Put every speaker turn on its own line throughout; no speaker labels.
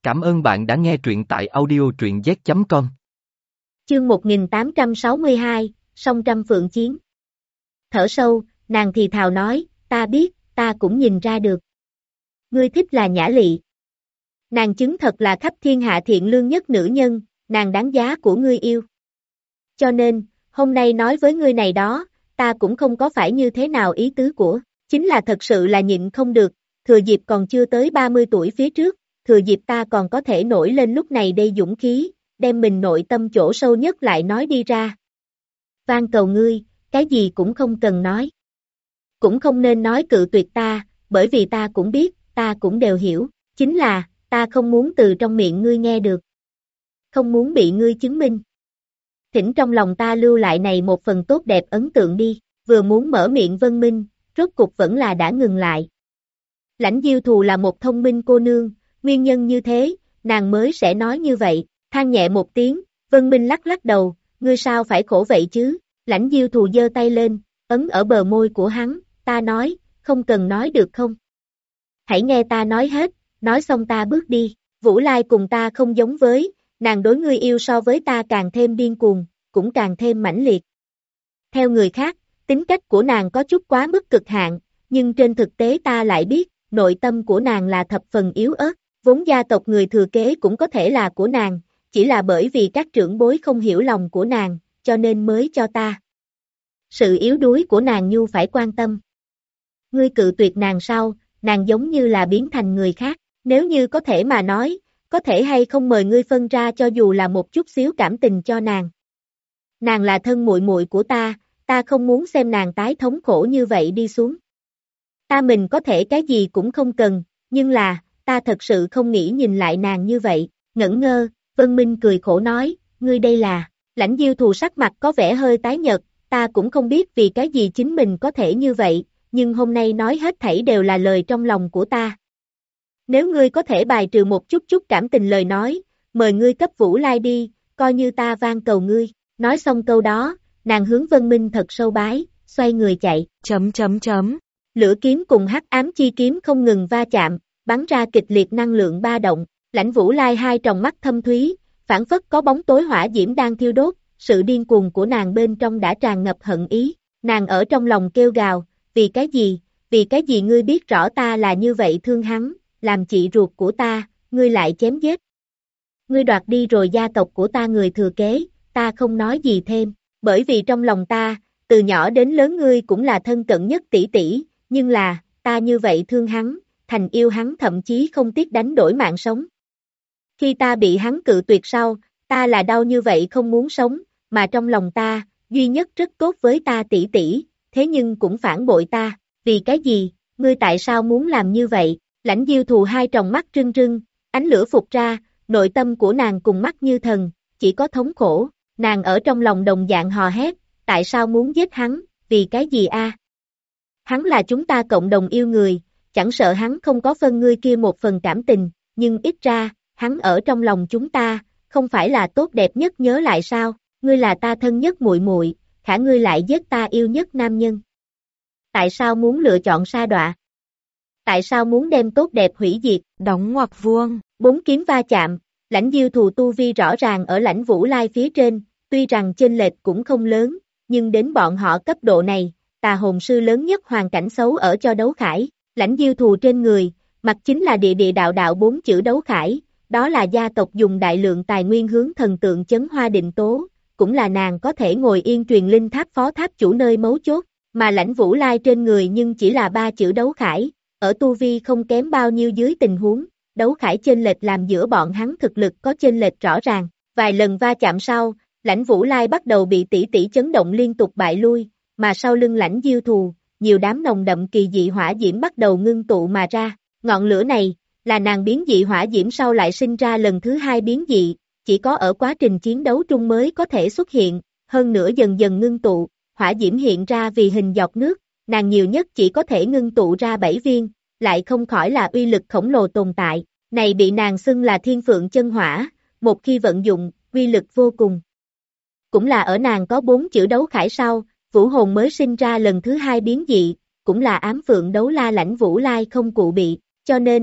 Cảm ơn bạn đã nghe truyện tại audio truyện z.com.
Chương 1862, Song Trăm Phượng Chiến. Thở sâu, nàng thì thào nói, ta biết, ta cũng nhìn ra được. Ngươi thích là Nhã Lị. Nàng chứng thật là khắp thiên hạ thiện lương nhất nữ nhân, nàng đáng giá của ngươi yêu. Cho nên, hôm nay nói với ngươi này đó, ta cũng không có phải như thế nào ý tứ của, chính là thật sự là nhịn không được, thừa dịp còn chưa tới 30 tuổi phía trước, thừa dịp ta còn có thể nổi lên lúc này đây dũng khí, đem mình nội tâm chỗ sâu nhất lại nói đi ra. Van cầu ngươi, cái gì cũng không cần nói. Cũng không nên nói cự tuyệt ta, bởi vì ta cũng biết, ta cũng đều hiểu, chính là, ta không muốn từ trong miệng ngươi nghe được. Không muốn bị ngươi chứng minh. Thỉnh trong lòng ta lưu lại này một phần tốt đẹp ấn tượng đi, vừa muốn mở miệng Vân Minh, rốt cục vẫn là đã ngừng lại. Lãnh Diêu Thù là một thông minh cô nương, nguyên nhân như thế, nàng mới sẽ nói như vậy, than nhẹ một tiếng, Vân Minh lắc lắc đầu, ngươi sao phải khổ vậy chứ, Lãnh Diêu Thù giơ tay lên, ấn ở bờ môi của hắn, ta nói, không cần nói được không? Hãy nghe ta nói hết, nói xong ta bước đi, Vũ Lai cùng ta không giống với, nàng đối ngươi yêu so với ta càng thêm điên cuồng, cũng càng thêm mãnh liệt. Theo người khác, tính cách của nàng có chút quá mức cực hạn, nhưng trên thực tế ta lại biết, nội tâm của nàng là thập phần yếu ớt, vốn gia tộc người thừa kế cũng có thể là của nàng, chỉ là bởi vì các trưởng bối không hiểu lòng của nàng, cho nên mới cho ta. Sự yếu đuối của nàng nhu phải quan tâm. Ngươi cự tuyệt nàng sau, nàng giống như là biến thành người khác, nếu như có thể mà nói, có thể hay không mời ngươi phân ra cho dù là một chút xíu cảm tình cho nàng. Nàng là thân muội muội của ta không muốn xem nàng tái thống khổ như vậy đi xuống. Ta mình có thể cái gì cũng không cần, nhưng là, ta thật sự không nghĩ nhìn lại nàng như vậy, ngẩn ngơ, Vân Minh cười khổ nói, ngươi đây là, Lãnh Diêu Thù sắc mặt có vẻ hơi tái nhợt, ta cũng không biết vì cái gì chính mình có thể như vậy, nhưng hôm nay nói hết thảy đều là lời trong lòng của ta. Nếu ngươi có thể bài trừ một chút cảm tình lời nói, mời ngươi cấp Vũ Lai đi, coi như ta van cầu ngươi, nói xong câu đó, nàng hướng Vân Minh thật sâu bái, xoay người chạy, Lửa kiếm cùng hắc ám chi kiếm không ngừng va chạm, bắn ra kịch liệt năng lượng ba động, Lãnh Vũ Lai hai tròng mắt thâm thúy, phảng phất có bóng tối hỏa diễm đang thiêu đốt, sự điên cuồng của nàng bên trong đã tràn ngập hận ý, nàng ở trong lòng kêu gào, vì cái gì ngươi biết rõ ta là như vậy thương hắn, làm chị ruột của ta, ngươi lại chém giết. Ngươi đoạt đi rồi gia tộc của ta người thừa kế, ta không nói gì thêm, bởi vì trong lòng ta, từ nhỏ đến lớn ngươi cũng là thân cận nhất tỷ tỷ, nhưng là, ta như vậy thương hắn, thành yêu hắn thậm chí không tiếc đánh đổi mạng sống. Khi ta bị hắn cự tuyệt sau, ta là đau như vậy không muốn sống, mà trong lòng ta, duy nhất rất tốt với ta tỷ tỷ, thế nhưng cũng phản bội ta, vì cái gì, ngươi tại sao muốn làm như vậy, Lãnh Diêu Thù hai tròng mắt rưng rưng, ánh lửa phụt ra, nội tâm của nàng cùng mắt như thần, chỉ có thống khổ, nàng ở trong lòng đồng dạng hò hét, tại sao muốn giết hắn, vì cái gì a? Hắn là chúng ta cộng đồng yêu người, chẳng sợ hắn không có phân ngươi kia một phần cảm tình, nhưng ít ra, hắn ở trong lòng chúng ta, không phải là tốt đẹp nhất nhớ lại sao, ngươi là ta thân nhất muội muội, khả ngươi lại giết ta yêu nhất nam nhân. Tại sao muốn lựa chọn sa đọa? Tại sao muốn đem tốt đẹp hủy diệt?
Đóng ngoặc vuông,
Bốn kiếm va chạm, Lãnh Diêu Thù tu vi rõ ràng ở Lãnh Vũ Lai phía trên, tuy rằng chênh lệch cũng không lớn, nhưng đến bọn họ cấp độ này, tà hồn sư lớn nhất hoàn cảnh xấu ở cho đấu khải, Lãnh Diêu Thù trên người, mặt chính là địa đạo bốn chữ đấu khải, đó là gia tộc dùng đại lượng tài nguyên hướng thần tượng chấn hoa định tố, cũng là nàng có thể ngồi yên truyền linh tháp phó tháp chủ nơi mấu chốt, mà Lãnh Vũ Lai trên người nhưng chỉ là ba chữ đấu khải, ở tu vi không kém bao nhiêu dưới tình huống, đấu khải chênh lệch làm giữa bọn hắn thực lực có chênh lệch rõ ràng, vài lần va chạm sau, Lãnh Vũ Lai bắt đầu bị tỷ tỷ chấn động liên tục bại lui, mà sau lưng Lãnh Diêu Thù, nhiều đám nồng đậm kỳ dị hỏa diễm bắt đầu ngưng tụ mà ra, ngọn lửa này, là nàng biến dị hỏa diễm sau lại sinh ra lần thứ hai biến dị, chỉ có ở quá trình chiến đấu trung mới có thể xuất hiện, hơn nữa dần dần ngưng tụ, hỏa diễm hiện ra vì hình giọt nước, nàng nhiều nhất chỉ có thể ngưng tụ ra 7 viên, lại không khỏi là uy lực khổng lồ tồn tại, này bị nàng xưng là thiên phượng chân hỏa, một khi vận dụng, uy lực vô cùng. Cũng là ở nàng có 4 chữ đấu khải sau, vũ hồn mới sinh ra lần thứ hai biến dị, cũng là ám phượng đấu la Lãnh Vũ Lai không cụ bị, cho nên,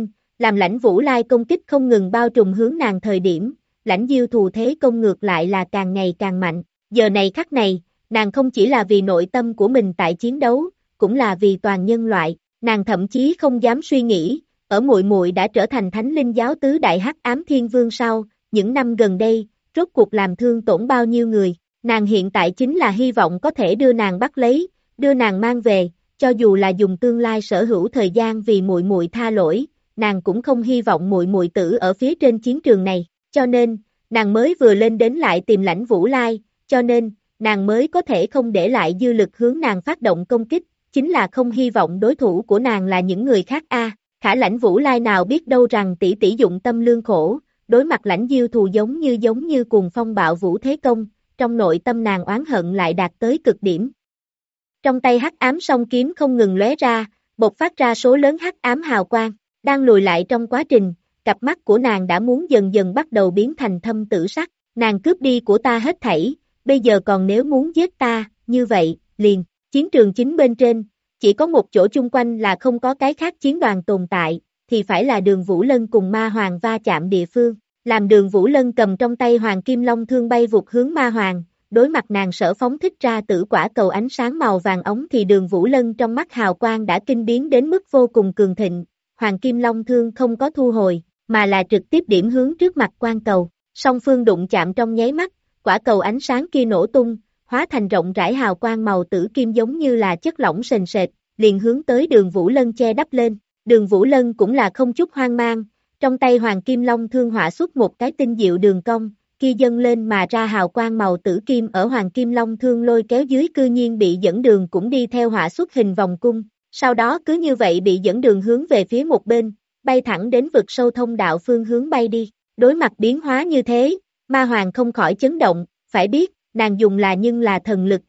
Làm Lãnh Vũ Lai công kích không ngừng bao trùm hướng nàng thời điểm, Lãnh Diêu thù thế công ngược lại là càng ngày càng mạnh. Giờ này khắc này, nàng không chỉ là vì nội tâm của mình tại chiến đấu, cũng là vì toàn nhân loại, nàng thậm chí không dám suy nghĩ, ở muội muội đã trở thành Thánh Linh giáo tứ đại hắc ám thiên vương sau, những năm gần đây, rốt cuộc làm thương tổn bao nhiêu người, nàng hiện tại chính là hy vọng có thể đưa nàng bắt lấy, đưa nàng mang về, cho dù là dùng tương lai sở hữu thời gian vì muội muội tha lỗi, nàng cũng không hy vọng muội muội tử ở phía trên chiến trường này, cho nên, nàng mới vừa lên đến lại tìm Lãnh Vũ Lai, cho nên, nàng mới có thể không để lại dư lực hướng nàng phát động công kích, chính là không hy vọng đối thủ của nàng là những người khác Khả Lãnh Vũ Lai nào biết đâu rằng tỷ tỷ dụng tâm lương khổ, đối mặt Lãnh Diêu thù giống như cuồng phong bạo vũ thế công, trong nội tâm nàng oán hận lại đạt tới cực điểm. Trong tay hắc ám song kiếm không ngừng lóe ra, bộc phát ra số lớn hắc ám hào quang, đang lùi lại trong quá trình, cặp mắt của nàng đã muốn dần dần bắt đầu biến thành thâm tử sắc, nàng cướp đi của ta hết thảy, bây giờ còn nếu muốn giết ta, như vậy, liền, chiến trường chính bên trên, chỉ có một chỗ chung quanh là không có cái khác chiến đoàn tồn tại, thì phải là Đường Vũ Lân cùng Ma Hoàng va chạm địa phương, làm Đường Vũ Lân cầm trong tay Hoàng Kim Long thương bay vụt hướng Ma Hoàng, đối mặt nàng sở phóng thích ra tử quả cầu ánh sáng màu vàng ống thì Đường Vũ Lân trong mắt hào quang đã kinh biến đến mức vô cùng cường thịnh, Hoàng Kim Long thương không có thu hồi, mà là trực tiếp điểm hướng trước mặt quan cầu, song phương đụng chạm trong nháy mắt, quả cầu ánh sáng kia nổ tung, hóa thành rộng rãi hào quang màu tử kim giống như là chất lỏng sền sệt, liền hướng tới Đường Vũ Lân che đắp lên, Đường Vũ Lân cũng là không chút hoang mang, trong tay Hoàng Kim Long thương họa xuất một cái tinh diệu đường cong, kia dâng lên mà ra hào quang màu tử kim ở Hoàng Kim Long thương lôi kéo dưới cư nhiên bị dẫn đường cũng đi theo họa xuất hình vòng cung, sau đó cứ như vậy bị dẫn đường hướng về phía một bên, bay thẳng đến vực sâu thông đạo phương hướng bay đi, đối mặt biến hóa như thế, Ma Hoàng không khỏi chấn động, phải biết, nàng dùng là nhưng là thần lực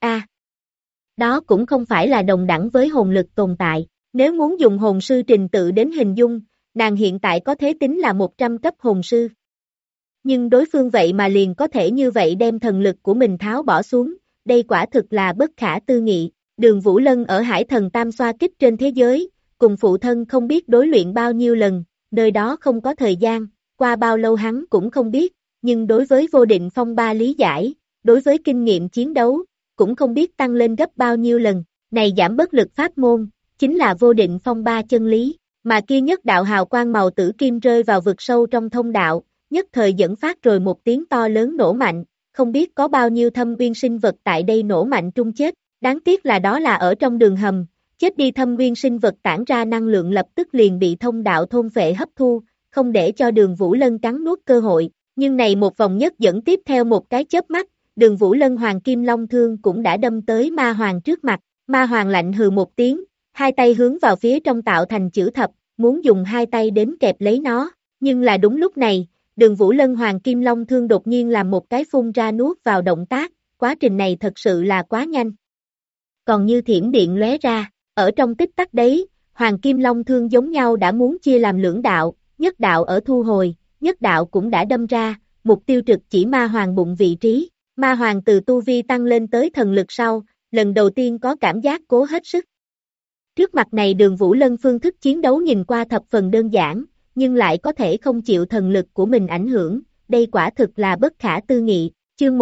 Đó cũng không phải là đồng đẳng với hồn lực tồn tại, nếu muốn dùng hồn sư trình tự đến hình dung, nàng hiện tại có thể tính là 100 cấp hồn sư. Nhưng đối phương vậy mà liền có thể như vậy đem thần lực của mình tháo bỏ xuống, đây quả thực là bất khả tư nghị. Đường Vũ Lân ở Hải Thần Tam xoa kích trên thế giới, cùng phụ thân không biết đối luyện bao nhiêu lần, nơi đó không có thời gian, qua bao lâu hắn cũng không biết, nhưng đối với vô định phong ba lý giải, đối với kinh nghiệm chiến đấu, cũng không biết tăng lên gấp bao nhiêu lần, này giảm bất lực pháp môn, chính là vô định phong ba chân lý, mà kia nhất đạo hào quang màu tử kim rơi vào vực sâu trong thông đạo, nhất thời dẫn phát rồi một tiếng to lớn nổ mạnh, không biết có bao nhiêu thâm uyên sinh vật tại đây nổ mạnh trung chết, đáng tiếc là đó là ở trong đường hầm, chết đi thâm uyên sinh vật tản ra năng lượng lập tức liền bị thông đạo thôn phệ hấp thu, không để cho Đường Vũ Lân cắn nuốt cơ hội, nhưng này một vòng nhất dẫn tiếp theo một cái chớp mắt, Đường Vũ Lân Hoàng Kim Long thương cũng đã đâm tới Ma Hoàng trước mặt, Ma Hoàng lạnh hừ một tiếng, hai tay hướng vào phía trong tạo thành chữ thập, muốn dùng hai tay đến kẹp lấy nó, nhưng là đúng lúc này, Đường Vũ Lân Hoàng Kim Long thương đột nhiên làm một cái phun ra nuốt vào động tác, quá trình này thật sự là quá nhanh. Còn như thiểm điện lóe ra, ở trong tích tắc đấy, Hoàng Kim Long thương giống nhau đã muốn chia làm lưỡng đạo, nhất đạo ở thu hồi, nhất đạo cũng đã đâm ra, mục tiêu trực chỉ Ma Hoàng bụng vị trí. Ma Hoàng từ tu vi tăng lên tới thần lực sau, lần đầu tiên có cảm giác cố hết sức. Trước mặt này Đường Vũ Lân phương thức chiến đấu nhìn qua thập phần đơn giản, nhưng lại có thể không chịu thần lực của mình ảnh hưởng, đây quả thực là bất khả tư nghị. Chương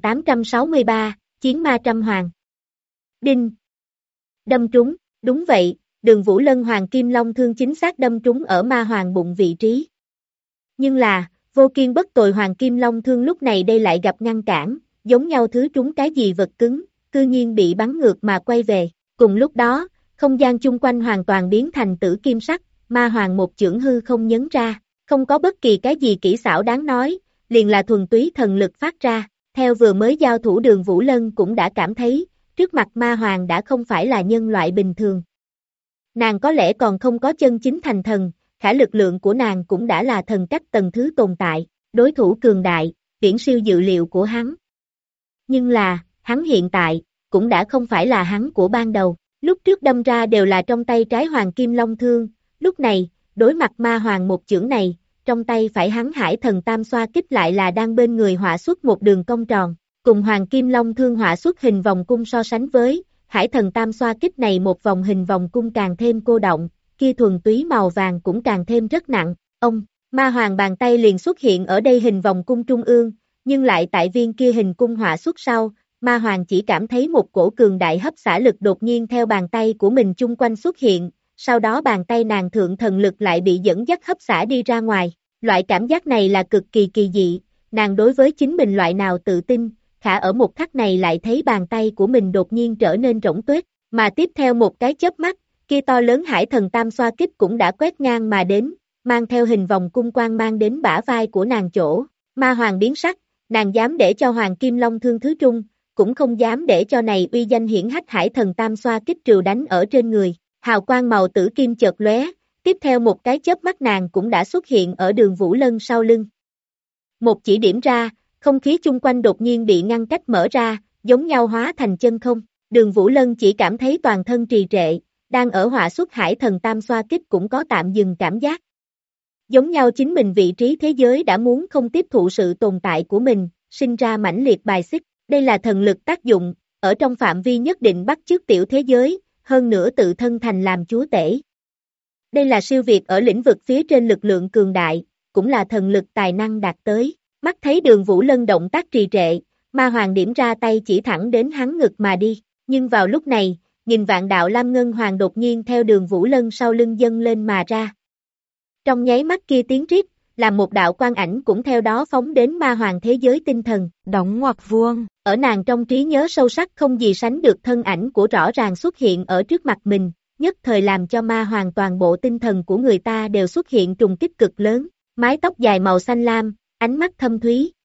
1863, Chiến Ma Trăm Hoàng. Đinh. Đâm trúng, đúng vậy, Đường Vũ Lân Hoàng Kim Long thương chính xác đâm trúng ở Ma Hoàng bụng vị trí. Nhưng là, vô kiên bất tồi Hoàng Kim Long thương lúc này đây lại gặp ngăn cản, giống nhau thứ trúng cái gì vật cứng, cư nhiên bị bắn ngược mà quay về. Cùng lúc đó, không gian chung quanh hoàn toàn biến thành tử kim sắc, Ma Hoàng một chưởng hư không nhấn ra, không có bất kỳ cái gì kỹ xảo đáng nói, liền là thuần túy thần lực phát ra. Theo vừa mới giao thủ Đường Vũ Lân cũng đã cảm thấy, trước mặt Ma Hoàng đã không phải là nhân loại bình thường. Nàng có lẽ còn không có chân chính thành thần, khả lực lượng của nàng cũng đã là thần cách tầng thứ tồn tại, đối thủ cường đại, viễn siêu dự liệu của hắn. Nhưng là, hắn hiện tại, cũng đã không phải là hắn của ban đầu, lúc trước đâm ra đều là trong tay trái Hoàng Kim Long thương, lúc này, đối mặt Ma Hoàng một chưởng này, trong tay phải hắn Hải Thần Tam xoa kích lại là đang bên người họa xuất một đường cong tròn, cùng Hoàng Kim Long thương họa xuất hình vòng cung so sánh với, Hải Thần Tam xoa kích này một vòng hình vòng cung càng thêm cô động, kia thuần túy màu vàng cũng càng thêm rất nặng, Ông, ma hoàng bàn tay liền xuất hiện ở đây hình vòng cung trung ương, nhưng lại tại viên kia hình cung họa xuất sau, ma hoàng chỉ cảm thấy một cổ cường đại hấp xả lực đột nhiên theo bàn tay của mình chung quanh xuất hiện, sau đó bàn tay nàng thượng thần lực lại bị dẫn dắt hấp xả đi ra ngoài. Loại cảm giác này là cực kỳ kỳ dị, nàng đối với chính mình loại nào tự tin, khả ở một khắc này lại thấy bàn tay của mình đột nhiên trở nên rỗng tuếch, mà tiếp theo một cái chớp mắt, kia to lớn hải thần tam xoa kích cũng đã quét ngang mà đến, mang theo hình vòng cung quang mang đến bả vai của nàng chỗ. Ma hoàng biến sắc, nàng dám để cho Hoàng Kim Long Thương thứ trung, cũng không dám để cho này uy danh hiển hách hải thần tam xoa kích trừ đánh ở trên người. Hào quang màu tử kim chợt lóe, tiếp theo một cái chớp mắt nàng cũng đã xuất hiện ở Đường Vũ Lân sau lưng. Một chỉ điểm ra, không khí chung quanh đột nhiên bị ngăn cách mở ra, giống nhau hóa thành chân không. Đường Vũ Lân chỉ cảm thấy toàn thân trì trệ, đang ở họa xuất hải thần tam xoa kích cũng có tạm dừng cảm giác. Giống nhau chính mình vị trí thế giới đã muốn không tiếp thụ sự tồn tại của mình, sinh ra mãnh liệt bài xích. Đây là thần lực tác dụng, ở trong phạm vi nhất định bắt chước tiểu thế giới, hơn nữa tự thân thành làm chúa tể. Đây là siêu việt ở lĩnh vực phía trên lực lượng cường đại, cũng là thần lực tài năng đạt tới. Mắt thấy Đường Vũ Lân động tác trì trệ, ma hoàng điểm ra tay chỉ thẳng đến hắn ngực mà đi. Nhưng vào lúc này, nghìn vạn đạo lam ngân hoàng đột nhiên theo Đường Vũ Lân sau lưng dâng lên mà ra. Trong nháy mắt kia tiếng rít, làm một đạo quang ảnh cũng theo đó phóng đến ma hoàng thế giới tinh thần.
Đóng ngoặc vuông.
Ở nàng trong trí nhớ sâu sắc không gì sánh được thân ảnh của rõ ràng xuất hiện ở trước mặt mình, nhất thời làm cho ma hoàng toàn bộ tinh thần của người ta đều xuất hiện trùng kích cực lớn, mái tóc dài màu xanh lam, ánh mắt thâm thúy.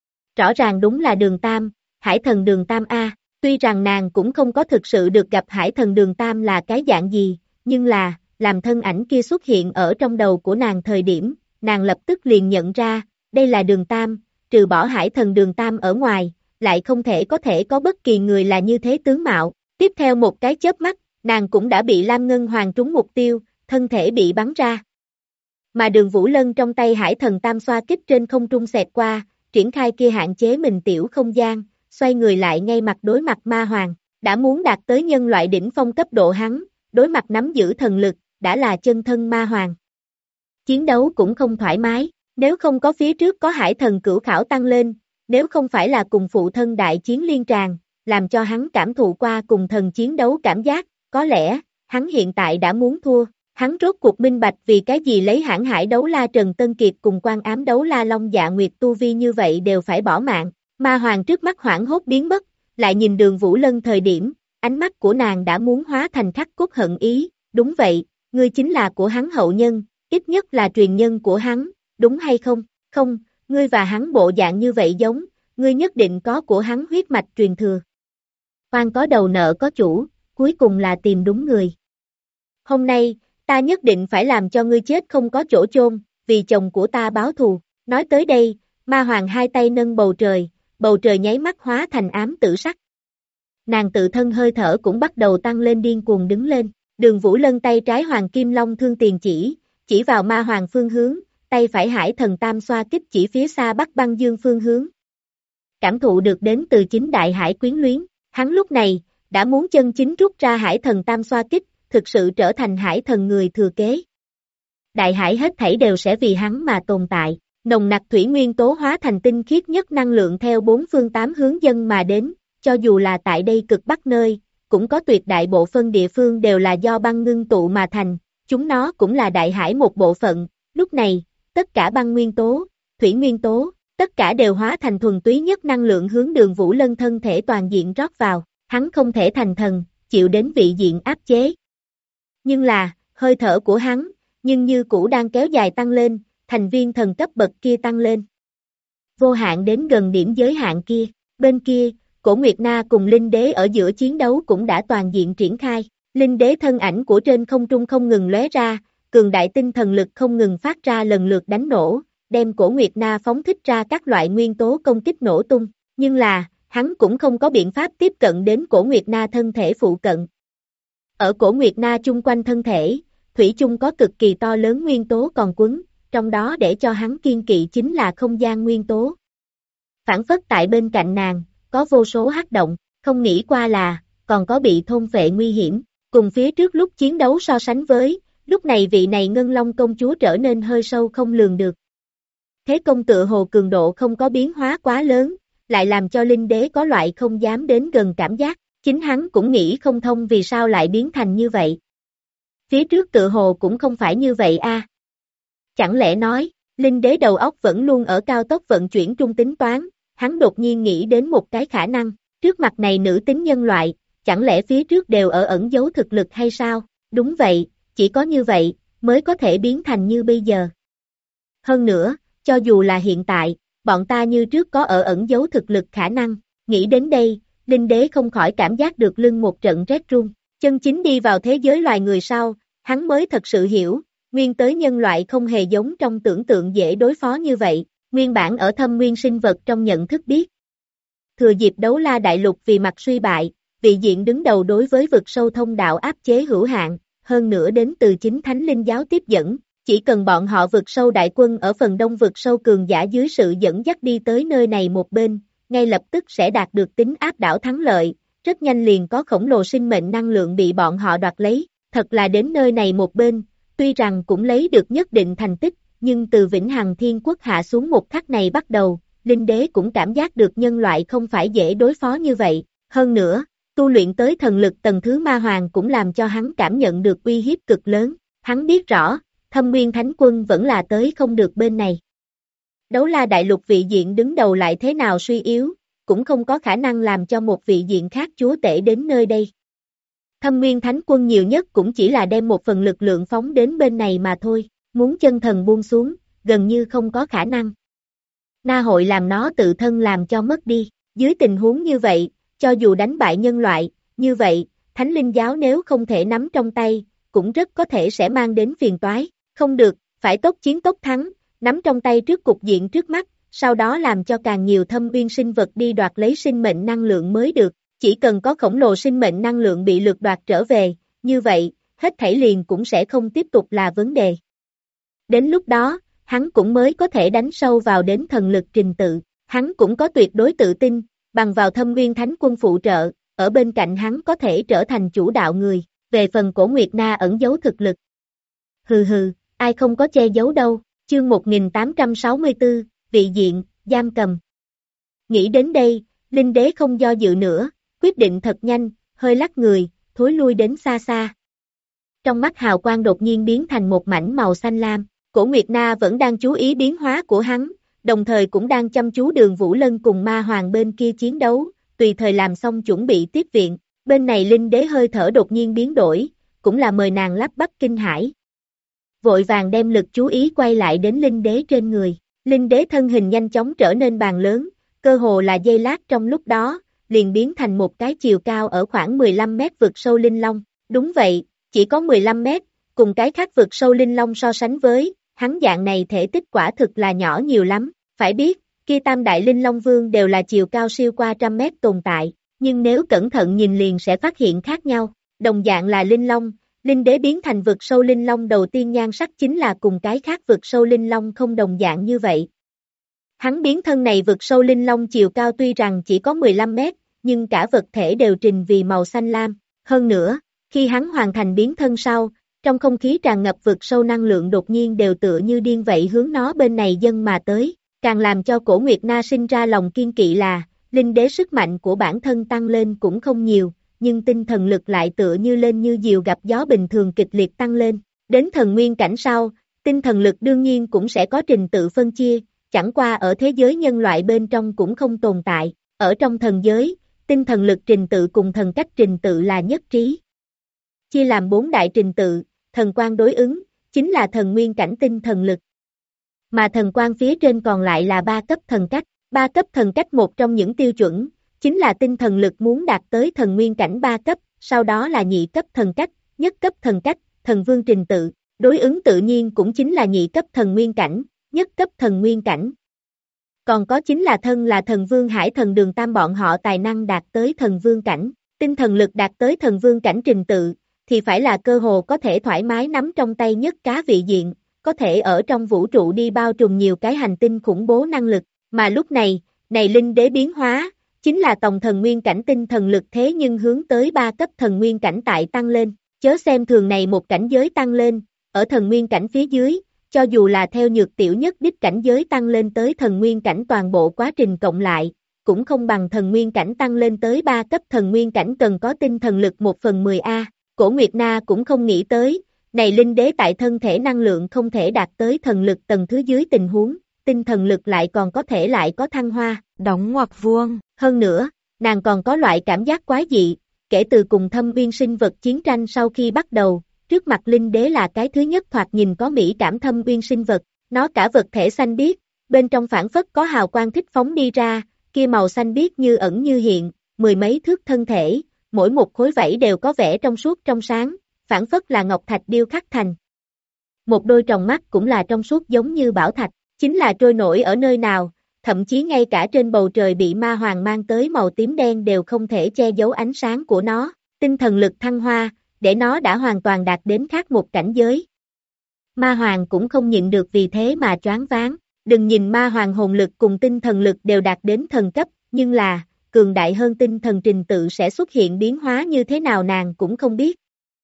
Rõ ràng đúng là Đường Tam, hải thần Đường Tam A, tuy rằng nàng cũng không có thực sự được gặp hải thần Đường Tam là cái dạng gì, nhưng là, làm thân ảnh kia xuất hiện ở trong đầu của nàng thời điểm, nàng lập tức liền nhận ra, đây là Đường Tam, trừ bỏ hải thần Đường Tam ở ngoài, lại không thể có bất kỳ người là như thế tướng mạo. Tiếp theo một cái chớp mắt, nàng cũng đã bị Lam Ngân Hoàng trúng mục tiêu, thân thể bị bắn ra. Mà Đường Vũ Lân trong tay hải thần tam xoa kích trên không trung xẹt qua, triển khai kia hạn chế mình tiểu không gian, xoay người lại ngay mặt đối mặt ma hoàng, đã muốn đạt tới nhân loại đỉnh phong cấp độ hắn, đối mặt nắm giữ thần lực, đã là chân thân ma hoàng. Chiến đấu cũng không thoải mái, nếu không có phía trước có hải thần cửu khảo tăng lên, nếu không phải là cùng phụ thân đại chiến liên tràng, làm cho hắn cảm thụ qua cùng thần chiến đấu cảm giác, có lẽ, hắn hiện tại đã muốn thua. Hắn rốt cuộc minh bạch vì cái gì lấy hãn hải đấu la Trần Tân Kiệt cùng quan ám đấu la Long Dạ Nguyệt tu vi như vậy đều phải bỏ mạng. Ma hoàng trước mắt hoảng hốt biến mất, lại nhìn Đường Vũ Lân thời điểm, ánh mắt của nàng đã muốn hóa thành khắc cốt hận ý. Đúng vậy, ngươi chính là của hắn hậu nhân, ít nhất là truyền nhân của hắn, đúng hay không? Không, ngươi và hắn bộ dạng như vậy giống, ngươi nhất định có của hắn huyết mạch truyền thừa. Oan có đầu nợ có chủ, cuối cùng là tìm đúng người. Hôm nay, ta nhất định phải làm cho ngươi chết không có chỗ chôn, vì chồng của ta báo thù. Nói tới đây, ma hoàng hai tay nâng bầu trời nháy mắt hóa thành ám tử sắc. Nàng tự thân hơi thở cũng bắt đầu tăng lên điên cuồng đứng lên. Đường Vũ Lân tay trái Hoàng Kim Long Thương tiền chỉ vào ma hoàng phương hướng, tay phải hải thần tam xoa kích chỉ phía xa Bắc Băng Dương phương hướng. Cảm thụ được đến từ chính đại hải quyến luyến, hắn lúc này, đã muốn chân chính rút ra hải thần tam xoa kích, thực sự trở thành hải thần người thừa kế. Đại hải hết thảy đều sẽ vì hắn mà tồn tại, nồng nặc thủy nguyên tố hóa thành tinh khiết nhất năng lượng theo bốn phương tám hướng dân mà đến, cho dù là tại đây cực bắc nơi, cũng có tuyệt đại bộ phân địa phương đều là do băng ngưng tụ mà thành, chúng nó cũng là đại hải một bộ phận, lúc này, tất cả băng nguyên tố, thủy nguyên tố, tất cả đều hóa thành thuần túy nhất năng lượng hướng Đường Vũ Lân thân thể toàn diện rót vào, hắn không thể thành thần, chịu đến vị diện áp chế. Nhưng là, hơi thở của hắn, nhưng như cũ đang kéo dài tăng lên, thành viên thần cấp bậc kia tăng lên. Vô hạn đến gần điểm giới hạn kia, bên kia, Cổ Nguyệt Na cùng Linh Đế ở giữa chiến đấu cũng đã toàn diện triển khai, Linh Đế thân ảnh của trên không trung không ngừng lóe ra, cường đại tinh thần lực không ngừng phát ra lần lượt đánh nổ, đem Cổ Nguyệt Na phóng thích ra các loại nguyên tố công kích nổ tung, nhưng là, hắn cũng không có biện pháp tiếp cận đến Cổ Nguyệt Na thân thể phụ cận. Ở Cổ Nguyệt Na chung quanh thân thể, thủy chung có cực kỳ to lớn nguyên tố còn quấn, trong đó để cho hắn kiên kỵ chính là không gian nguyên tố. Phản phất tại bên cạnh nàng, có vô số hắc động, không nghĩ qua là, còn có bị thôn phệ nguy hiểm, cùng phía trước lúc chiến đấu so sánh với, Lúc này vị này Ngân Long công chúa trở nên hơi sâu không lường được. Thế công tựa hồ cường độ không có biến hóa quá lớn, lại làm cho Linh Đế có loại không dám đến gần cảm giác, chính hắn cũng nghĩ không thông vì sao lại biến thành như vậy. Phía trước tựa hồ cũng không phải như vậy a. Chẳng lẽ nói, Linh Đế đầu óc vẫn luôn ở cao tốc vận chuyển trung tính toán, hắn đột nhiên nghĩ đến một cái khả năng, trước mặt này nữ tính nhân loại, chẳng lẽ phía trước đều ở ẩn giấu thực lực hay sao? Đúng vậy, chỉ có như vậy, mới có thể biến thành như bây giờ. Hơn nữa, cho dù là hiện tại, bọn ta như trước có ở ẩn giấu thực lực khả năng, nghĩ đến đây, Linh Đế không khỏi cảm giác được lưng một trận rét run, chân chính đi vào thế giới loài người sau, hắn mới thật sự hiểu, nguyên tới nhân loại không hề giống trong tưởng tượng dễ đối phó như vậy, nguyên bản ở thâm nguyên sinh vật trong nhận thức biết. Thừa dịp Đấu La Đại Lục vì mặt suy bại, vị diện đứng đầu đối với vực sâu thông đạo áp chế hữu hạn, hơn nữa đến từ chính Thánh Linh giáo tiếp dẫn, chỉ cần bọn họ vực sâu đại quân ở phần đông vực sâu cường giả dưới sự dẫn dắt đi tới nơi này một bên, ngay lập tức sẽ đạt được tính áp đảo thắng lợi, rất nhanh liền có khổng lồ sinh mệnh năng lượng bị bọn họ đoạt lấy, thật là đến nơi này một bên, tuy rằng cũng lấy được nhất định thành tích, nhưng từ Vĩnh Hằng Thiên Quốc hạ xuống một khắc này bắt đầu, Linh Đế cũng cảm giác được nhân loại không phải dễ đối phó như vậy, hơn nữa, tu luyện tới thần lực tầng thứ ma hoàng cũng làm cho hắn cảm nhận được uy hiếp cực lớn, hắn biết rõ, Thâm Nguyên Thánh Quân vẫn là tới không được bên này. Đấu La Đại Lục vị diện đứng đầu lại thế nào suy yếu, cũng không có khả năng làm cho một vị diện khác chúa tể đến nơi đây. Thâm Nguyên Thánh Quân nhiều nhất cũng chỉ là đem một phần lực lượng phóng đến bên này mà thôi, muốn chân thần buông xuống, gần như không có khả năng. Na hội làm nó tự thân làm cho mất đi, dưới tình huống như vậy, cho dù đánh bại nhân loại, như vậy, Thánh Linh giáo nếu không thể nắm trong tay, cũng rất có thể sẽ mang đến phiền toái, không được, phải tốc chiến tốc thắng, nắm trong tay trước cục diện trước mắt, sau đó làm cho càng nhiều thâm uyên sinh vật đi đoạt lấy sinh mệnh năng lượng mới được, chỉ cần có khổng lồ sinh mệnh năng lượng bị lược đoạt trở về, như vậy, hết thảy liền cũng sẽ không tiếp tục là vấn đề. Đến lúc đó, hắn cũng mới có thể đánh sâu vào đến thần lực trình tự, hắn cũng có tuyệt đối tự tin, bằng vào Thâm Nguyên Thánh Quân phụ trợ, ở bên cạnh hắn có thể trở thành chủ đạo người, về phần Cổ Nguyệt Na ẩn giấu thực lực. Hừ hừ, ai không có che giấu đâu, chương 1864, vị diện, giam cầm. Nghĩ đến đây, Linh Đế không do dự nữa, quyết định thật nhanh, hơi lắc người, thối lui đến xa xa. Trong mắt hào quang đột nhiên biến thành một mảnh màu xanh lam, Cổ Nguyệt Na vẫn đang chú ý biến hóa của hắn, đồng thời cũng đang chăm chú Đường Vũ Lân cùng ma hoàng bên kia chiến đấu, tùy thời làm xong chuẩn bị tiếp viện, bên này Linh Đế hơi thở đột nhiên biến đổi, cũng là mời nàng lắp bắp kinh hãi. Vội vàng đem lực chú ý quay lại đến Linh Đế trên người, Linh Đế thân hình nhanh chóng trở nên bàn lớn, cơ hồ là giây lát trong lúc đó, liền biến thành một cái chiều cao ở khoảng 15 mét vực sâu linh long, đúng vậy, chỉ có 15 mét, cùng cái khác vực sâu linh long so sánh với, hắn dạng này thể tích quả thực là nhỏ nhiều lắm, phải biết, kia tam đại linh long vương đều là chiều cao siêu qua 100 mét tồn tại, nhưng nếu cẩn thận nhìn liền sẽ phát hiện khác nhau, đồng dạng là linh long, Linh Đế biến thành vực sâu linh long đầu tiên nhan sắc chính là cùng cái khác vực sâu linh long không đồng dạng như vậy. Hắn biến thân này vực sâu linh long chiều cao tuy rằng chỉ có 15 mét, nhưng cả vật thể đều trình vì màu xanh lam, hơn nữa, khi hắn hoàn thành biến thân sau, trong không khí tràn ngập vực sâu năng lượng đột nhiên đều tựa như điên vậy hướng nó bên này dâng mà tới, càng làm cho Cổ Nguyệt Na sinh ra lòng kiên kỵ là, Linh Đế sức mạnh của bản thân tăng lên cũng không nhiều, nhưng tinh thần lực lại tựa như lên như diều gặp gió bình thường kịch liệt tăng lên, đến thần nguyên cảnh sau, tinh thần lực đương nhiên cũng sẽ có trình tự phân chia, chẳng qua ở thế giới nhân loại bên trong cũng không tồn tại, ở trong thần giới, tinh thần lực trình tự cùng thần cách trình tự là nhất trí. Chia làm 4 đại trình tự, thần quang đối ứng, chính là thần nguyên cảnh tinh thần lực. Mà thần quang phía trên còn lại là 3 cấp thần cách, 3 cấp thần cách một trong những tiêu chuẩn, chính là tinh thần lực muốn đạt tới thần nguyên cảnh 3 cấp, sau đó là nhị cấp thần cách, nhất cấp thần cách, thần vương trình tự, đối ứng tự nhiên cũng chính là nhị cấp thần nguyên cảnh, nhất cấp thần nguyên cảnh. Còn có chính là thần vương hải thần đường tam bọn họ tài năng đạt tới thần vương cảnh, tinh thần lực đạt tới thần vương cảnh trình tự, thì phải là cơ hồ có thể thoải mái nắm trong tay nhất cá vị diện, có thể ở trong vũ trụ đi bao trùm nhiều cái hành tinh khủng bố năng lực, mà lúc này, Linh Đế biến hóa, chính là tổng thần nguyên cảnh tinh thần lực thế nhưng hướng tới 3 cấp thần nguyên cảnh tại tăng lên, chớ xem thường này một cảnh giới tăng lên, ở thần nguyên cảnh phía dưới, cho dù là theo nhược tiểu nhất đích cảnh giới tăng lên tới thần nguyên cảnh toàn bộ quá trình cộng lại, cũng không bằng thần nguyên cảnh tăng lên tới 3 cấp thần nguyên cảnh cần có tinh thần lực 1/10A. Cổ Nguyệt Na cũng không nghĩ tới, này linh đế tại thân thể năng lượng không thể đạt tới thần lực tầng thứ dưới tình huống, tinh thần lực lại còn có thể lại có thăng hoa,
đóng ngoặc vuông.
Hơn nữa, nàng còn có loại cảm giác quái dị, kể từ cùng thâm uyên sinh vật chiến tranh sau khi bắt đầu, trước mặt linh đế là cái thứ nhất thoạt nhìn có mỹ cảm thâm uyên sinh vật, nó cả vật thể xanh biếc, bên trong phản phất có hào quang thích phóng đi ra, kia màu xanh biếc như ẩn như hiện, mười mấy thước thân thể, mỗi một khối vảy đều có vẻ trong suốt trong sáng, phản phất là ngọc thạch điêu khắc thành. Một đôi tròng mắt cũng là trong suốt giống như bảo thạch, chính là trôi nổi ở nơi nào, thậm chí ngay cả trên bầu trời bị ma hoàng mang tới màu tím đen đều không thể che giấu ánh sáng của nó, tinh thần lực thăng hoa, để nó đã hoàn toàn đạt đến khác một cảnh giới. Ma hoàng cũng không nhịn được vì thế mà choáng váng, đừng nhìn ma hoàng hồn lực cùng tinh thần lực đều đạt đến thần cấp, nhưng là, cường đại hơn tinh thần trình tự sẽ xuất hiện biến hóa như thế nào nàng cũng không biết.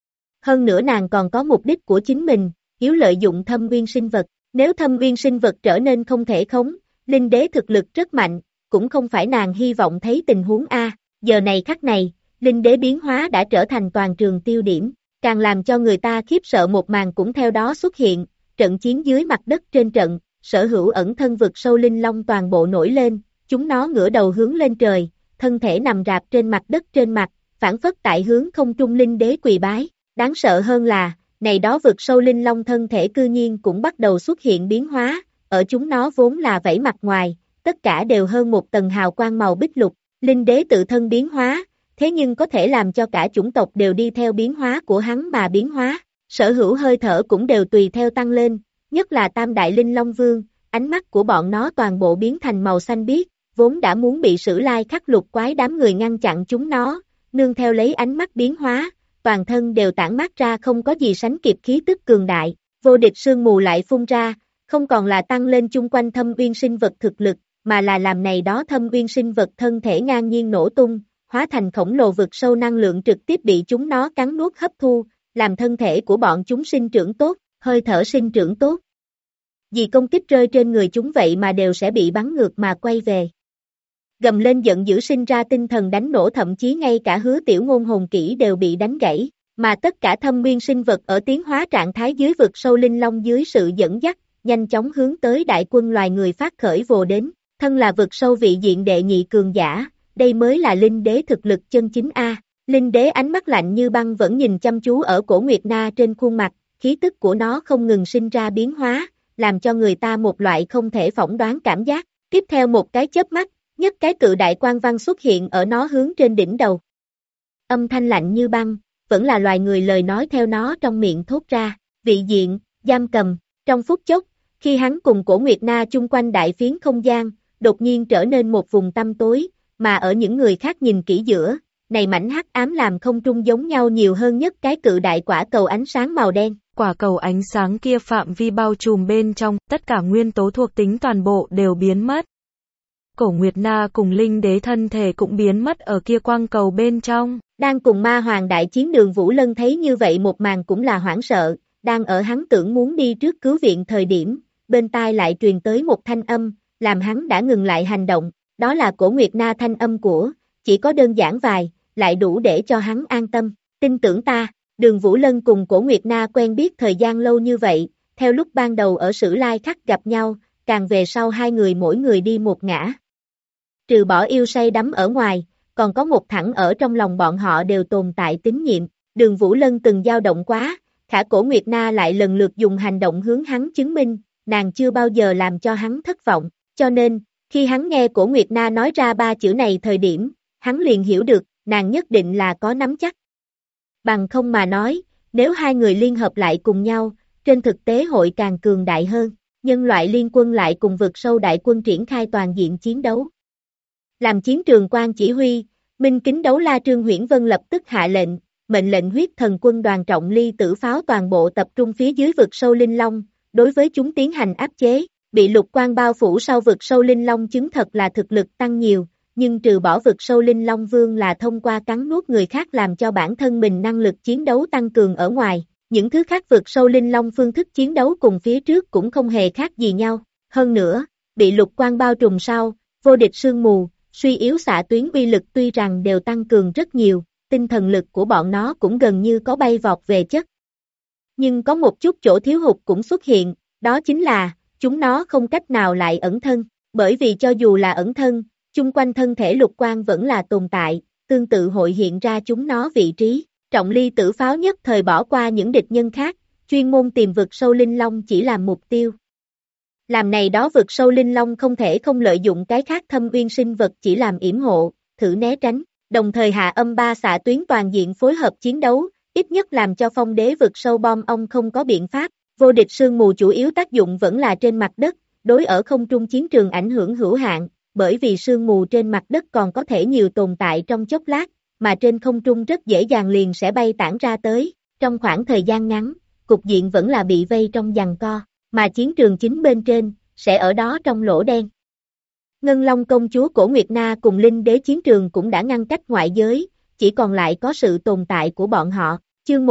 Hơn nữa nàng còn có mục đích của chính mình, yếu lợi dụng thâm uyên sinh vật, nếu thâm uyên sinh vật trở nên không thể khống, linh đế thực lực rất mạnh, cũng không phải nàng hy vọng thấy tình huống A, giờ này khắc này, linh đế biến hóa đã trở thành toàn trường tiêu điểm, càng làm cho người ta khiếp sợ một màn cũng theo đó xuất hiện, trận chiến dưới mặt đất trên trận, sở hữu ẩn thân vực sâu linh long toàn bộ nổi lên, chúng nó ngửa đầu hướng lên trời, thân thể nằm rạp trên mặt đất trên mặt, phản phất tại hướng không trung linh đế quỳ bái, đáng sợ hơn là, này đó vực sâu linh long thân thể cư nhiên cũng bắt đầu xuất hiện biến hóa, ở chúng nó vốn là vảy mặt ngoài, tất cả đều hơn một tầng hào quang màu bích lục, linh đế tự thân biến hóa, thế nhưng có thể làm cho cả chủng tộc đều đi theo biến hóa của hắn mà biến hóa, sở hữu hơi thở cũng đều tùy theo tăng lên, nhất là tam đại linh long vương, ánh mắt của bọn nó toàn bộ biến thành màu xanh biếc, vốn đã muốn bị Sử Lai Khắc lục quái đám người ngăn chặn chúng nó, nương theo lấy ánh mắt biến hóa, toàn thân đều tản mát ra không có gì sánh kịp khí tức cường đại, vô địch sương mù lại phun ra, không còn là tăng lên chung quanh thâm uyên sinh vật thực lực, mà là làm này đó thâm uyên sinh vật thân thể ngang nhiên nổ tung, hóa thành khổng lồ vực sâu năng lượng trực tiếp bị chúng nó cắn nuốt hấp thu, làm thân thể của bọn chúng sinh trưởng tốt, hơi thở sinh trưởng tốt. Vì công kích rơi trên người chúng vậy mà đều sẽ bị bắn ngược mà quay về. Gầm lên giận dữ sinh ra tinh thần đánh nổ, thậm chí ngay cả Hứa Tiểu Ngôn hồn kỹ đều bị đánh gãy, mà tất cả thâm nguyên sinh vật ở tiến hóa trạng thái dưới vực sâu linh long dưới sự dẫn dắt, nhanh chóng hướng tới đại quân loài người phát khởi vồ đến, thân là vực sâu vị diện đệ nhị cường giả, đây mới là linh đế thực lực chân chính A. Linh đế ánh mắt lạnh như băng vẫn nhìn chăm chú ở Cổ Nguyệt Na trên khuôn mặt, khí tức của nó không ngừng sinh ra biến hóa, làm cho người ta một loại không thể phỏng đoán cảm giác, tiếp theo một cái chớp mắt, nhất cái cự đại quang văn xuất hiện ở nó hướng trên đỉnh đầu. Âm thanh lạnh như băng, vẫn là loài người lời nói theo nó trong miệng thốt ra, vị diện, giam cầm, trong phút chốc, khi hắn cùng Cổ Nguyệt Na chung quanh đại phiến không gian, đột nhiên trở nên một vùng tăm tối, mà ở những người khác nhìn kỹ giữa, này mảnh hắc ám làm không trung giống nhau nhiều hơn nhất cái cự đại quả cầu ánh sáng màu đen.
Quả cầu ánh sáng kia phạm vi bao trùm bên trong, tất cả nguyên tố thuộc tính toàn bộ đều biến mất. Cổ Nguyệt Na cùng linh đế thân thể cũng biến mất ở kia quang cầu bên trong.
Đang cùng ma hoàng đại chiến Đường Vũ Lân thấy như vậy một màn cũng là hoảng sợ, đang ở hắn tưởng muốn đi trước cứu viện thời điểm, bên tai lại truyền tới một thanh âm, làm hắn đã ngừng lại hành động, đó là Cổ Nguyệt Na thanh âm của, chỉ có đơn giản vài, lại đủ để cho hắn an tâm, tin tưởng ta. Đường Vũ Lân cùng Cổ Nguyệt Na quen biết thời gian lâu như vậy, theo lúc ban đầu ở Sử Lai Khắc gặp nhau, càng về sau hai người mỗi người đi một ngã. Trừ bỏ yêu say đắm ở ngoài, còn có một thẳng ở trong lòng bọn họ đều tồn tại tín nhiệm. Đường Vũ Lân từng dao động quá, khả Cổ Nguyệt Na lại lần lượt dùng hành động hướng hắn chứng minh, nàng chưa bao giờ làm cho hắn thất vọng, cho nên, khi hắn nghe Cổ Nguyệt Na nói ra ba chữ này thời điểm, hắn liền hiểu được, nàng nhất định là có nắm chắc. Bằng không mà nói, nếu hai người liên hợp lại cùng nhau, trên thực tế hội càng cường đại hơn, nhân loại liên quân lại cùng vực sâu đại quân triển khai toàn diện chiến đấu. Làm chiến trường quan chỉ huy, Minh Kính Đấu La Trương Huyễn Vân lập tức hạ lệnh, mệnh lệnh huyết thần quân đoàn trọng ly tử pháo toàn bộ tập trung phía dưới vực sâu linh long, đối với chúng tiến hành áp chế, bị lục quang bao phủ sau vực sâu linh long chứng thật là thực lực tăng nhiều. Nhưng trừ bỏ vực sâu linh long vương là thông qua cắn nuốt người khác làm cho bản thân mình năng lực chiến đấu tăng cường ở ngoài, Những thứ khác vực sâu linh long phương thức chiến đấu cùng phía trước cũng không hề khác gì nhau. Hơn nữa, bị lục quang bao trùm sau, vô địch sương mù, suy yếu xạ tuyến uy lực tuy rằng đều tăng cường rất nhiều, tinh thần lực của bọn nó cũng gần như có bay vọt về chất. Nhưng có một chút chỗ thiếu hụt cũng xuất hiện, đó chính là, chúng nó không cách nào lại ẩn thân, bởi vì cho dù là ẩn thân, chung quanh thân thể lục quang vẫn là tồn tại, tương tự hội hiện ra chúng nó vị trí. Trọng Ly Tử Pháo nhất thời bỏ qua những địch nhân khác, chuyên môn tìm vực sâu linh long chỉ làm mục tiêu. Làm này đó vực sâu linh long không thể không lợi dụng cái khác thâm uyên sinh vật chỉ làm yểm hộ, thử né tránh, đồng thời hạ âm ba xạ tuyến toàn diện phối hợp chiến đấu, ít nhất làm cho phong đế vực sâu bom ong không có biện pháp. Vô địch sương mù chủ yếu tác dụng vẫn là trên mặt đất, đối ở không trung chiến trường ảnh hưởng hữu hạn, bởi vì sương mù trên mặt đất còn có thể nhiều tồn tại trong chốc lát, mà trên không trung rất dễ dàng liền sẽ bay tản ra tới. Trong khoảng thời gian ngắn, cục diện vẫn là bị vây trong giằng co, mà chiến trường chính bên trên, sẽ ở đó trong lỗ đen. Ngân Long công chúa Cổ Nguyệt Na cùng Linh Đế chiến trường cũng đã ngăn cách ngoại giới, chỉ còn lại có sự tồn tại của bọn họ. Chương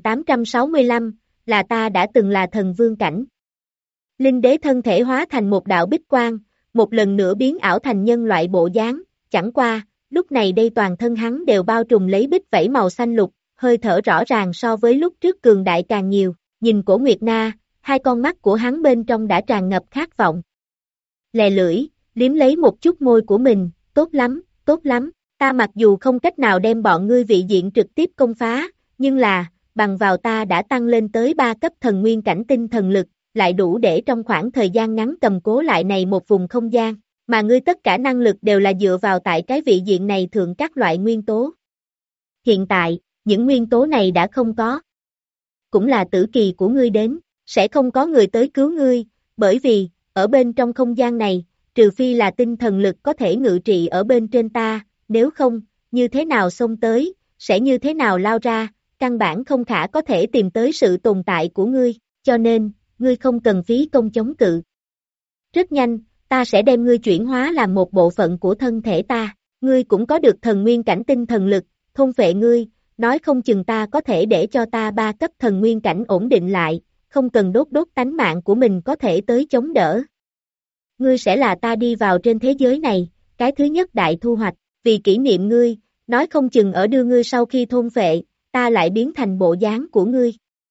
1865, là ta đã từng là thần vương cảnh. Linh Đế thân thể hóa thành một đạo bích quang, một lần nữa biến ảo thành nhân loại bộ dáng, chẳng qua, lúc này đây toàn thân hắn đều bao trùm lấy bích vảy màu xanh lục, hơi thở rõ ràng so với lúc trước cường đại càng nhiều, nhìn Cổ Nguyệt Na, hai con mắt của hắn bên trong đã tràn ngập khát vọng. Lè lưỡi, liếm lấy một chút môi của mình, tốt lắm, ta mặc dù không cách nào đem bọn ngươi vị diện trực tiếp công phá, nhưng là, bằng vào ta đã tăng lên tới 3 cấp thần nguyên cảnh tinh thần lực, lại đủ để trong khoảng thời gian ngắn cầm cố lại này một vùng không gian, mà ngươi tất cả năng lực đều là dựa vào tại cái vị diện này thượng các loại nguyên tố. Hiện tại, những nguyên tố này đã không có. Cũng là tử kỳ của ngươi đến, sẽ không có người tới cứu ngươi, bởi vì, ở bên trong không gian này, trừ phi là tinh thần lực có thể ngự trị ở bên trên ta, nếu không, như thế nào xông tới, sẽ như thế nào lao ra, căn bản không khả có thể tìm tới sự tồn tại của ngươi, cho nên, ngươi không cần phí công chống cự. Rất nhanh, ta sẽ đem ngươi chuyển hóa làm một bộ phận của thân thể ta, ngươi cũng có được thần nguyên cảnh tinh thần lực, thôn phệ ngươi, nói không chừng ta có thể để cho ta 3 cấp thần nguyên cảnh ổn định lại, không cần đốt tánh mạng của mình có thể tới chống đỡ. Ngươi sẽ là ta đi vào trên thế giới này, cái thứ nhất đại thu hoạch, vì kỷ niệm ngươi, nói không chừng ở đưa ngươi sau khi thôn phệ, ta lại biến thành bộ dáng của ngươi.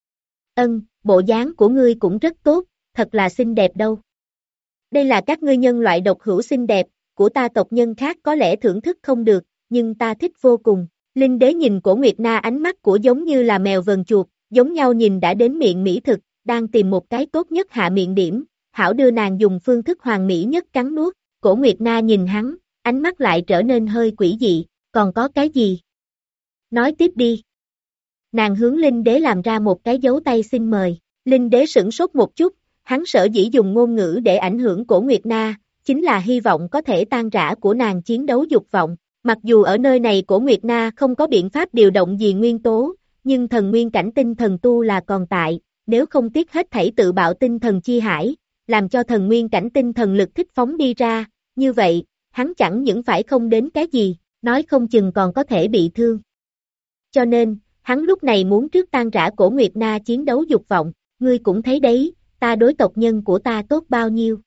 Bộ dáng của ngươi cũng rất tốt, thật là xinh đẹp đâu. Đây là các ngươi nhân loại độc hữu xinh đẹp, của ta tộc nhân khác có lẽ thưởng thức không được, nhưng ta thích vô cùng. Linh Đế nhìn Cổ Nguyệt Na ánh mắt của giống như là mèo vờn chuột, giống nhau nhìn đã đến miệng mỹ thực, đang tìm một cái tốt nhất hạ miệng điểm, hảo đưa nàng dùng phương thức hoàn mỹ nhất cắn nuốt. Cổ Nguyệt Na nhìn hắn, ánh mắt lại trở nên hơi quỷ dị, còn có cái gì? Nói tiếp đi. Nàng hướng Linh Đế làm ra một cái dấu tay xin mời, Linh Đế sửng sốt một chút, hắn sở dĩ dùng ngôn ngữ để ảnh hưởng Cổ Nguyệt Na, chính là hy vọng có thể tan rã của nàng chiến đấu dục vọng. Mặc dù ở nơi này Cổ Nguyệt Na không có biện pháp điều động gì nguyên tố, nhưng thần nguyên cảnh tinh thần tu là còn tại, nếu không tiếc hết thảy tự bạo tinh thần chi hải, làm cho thần nguyên cảnh tinh thần lực thích phóng đi ra, như vậy, hắn chẳng những phải không đến cái gì, nói không chừng còn có thể bị thương. Cho nên, hắn lúc này muốn trước tan rã Cổ Nguyệt Na chiến đấu dục vọng, ngươi cũng thấy đấy, ta đối tộc nhân của ta tốt bao nhiêu.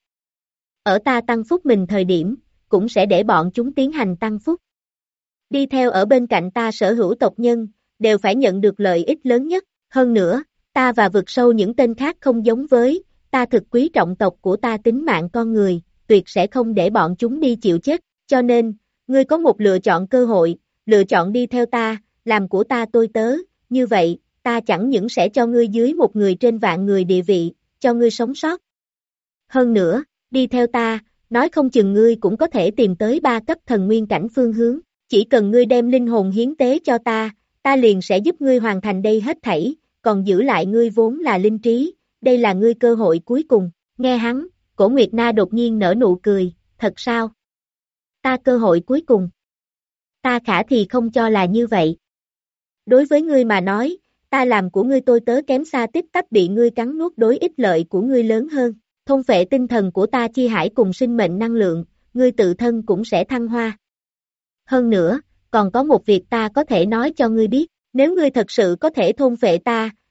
Ở ta tăng phúc mình thời điểm, cũng sẽ để bọn chúng tiến hành tăng phúc. Đi theo ở bên cạnh ta sở hữu tộc nhân, đều phải nhận được lợi ích lớn nhất, hơn nữa, ta và vực sâu những tên khác không giống với, ta thực quý trọng tộc của ta tính mạng con người, tuyệt sẽ không để bọn chúng đi chịu chết, cho nên, ngươi có một lựa chọn cơ hội, lựa chọn đi theo ta, làm của ta tôi tớ, như vậy, ta chẳng những sẽ cho ngươi dưới một người trên vạn người địa vị, cho ngươi sống sót. Hơn nữa, đi theo ta, nói không chừng ngươi cũng có thể tìm tới 3 cấp thần nguyên cảnh phương hướng, chỉ cần ngươi đem linh hồn hiến tế cho ta, ta liền sẽ giúp ngươi hoàn thành đây hết thảy, còn giữ lại ngươi vốn là linh trí, đây là ngươi cơ hội cuối cùng. Nghe hắn, Cổ Nguyệt Na đột nhiên nở nụ cười, thật sao? Ta cơ hội cuối cùng. Ta khả thì không cho là như vậy. Đối với ngươi mà nói, ta làm của ngươi tôi tớ kém xa tích tắp bị ngươi cắn nuốt đối ích lợi của ngươi lớn hơn, thôn phệ tinh thần của ta chi hải cùng sinh mệnh năng lượng, ngươi tự thân cũng sẽ thăng hoa. Hơn nữa, còn có một việc ta có thể nói cho ngươi biết, nếu ngươi thật sự có thể thôn phệ ta,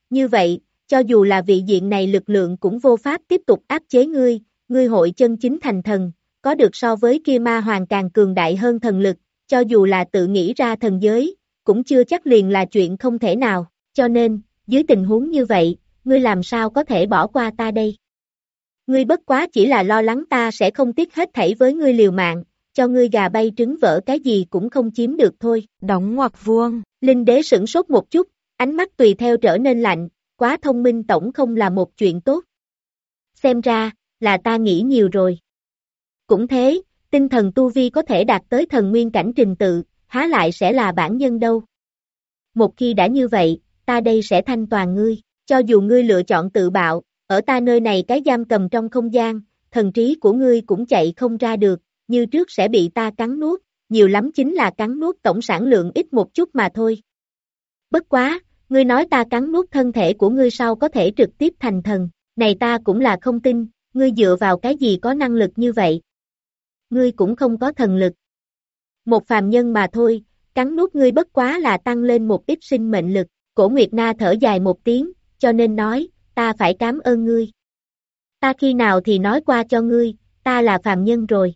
như vậy, cho dù là vị diện này lực lượng cũng vô pháp tiếp tục áp chế ngươi, ngươi hội chân chính thành thần, có được so với kia ma hoàng càng cường đại hơn thần lực, cho dù là tự nghĩ ra thần giới, cũng chưa chắc liền là chuyện không thể nào, cho nên, dưới tình huống như vậy, ngươi làm sao có thể bỏ qua ta đây? Ngươi bất quá chỉ là lo lắng ta sẽ không tiếc hết thảy với ngươi liều mạng, cho ngươi gà bay trứng vỡ cái gì cũng không chiếm được thôi.
Đóng ngoặc vuông.
Linh đế sửng sốt một chút, ánh mắt tùy theo trở nên lạnh, quá thông minh tổng không là một chuyện tốt. Xem ra, là ta nghĩ nhiều rồi. Cũng thế, tinh thần tu vi có thể đạt tới thần nguyên cảnh trình tự, há lại sẽ là bản nhân đâu. Một khi đã như vậy, ta đây sẽ thanh toàn ngươi, cho dù ngươi lựa chọn tự bạo, ở ta nơi này cái giam cầm trong không gian, thần trí của ngươi cũng chạy không ra được, như trước sẽ bị ta cắn nuốt, nhiều lắm chính là cắn nuốt tổng sản lượng ít một chút mà thôi. Bất quá, ngươi nói ta cắn nuốt thân thể của ngươi sau có thể trực tiếp thành thần, này ta cũng là không tin, ngươi dựa vào cái gì có năng lực như vậy? Ngươi cũng không có thần lực. Một phàm nhân mà thôi, cắn nuốt ngươi bất quá là tăng lên một ít sinh mệnh lực, Cổ Nguyệt Na thở dài một tiếng, cho nên nói, ta phải cảm ơn ngươi. Ta khi nào thì nói qua cho ngươi, ta là phàm nhân rồi.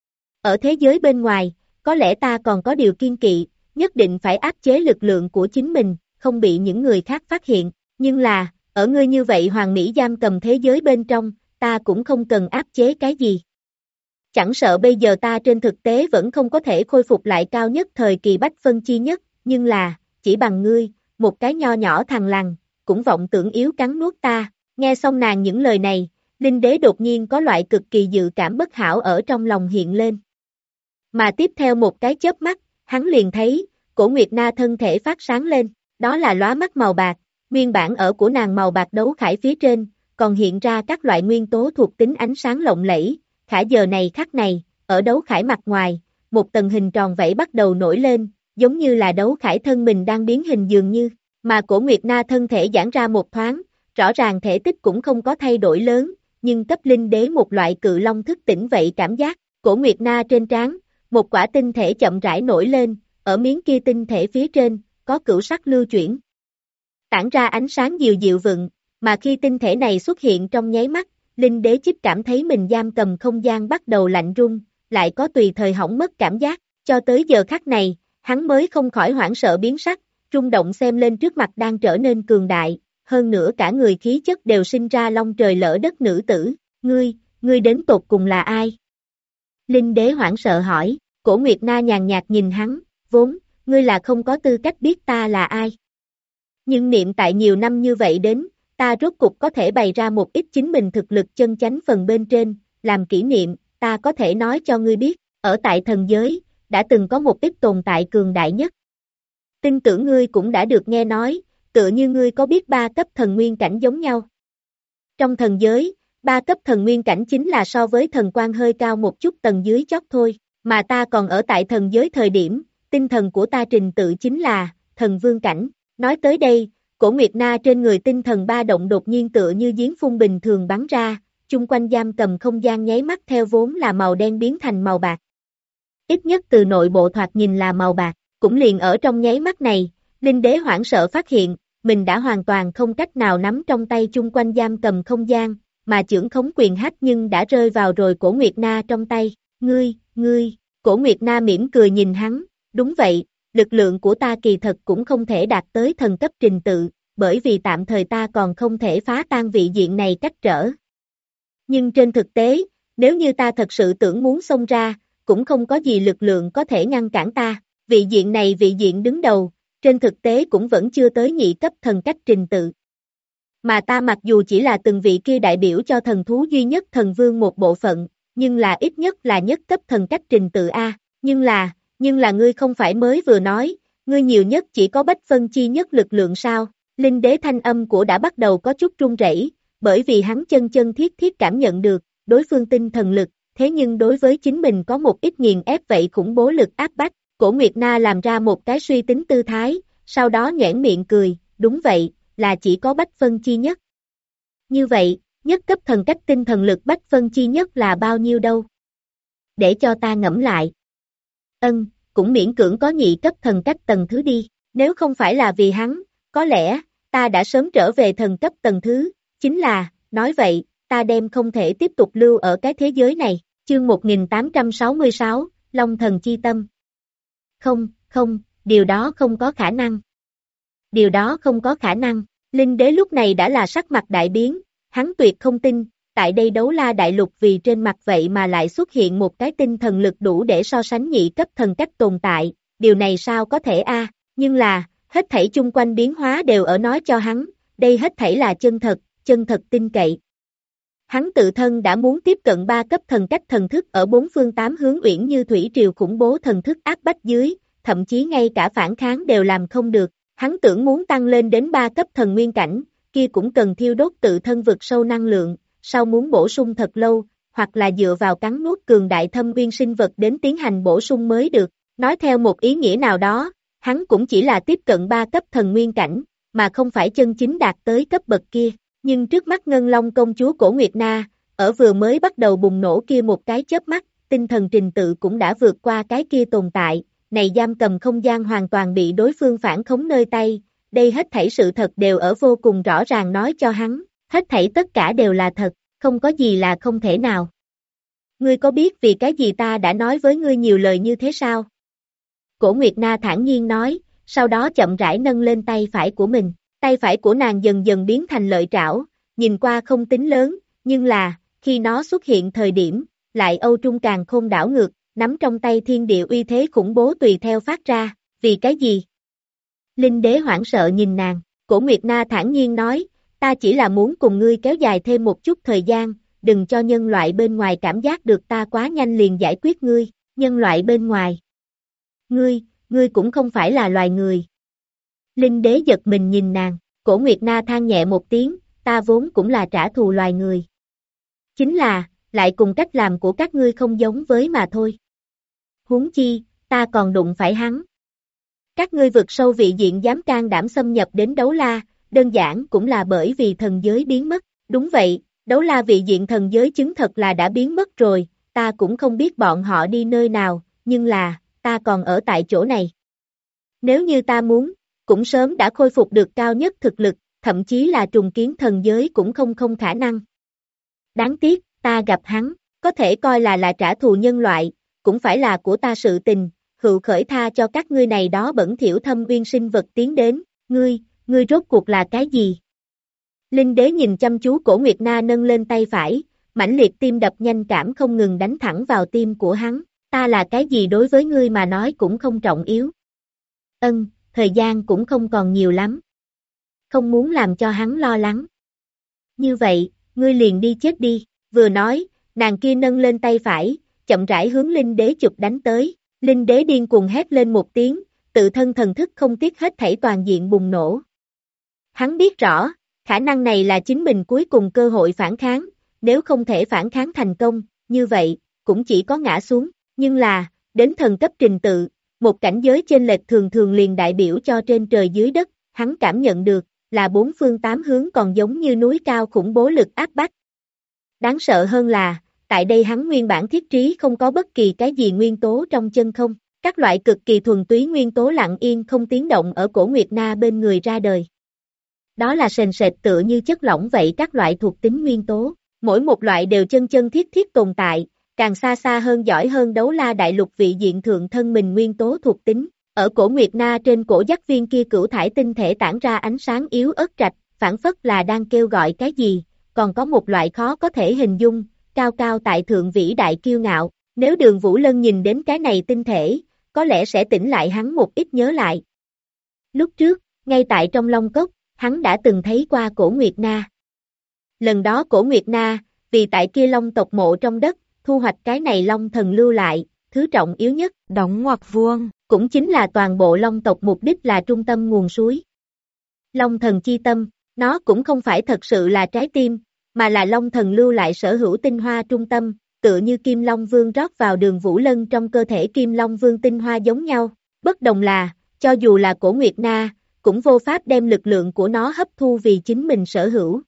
Ở thế giới bên ngoài, có lẽ ta còn có điều kiên kỵ, nhất định phải áp chế lực lượng của chính mình, không bị những người khác phát hiện, nhưng là, ở ngươi như vậy hoàng mỹ giam cầm thế giới bên trong, ta cũng không cần áp chế cái gì. Chẳng sợ bây giờ ta trên thực tế vẫn không có thể khôi phục lại cao nhất thời kỳ bách phân chi nhất, nhưng là, chỉ bằng ngươi, một cái nho nhỏ thằng lằn, cũng vọng tưởng yếu cắn nuốt ta. Nghe xong nàng những lời này, Linh Đế đột nhiên có loại cực kỳ dự cảm bất hảo ở trong lòng hiện lên. Mà tiếp theo một cái chớp mắt, hắn liền thấy, Cổ Nguyệt Na thân thể phát sáng lên, đó là lóa mắt màu bạc, nguyên bản ở của nàng màu bạc đấu khải phía trên, còn hiện ra các loại nguyên tố thuộc tính ánh sáng lộng lẫy, khả giờ này khắc này, ở đấu khải mặt ngoài, một tầng hình tròn vẫy bắt đầu nổi lên, giống như là đấu khải thân mình đang biến hình dường như, mà Cổ Nguyệt Na thân thể giãn ra một thoáng, rõ ràng thể tích cũng không có thay đổi lớn, nhưng cấp Linh Đế một loại cự long thức tỉnh vậy cảm giác, Cổ Nguyệt Na trên trán, một quả tinh thể chậm rãi nổi lên, ở miếng kia tinh thể phía trên, có cửu sắc lưu chuyển. Tản ra ánh sáng dịu dịu vựng, mà khi tinh thể này xuất hiện trong nháy mắt, Linh Đế chích cảm thấy mình giam cầm không gian bắt đầu lạnh run, lại có tùy thời hỏng mất cảm giác, cho tới giờ khắc này, hắn mới không khỏi hoảng sợ biến sắc, rung động xem lên trước mặt đang trở nên cường đại, hơn nữa cả người khí chất đều sinh ra long trời lỡ đất nữ tử, ngươi đến tột cùng là ai? Linh Đế hoảng sợ hỏi, Cổ Nguyệt Na nhàn nhạt nhìn hắn, vốn, ngươi là không có tư cách biết ta là ai. Nhưng niệm tại nhiều năm như vậy đến, ta rốt cục có thể bày ra một ít chính mình thực lực chân chánh phần bên trên, làm kỷ niệm, ta có thể nói cho ngươi biết, ở tại thần giới, đã từng có một ít tồn tại cường đại nhất. Tin tưởng ngươi cũng đã được nghe nói, tựa như ngươi có biết 3 cấp thần nguyên cảnh giống nhau. Trong thần giới, 3 cấp thần nguyên cảnh chính là so với thần quan hơi cao một chút tầng dưới chót thôi, mà ta còn ở tại thần giới thời điểm, tinh thần của ta trình tự chính là thần vương cảnh. Nói tới đây, Cổ Nguyệt Na trên người tinh thần ba động đột nhiên tựa như giếng phun bình thường bắn ra, chung quanh giam cầm không gian nháy mắt theo vốn là màu đen biến thành màu bạc. Ít nhất từ nội bộ thoạt nhìn là màu bạc, cũng liền ở trong nháy mắt này, Linh Đế hoảng sợ phát hiện, mình đã hoàn toàn không cách nào nắm trong tay chung quanh giam cầm không gian, mà chưởng khống quyền hách nhưng đã rơi vào rồi Cổ Nguyệt Na trong tay, ngươi, Cổ Nguyệt Na mỉm cười nhìn hắn, đúng vậy, lực lượng của ta kỳ thật cũng không thể đạt tới thần cấp trình tự, bởi vì tạm thời ta còn không thể phá tan vị diện này cách trở. Nhưng trên thực tế, nếu như ta thật sự tưởng muốn xông ra, cũng không có gì lực lượng có thể ngăn cản ta, vị diện đứng đầu, trên thực tế cũng vẫn chưa tới nhị cấp thần cách trình tự. Mà ta mặc dù chỉ là từng vị kia đại biểu cho thần thú duy nhất thần vương một bộ phận, nhưng là ít nhất là nhất cấp thần cách trình tự A, nhưng là ngươi không phải mới vừa nói, ngươi nhiều nhất chỉ có bách phân chi nhất lực lượng sao, Linh Đế thanh âm của đã bắt đầu có chút run rẩy, bởi vì hắn chân thiết cảm nhận được, đối phương tinh thần lực, thế nhưng đối với chính mình có một ít nghiền ép vậy khủng bố lực áp bách, Cổ Nguyệt Na làm ra một cái suy tính tư thái, sau đó nhoẻn miệng cười, đúng vậy, là chỉ có bách phân chi nhất. Như vậy, nhất cấp thần cách tinh thần lực bách phân chi nhất là bao nhiêu đâu? Để cho ta ngẫm lại. Cũng miễn cưỡng có nhị cấp thần cách tầng thứ đi, nếu không phải là vì hắn, có lẽ, ta đã sớm trở về thần cấp tầng thứ, chính là, nói vậy, ta đem không thể tiếp tục lưu ở cái thế giới này, chương 1866, Long thần chi tâm. Không, điều đó không có khả năng. Điều đó không có khả năng, Linh Đế lúc này đã là sắc mặt đại biến, hắn tuyệt không tin, tại đây Đấu La Đại Lục vì trên mặt vậy mà lại xuất hiện một cái tinh thần lực đủ để so sánh nhị cấp thần cách tồn tại, điều này sao có thể a? Nhưng là, hết thảy chung quanh biến hóa đều ở nói cho hắn, đây hết thảy là chân thật tin cậy. Hắn tự thân đã muốn tiếp cận 3 cấp thần cách thần thức ở bốn phương tám hướng uyển như thủy triều khủng bố thần thức áp bách dưới, thậm chí ngay cả phản kháng đều làm không được, hắn tưởng muốn tăng lên đến 3 cấp thần nguyên cảnh, kia cũng cần thiêu đốt tự thân vực sâu năng lượng, sau muốn bổ sung thật lâu, hoặc là dựa vào cắn nuốt cường đại thâm uyên sinh vật đến tiến hành bổ sung mới được, nói theo một ý nghĩa nào đó, hắn cũng chỉ là tiếp cận 3 cấp thần nguyên cảnh, mà không phải chân chính đạt tới cấp bậc kia. Nhưng trước mắt Ngân Long công chúa Cổ Nguyệt Na, ở vừa mới bắt đầu bùng nổ kia một cái chớp mắt, tinh thần trình tự cũng đã vượt qua cái kia tồn tại, này giam cầm không gian hoàn toàn bị đối phương phản khống nơi tay, đây hết thảy sự thật đều ở vô cùng rõ ràng nói cho hắn, hết thảy tất cả đều là thật, không có gì là không thể nào. Ngươi có biết vì cái gì ta đã nói với ngươi nhiều lời như thế sao? Cổ Nguyệt Na thản nhiên nói, sau đó chậm rãi nâng lên tay phải của mình. Tay phải của nàng dần dần biến thành lợi trảo, nhìn qua không tính lớn, nhưng là, khi nó xuất hiện thời điểm, lại âu trung càn khôn đảo ngược, nắm trong tay thiên địa uy thế khủng bố tùy theo phát ra, vì cái gì? Linh Đế hoảng sợ nhìn nàng, Cổ Nguyệt Na thản nhiên nói, ta chỉ là muốn cùng ngươi kéo dài thêm một chút thời gian, đừng cho nhân loại bên ngoài cảm giác được ta quá nhanh liền giải quyết ngươi, nhân loại bên ngoài. Ngươi cũng không phải là loài người. Linh Đế giật mình nhìn nàng, Cổ Nguyệt Na than nhẹ một tiếng, ta vốn cũng là trả thù loài người. Chính là, lại cùng cách làm của các ngươi không giống với mà thôi. Huống chi, ta còn đụng phải hắn. Các ngươi vượt sâu vị diện dám can đảm xâm nhập đến Đấu La, đơn giản cũng là bởi vì thần giới biến mất. Đúng vậy, Đấu La vị diện thần giới chứng thật là đã biến mất rồi, ta cũng không biết bọn họ đi nơi nào, nhưng là, ta còn ở tại chỗ này. Nếu như ta muốn, cũng sớm đã khôi phục được cao nhất thực lực, thậm chí là trùng kiến thần giới cũng không khả năng. Đáng tiếc, ta gặp hắn, có thể coi là trả thù nhân loại, cũng phải là của ta sự tình, hữu khởi tha cho các ngươi này đó bẩn thỉu thâm uyên sinh vật tiến đến, ngươi rốt cuộc là cái gì? Linh Đế nhìn chăm chú Cổ Nguyệt Na nâng lên tay phải, mãnh liệt tim đập nhanh cảm không ngừng đánh thẳng vào tim của hắn, ta là cái gì đối với ngươi mà nói cũng không trọng yếu. Thời gian cũng không còn nhiều lắm. Không muốn làm cho hắn lo lắng. Như vậy, ngươi liền đi chết đi, vừa nói, nàng kia nâng lên tay phải, chậm rãi hướng Linh Đế chụp đánh tới, Linh Đế điên cuồng hét lên một tiếng, tự thân thần thức không tiếc hết thảy toàn diện bùng nổ. Hắn biết rõ, khả năng này là chính mình cuối cùng cơ hội phản kháng, nếu không thể phản kháng thành công, như vậy, cũng chỉ có ngã xuống, nhưng là, đến thần cấp trình tự, một cảnh giới chênh lệch thường liền đại biểu cho trên trời dưới đất, hắn cảm nhận được, là bốn phương tám hướng còn giống như núi cao khủng bố lực áp bách. Đáng sợ hơn là, tại đây hắn nguyên bản thiết trí không có bất kỳ cái gì nguyên tố trong chân không, các loại cực kỳ thuần túy nguyên tố lặng yên không tiếng động ở Cổ Nguyệt Na bên người ra đời. Đó là sền sệt tựa như chất lỏng vậy các loại thuộc tính nguyên tố, mỗi một loại đều chân thiết tồn tại, càng xa hơn giỏi hơn Đấu La Đại Lục vị diện thượng thân mình nguyên tố thuộc tính. Ở Cổ Nguyệt Na trên cổ giác viên kia cửu thải tinh thể tản ra ánh sáng yếu ớt rạch, phản phất là đang kêu gọi cái gì, còn có một loại khó có thể hình dung, cao tại thượng vĩ đại kiêu ngạo, nếu Đường Vũ Lân nhìn đến cái này tinh thể, có lẽ sẽ tỉnh lại hắn một ít nhớ lại. Lúc trước, ngay tại trong Long Cốc, hắn đã từng thấy qua Cổ Nguyệt Na. Lần đó Cổ Nguyệt Na, vì tại kia Long tộc mộ trong đất, thu hoạch cái này Long thần lưu lại, thứ trọng yếu nhất,
đóng ngoặc vuông,
cũng chính là toàn bộ Long tộc mục đích là trung tâm nguồn suối. Long thần chi tâm, nó cũng không phải thật sự là trái tim, mà là Long thần lưu lại sở hữu tinh hoa trung tâm, tựa như Kim Long Vương rót vào Đường Vũ Lân trong cơ thể Kim Long Vương tinh hoa giống nhau, bất đồng là, cho dù là Cổ Nguyệt Na, cũng vô pháp đem lực lượng của nó hấp thu vì chính mình sở hữu.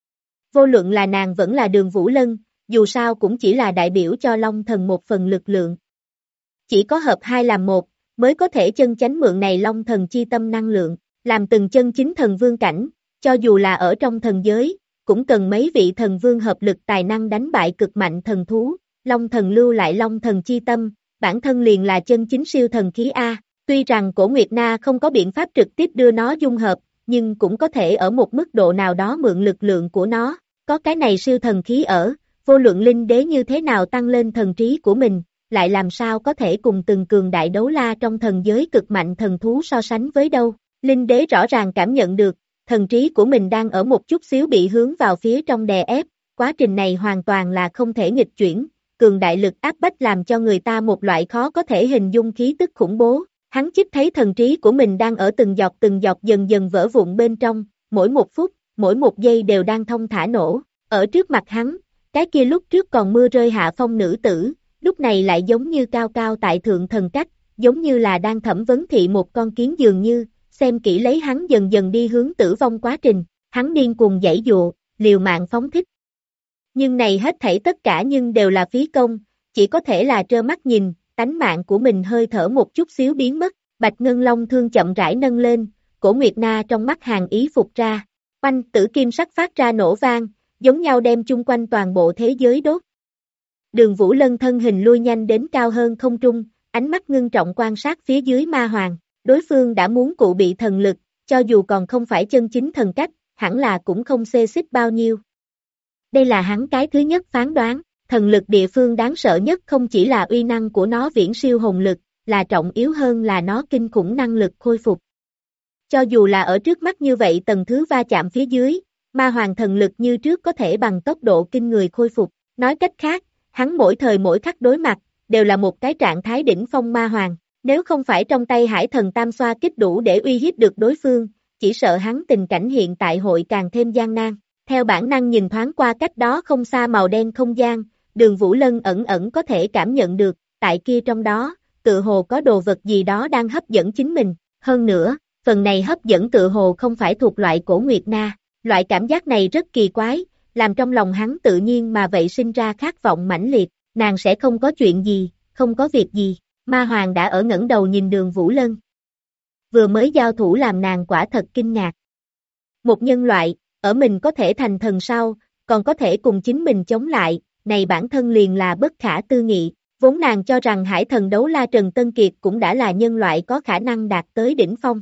Vô luận là nàng vẫn là Đường Vũ Lân, dù sao cũng chỉ là đại biểu cho Long thần một phần lực lượng. Chỉ có hợp hai làm một, mới có thể chân chánh mượn này Long thần chi tâm năng lượng, làm từng chân chính thần vương cảnh, cho dù là ở trong thần giới, cũng cần mấy vị thần vương hợp lực tài năng đánh bại cực mạnh thần thú, Long thần lưu lại Long thần chi tâm, bản thân liền là chân chính siêu thần khí A, tuy rằng Cổ Nguyệt Na không có biện pháp trực tiếp đưa nó dung hợp, nhưng cũng có thể ở một mức độ nào đó mượn lực lượng của nó, có cái này siêu thần khí ở, vô luận linh đế như thế nào tăng lên thần trí của mình, lại làm sao có thể cùng từng cường đại đấu la trong thần giới cực mạnh thần thú so sánh với đâu, linh đế rõ ràng cảm nhận được, thần trí của mình đang ở một chút xíu bị hướng vào phía trong đè ép, quá trình này hoàn toàn là không thể nghịch chuyển, cường đại lực áp bách làm cho người ta một loại khó có thể hình dung khí tức khủng bố, hắn chích thấy thần trí của mình đang ở từng giọt dần dần vỡ vụn bên trong, mỗi một phút, mỗi một giây đều đang thông thả nổ, ở trước mặt hắn, cái kia lúc trước còn mưa rơi hạ phong nữ tử, lúc này lại giống như cao cao tại thượng thần cách, giống như là đang thẩm vấn thị một con kiến dường như, xem kỹ lấy hắn dần dần đi hướng tử vong quá trình, hắn điên cuồng giãy giụa, liều mạng phóng thích. Nhưng này hết thảy tất cả nhưng đều là phí công, chỉ có thể là trơ mắt nhìn, tánh mạng của mình hơi thở một chút xíu biến mất, Bạch Ngân Long thương chậm rãi nâng lên, Cổ Nguyệt Na trong mắt hàng ý phục ra, oanh tử kim sắc phát ra nổ vang, giống nhau đem chung quanh toàn bộ thế giới đốt. Đường Vũ Lân thân hình lui nhanh đến cao hơn không trung, ánh mắt ngưng trọng quan sát phía dưới ma hoàng, đối phương đã muốn cụ bị thần lực, cho dù còn không phải chân chính thần cách, hẳn là cũng không xê xích bao nhiêu. Đây là hắn cái thứ nhất phán đoán, thần lực địa phương đáng sợ nhất không chỉ là uy năng của nó viễn siêu hồn lực, là trọng yếu hơn là nó kinh khủng năng lực khôi phục. Cho dù là ở trước mắt như vậy tầng thứ va chạm phía dưới, ma hoàng thần lực như trước có thể bằng tốc độ kinh người khôi phục, nói cách khác, hắn mỗi thời mỗi khắc đối mặt, đều là một cái trạng thái đỉnh phong ma hoàng, nếu không phải trong tay hải thần tam xoa kích đủ để uy hiếp được đối phương, chỉ sợ hắn tình cảnh hiện tại hội càng thêm gian nan. Theo bản năng nhìn thoáng qua cách đó không xa màu đen không gian, Đường Vũ Lân ẩn ẩn có thể cảm nhận được, tại kia trong đó, tựa hồ có đồ vật gì đó đang hấp dẫn chính mình, hơn nữa, phần này hấp dẫn tựa hồ không phải thuộc loại Cổ Nguyệt Na, loại cảm giác này rất kỳ quái, làm trong lòng hắn tự nhiên mà vậy sinh ra khát vọng mãnh liệt, nàng sẽ không có chuyện gì, không có việc gì, ma hoàng đã ở ngẩng đầu nhìn Đường Vũ Lân. Vừa mới giao thủ làm nàng quả thật kinh ngạc. Một nhân loại, ở mình có thể thành thần sau, còn có thể cùng chính mình chống lại, này bản thân liền là bất khả tư nghị, vốn nàng cho rằng hải thần đấu la Trần Tân Kiệt cũng đã là nhân loại có khả năng đạt tới đỉnh phong.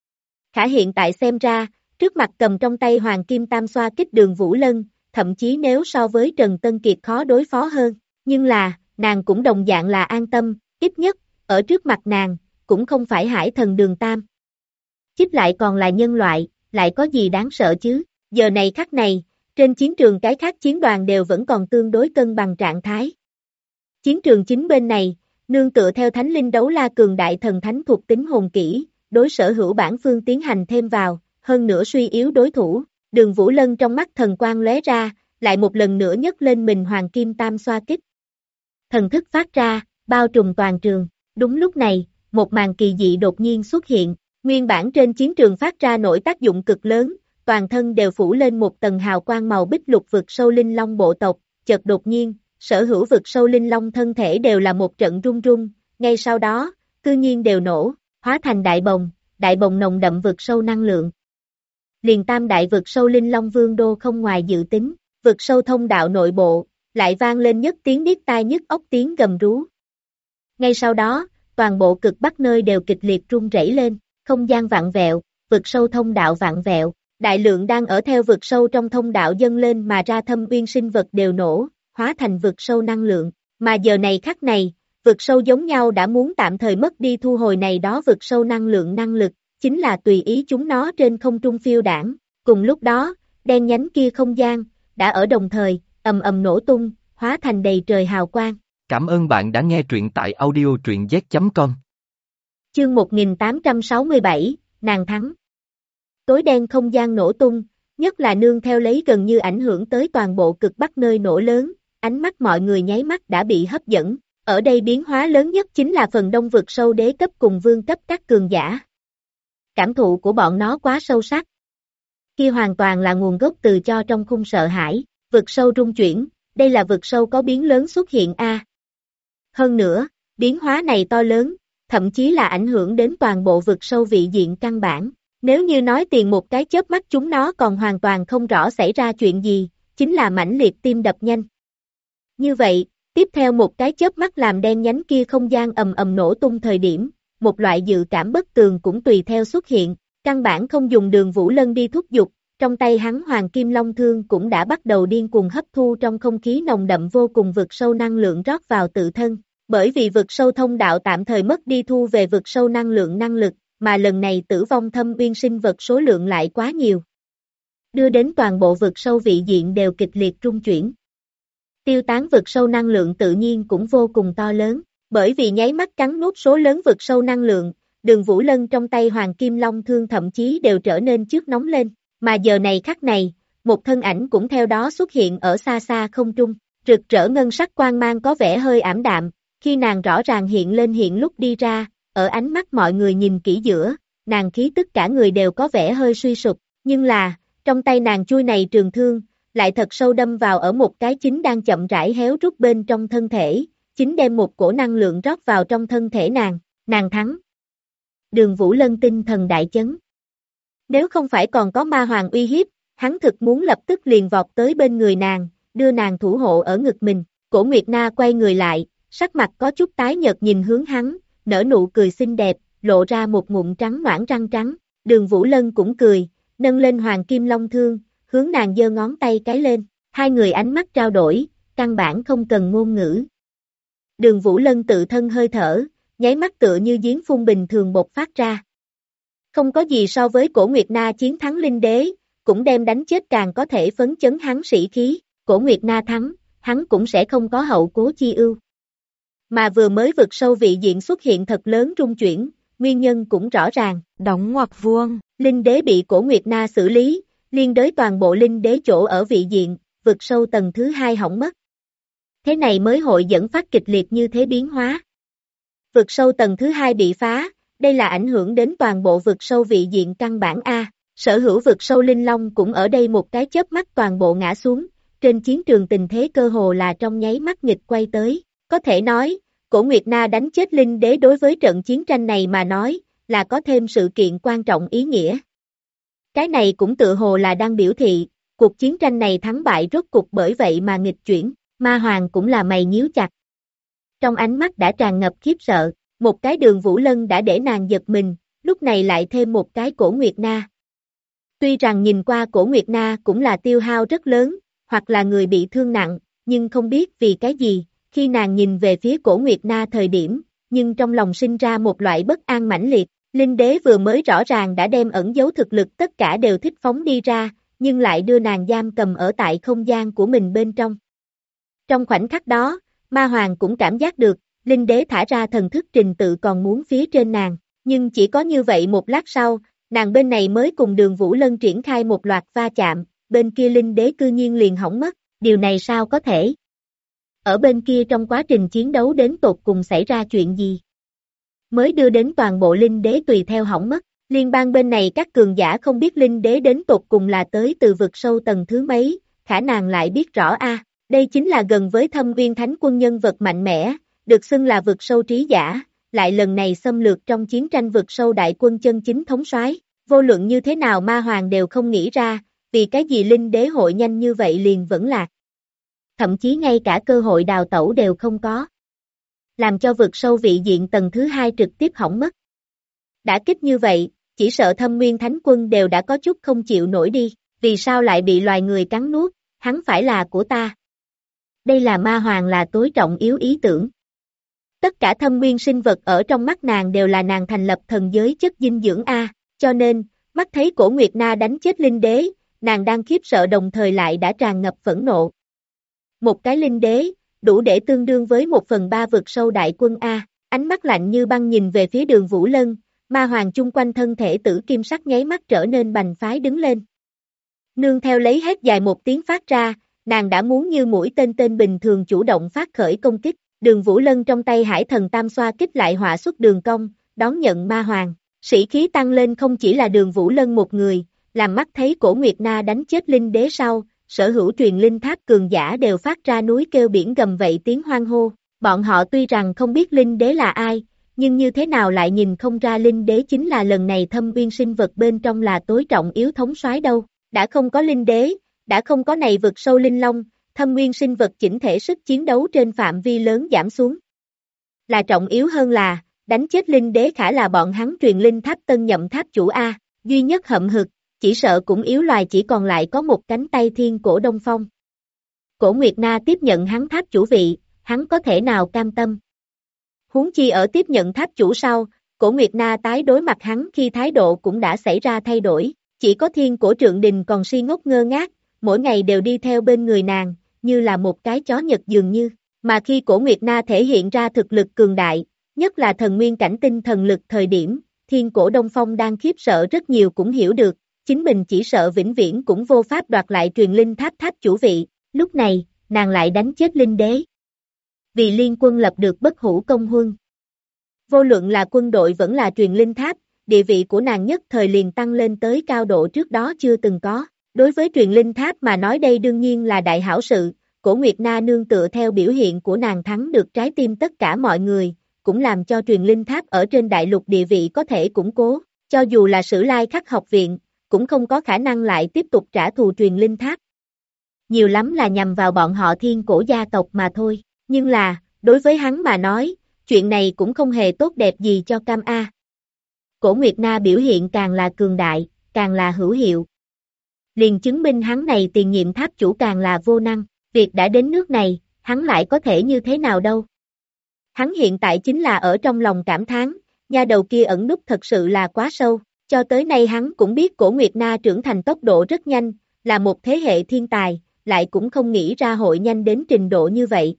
Khả hiện tại xem ra, trước mặt cầm trong tay Hoàng Kim Tam xoa kích Đường Vũ Lân, thậm chí nếu so với Trần Tân Kiệt khó đối phó hơn, nhưng là, nàng cũng đồng dạng là an tâm, ít nhất, ở trước mặt nàng, cũng không phải hải thần Đường Tam. Chích lại còn là nhân loại, lại có gì đáng sợ chứ, giờ này khắc này, trên chiến trường cái khác chiến đoàn đều vẫn còn tương đối cân bằng trạng thái. Chiến trường chính bên này, nương tựa theo thánh linh đấu la cường đại thần thánh thuộc tính hồn kỹ, đối sở hữu bản phương tiến hành thêm vào, hơn nữa suy yếu đối thủ, Đường Vũ Lân trong mắt thần quang lóe ra, lại một lần nữa nhấc lên mình Hoàng Kim Tam xoa kích. Thần thức phát ra, bao trùm toàn trường, đúng lúc này, một màn kỳ dị đột nhiên xuất hiện, nguyên bản trên chiến trường phát ra nổi tác dụng cực lớn, toàn thân đều phủ lên một tầng hào quang màu bích lục vực sâu linh long bộ tộc, chợt đột nhiên, sở hữu vực sâu linh long thân thể đều là một trận rung rung, ngay sau đó, cư nhiên đều nổ, hóa thành đại bồng nồng đậm vực sâu năng lượng. Liền tam đại vực sâu linh long vương đô không ngoài dự tính, vực sâu thông đạo nội bộ, lại vang lên nhất tiếng điếc tai nhức óc tiếng gầm rú. Ngay sau đó, toàn bộ cực bắc nơi đều kịch liệt rung rẩy lên, không gian vặn vẹo, vực sâu thông đạo vặn vẹo, đại lượng đang ở theo vực sâu trong thông đạo dâng lên mà ra thâm uyên sinh vật đều nổ, hóa thành vực sâu năng lượng, mà giờ này khắc này, vực sâu giống nhau đã muốn tạm thời mất đi thu hồi này đó vực sâu năng lượng năng lực, chính là tùy ý chúng nó trên không trung phiêu đảng. Cùng lúc đó, đen nhánh kia không gian, đã ở đồng thời, ầm ầm nổ tung, hóa thành đầy trời hào quang.
Cảm ơn bạn đã nghe truyện tại audio truyện z.com.
Chương 1867, nàng thắng. Tối đen không gian nổ tung, nhất là nương theo lấy gần như ảnh hưởng tới toàn bộ cực bắc nơi nổ lớn, ánh mắt mọi người nháy mắt đã bị hấp dẫn. Ở đây biến hóa lớn nhất chính là phần đông vực sâu đế cấp cùng vương cấp các cường giả. Cảm thụ của bọn nó quá sâu sắc. Kia hoàn toàn là nguồn gốc từ cho trong khung sợ hãi, vực sâu rung chuyển, đây là vực sâu có biến lớn xuất hiện a. Hơn nữa, biến hóa này to lớn, thậm chí là ảnh hưởng đến toàn bộ vực sâu vị diện căn bản, Nếu như nói tiền một cái chớp mắt chúng nó còn hoàn toàn không rõ xảy ra chuyện gì, chính là mãnh liệt tim đập nhanh. Như vậy, tiếp theo một cái chớp mắt làm đen nhánh kia không gian ầm ầm nổ tung thời điểm, một loại dự cảm bất tường cũng tùy theo xuất hiện, căn bản không dùng Đường Vũ Lân đi thúc giục, trong tay hắn Hoàng Kim Long Thương cũng đã bắt đầu điên cuồng hấp thu trong không khí nồng đậm vô cùng vực sâu năng lượng rót vào tự thân, bởi vì vực sâu thông đạo tạm thời mất đi thu về vực sâu năng lực, mà lần này tử vong thâm uyên sinh vật số lượng lại quá nhiều. Đưa đến toàn bộ vực sâu vị diện đều kịch liệt rung chuyển. Tiêu tán vực sâu năng lượng tự nhiên cũng vô cùng to lớn, bởi vì nháy mắt cắn nuốt số lớn vực sâu năng lượng, Đường Vũ Lân trong tay Hoàng Kim Long Thương thậm chí đều trở nên trước nóng lên, mà giờ này khắc này, một thân ảnh cũng theo đó xuất hiện ở xa xa không trung, rực rỡ ngân sắc quang mang có vẻ hơi ảm đạm, khi nàng rõ ràng hiện lên hiện lúc đi ra, ở ánh mắt mọi người nhìn kỹ giữa, nàng khí tức cả người đều có vẻ hơi suy sụp, nhưng là, trong tay nàng chui này trường thương, lại thật sâu đâm vào ở một cái chính đang chậm rãi héo rút bên trong thân thể, chính đem một cổ năng lượng rót vào trong thân thể nàng thắng. Đường Vũ Lân tinh thần đại chấn. Nếu không phải còn có ma hoàng uy hiếp, hắn thực muốn lập tức liền vọt tới bên người nàng, đưa nàng thủ hộ ở ngực mình. Cổ Nguyệt Na quay người lại, sắc mặt có chút tái nhợt nhìn hướng hắn, nở nụ cười xinh đẹp, lộ ra một ngụm trắng noãn răng trắng. Đường Vũ Lân cũng cười, nâng lên Hoàng Kim Long Thương, hướng nàng giơ ngón tay cái lên. Hai người ánh mắt trao đổi, căn bản không cần ngôn ngữ. Đường Vũ Lân tự thân hơi thở, nháy mắt tựa như giếng phun bình thường bộc phát ra. Không có gì so với Cổ Nguyệt Na chiến thắng Linh Đế, cũng đem đánh chết càng có thể phấn chấn hắn sĩ khí. Cổ Nguyệt Na thắng, hắn cũng sẽ không có hậu cố chi ưu. Mà vừa mới vực sâu vị diện xuất hiện thật lớn rung chuyển, nguyên nhân cũng rõ ràng.
Đóng ngoặc vuông.
Linh Đế bị Cổ Nguyệt Na xử lý, liên đới toàn bộ Linh Đế chỗ ở vị diện, vực sâu tầng thứ 2 hỏng mất. Thế này mới hội dẫn phát kịch liệt như thế biến hóa. Vực sâu tầng thứ 2 bị phá, đây là ảnh hưởng đến toàn bộ vực sâu vị diện căn bản A, sở hữu vực sâu Linh Long cũng ở đây một cái chớp mắt toàn bộ ngã xuống, trên chiến trường tình thế cơ hồ là trong nháy mắt nghịch quay tới, có thể nói, Cổ Nguyệt Na đánh chết Linh Đế đối với trận chiến tranh này mà nói, là có thêm sự kiện quan trọng ý nghĩa. Cái này cũng tự hồ là đang biểu thị, cuộc chiến tranh này thắng bại rốt cục bởi vậy mà nghịch chuyển, Ma Hoàng cũng là mày nhíu chặt. Trong ánh mắt đã tràn ngập khiếp sợ, một cái Đường Vũ Lân đã để nàng giật mình, lúc này lại thêm một cái Cổ Nguyệt Na. Tuy rằng nhìn qua Cổ Nguyệt Na cũng là tiêu hao rất lớn, hoặc là người bị thương nặng, nhưng không biết vì cái gì, khi nàng nhìn về phía Cổ Nguyệt Na thời điểm, nhưng trong lòng sinh ra một loại bất an mãnh liệt, Linh Đế vừa mới rõ ràng đã đem ẩn giấu thực lực tất cả đều thích phóng đi ra, nhưng lại đưa nàng giam cầm ở tại không gian của mình bên trong. Trong khoảnh khắc đó, Ma Hoàng cũng cảm giác được, Linh Đế thả ra thần thức trình tự còn muốn phía trên nàng, nhưng chỉ có như vậy một lát sau, nàng bên này mới cùng Đường Vũ Lân triển khai một loạt va chạm, bên kia Linh Đế cư nhiên liền hỏng mất, điều này sao có thể? Ở bên kia trong quá trình chiến đấu đến tột cùng xảy ra chuyện gì? Mới đưa đến toàn bộ Linh Đế tùy theo hỏng mất, liên bang bên này các cường giả không biết Linh Đế đến tột cùng là tới từ vực sâu tầng thứ mấy, khả năng lại biết rõ đây chính là gần với Thâm Uyên Thánh Quân nhân vật mạnh mẽ, được xưng là vực sâu trí giả, lại lần này xâm lược trong chiến tranh vực sâu đại quân chân chính thống soái. Vô luận như thế nào Ma Hoàng đều không nghĩ ra, vì cái gì Linh Đế hội nhanh như vậy liền vẫn lạc. Thậm chí ngay cả cơ hội đào tẩu đều không có. Làm cho vực sâu vị diện tầng thứ 2 trực tiếp hỏng mất. Đã kích như vậy, chỉ sợ Thâm Nguyên Thánh Quân đều đã có chút không chịu nổi đi, vì sao lại bị loài người cắn nuốt, hắn phải là của ta. Đây là Ma Hoàng là tối trọng yếu ý tưởng. Tất cả thâm nguyên sinh vật ở trong mắt nàng đều là nàng thành lập thần giới chất dinh dưỡng cho nên, mắt thấy Cổ Nguyệt Na đánh chết Linh Đế, nàng đang khiếp sợ đồng thời lại đã tràn ngập phẫn nộ. Một cái Linh Đế, đủ để tương đương với 1/3 vực sâu đại quân ánh mắt lạnh như băng nhìn về phía Đường Vũ Lân, Ma Hoàng chung quanh thân thể tử kim sắc nháy mắt trở nên bành phái đứng lên. Nương theo lấy hét dài một tiếng phát ra, nàng đã muốn như mũi tên bình thường chủ động phát khởi công kích, Đường Vũ Lân trong tay Hải Thần Tam Xoa kích lại họa xuất đường cong, đón nhận Ma Hoàng, sĩ khí tăng lên không chỉ là Đường Vũ Lân một người, làm mắt thấy Cổ Nguyệt Na đánh chết Linh Đế sau, sở hữu truyền linh tháp cường giả đều phát ra núi kêu biển gầm vậy tiếng hoan hô, bọn họ tuy rằng không biết Linh Đế là ai, nhưng như thế nào lại nhìn không ra linh đế chính là lần này thâm uyên sinh vật bên trong là tối trọng yếu thống soái đâu, đã không có linh đế, đã không có này vực sâu linh long, thâm nguyên sinh vật chỉnh thể sức chiến đấu trên phạm vi lớn giảm xuống. Là trọng yếu hơn là, đánh chết linh đế khả là bọn hắn truyền linh tháp tân nhậm tháp chủ A, duy nhất hậm hực, chỉ sợ cũng yếu loài chỉ còn lại có một cánh tay thiên cổ Đông Phong. Cổ Nguyệt Na tiếp nhận hắn tháp chủ vị, hắn có thể nào cam tâm. Huống chi ở tiếp nhận tháp chủ sau, Cổ Nguyệt Na tái đối mặt hắn khi thái độ cũng đã xảy ra thay đổi, chỉ có thiên cổ Trượng Đình còn si ngốc ngơ ngác, mỗi ngày đều đi theo bên người nàng, như là một cái chó nhật dường như, mà khi Cổ Nguyệt Na thể hiện ra thực lực cường đại, nhất là thần nguyên cảnh tinh thần lực thời điểm, thiên cổ Đông Phong đang khiếp sợ rất nhiều cũng hiểu được, chính mình chỉ sợ vĩnh viễn cũng vô pháp đoạt lại truyền linh tháp tháp chủ vị, lúc này, nàng lại đánh chết linh đế. Vì liên quân lập được bất hủ công huân. Vô luận là quân đội vẫn là truyền linh tháp, địa vị của nàng nhất thời liền tăng lên tới cao độ trước đó chưa từng có. Đối với truyền linh tháp mà nói đây đương nhiên là đại hảo sự, Cổ Nguyệt Na nương tựa theo biểu hiện của nàng thắng được trái tim tất cả mọi người, cũng làm cho truyền linh tháp ở trên đại lục địa vị có thể củng cố, cho dù là Sử Lai Khắc học viện, cũng không có khả năng lại tiếp tục trả thù truyền linh tháp. Nhiều lắm là nhằm vào bọn họ thiên cổ gia tộc mà thôi, nhưng là, đối với hắn mà nói, chuyện này cũng không hề tốt đẹp gì cho Cam A. Cổ Nguyệt Na biểu hiện càng là cường đại, càng là hữu hiệu. Liền chứng minh hắn này tiền nhiệm tháp chủ càng là vô năng, việc đã đến nước này, hắn lại có thể như thế nào đâu. Hắn hiện tại chính là ở trong lòng cảm thán, nha đầu kia ẩn núp thật sự là quá sâu, cho tới nay hắn cũng biết Cổ Nguyệt Na trưởng thành tốc độ rất nhanh, là một thế hệ thiên tài, lại cũng không nghĩ ra hội nhanh đến trình độ như vậy.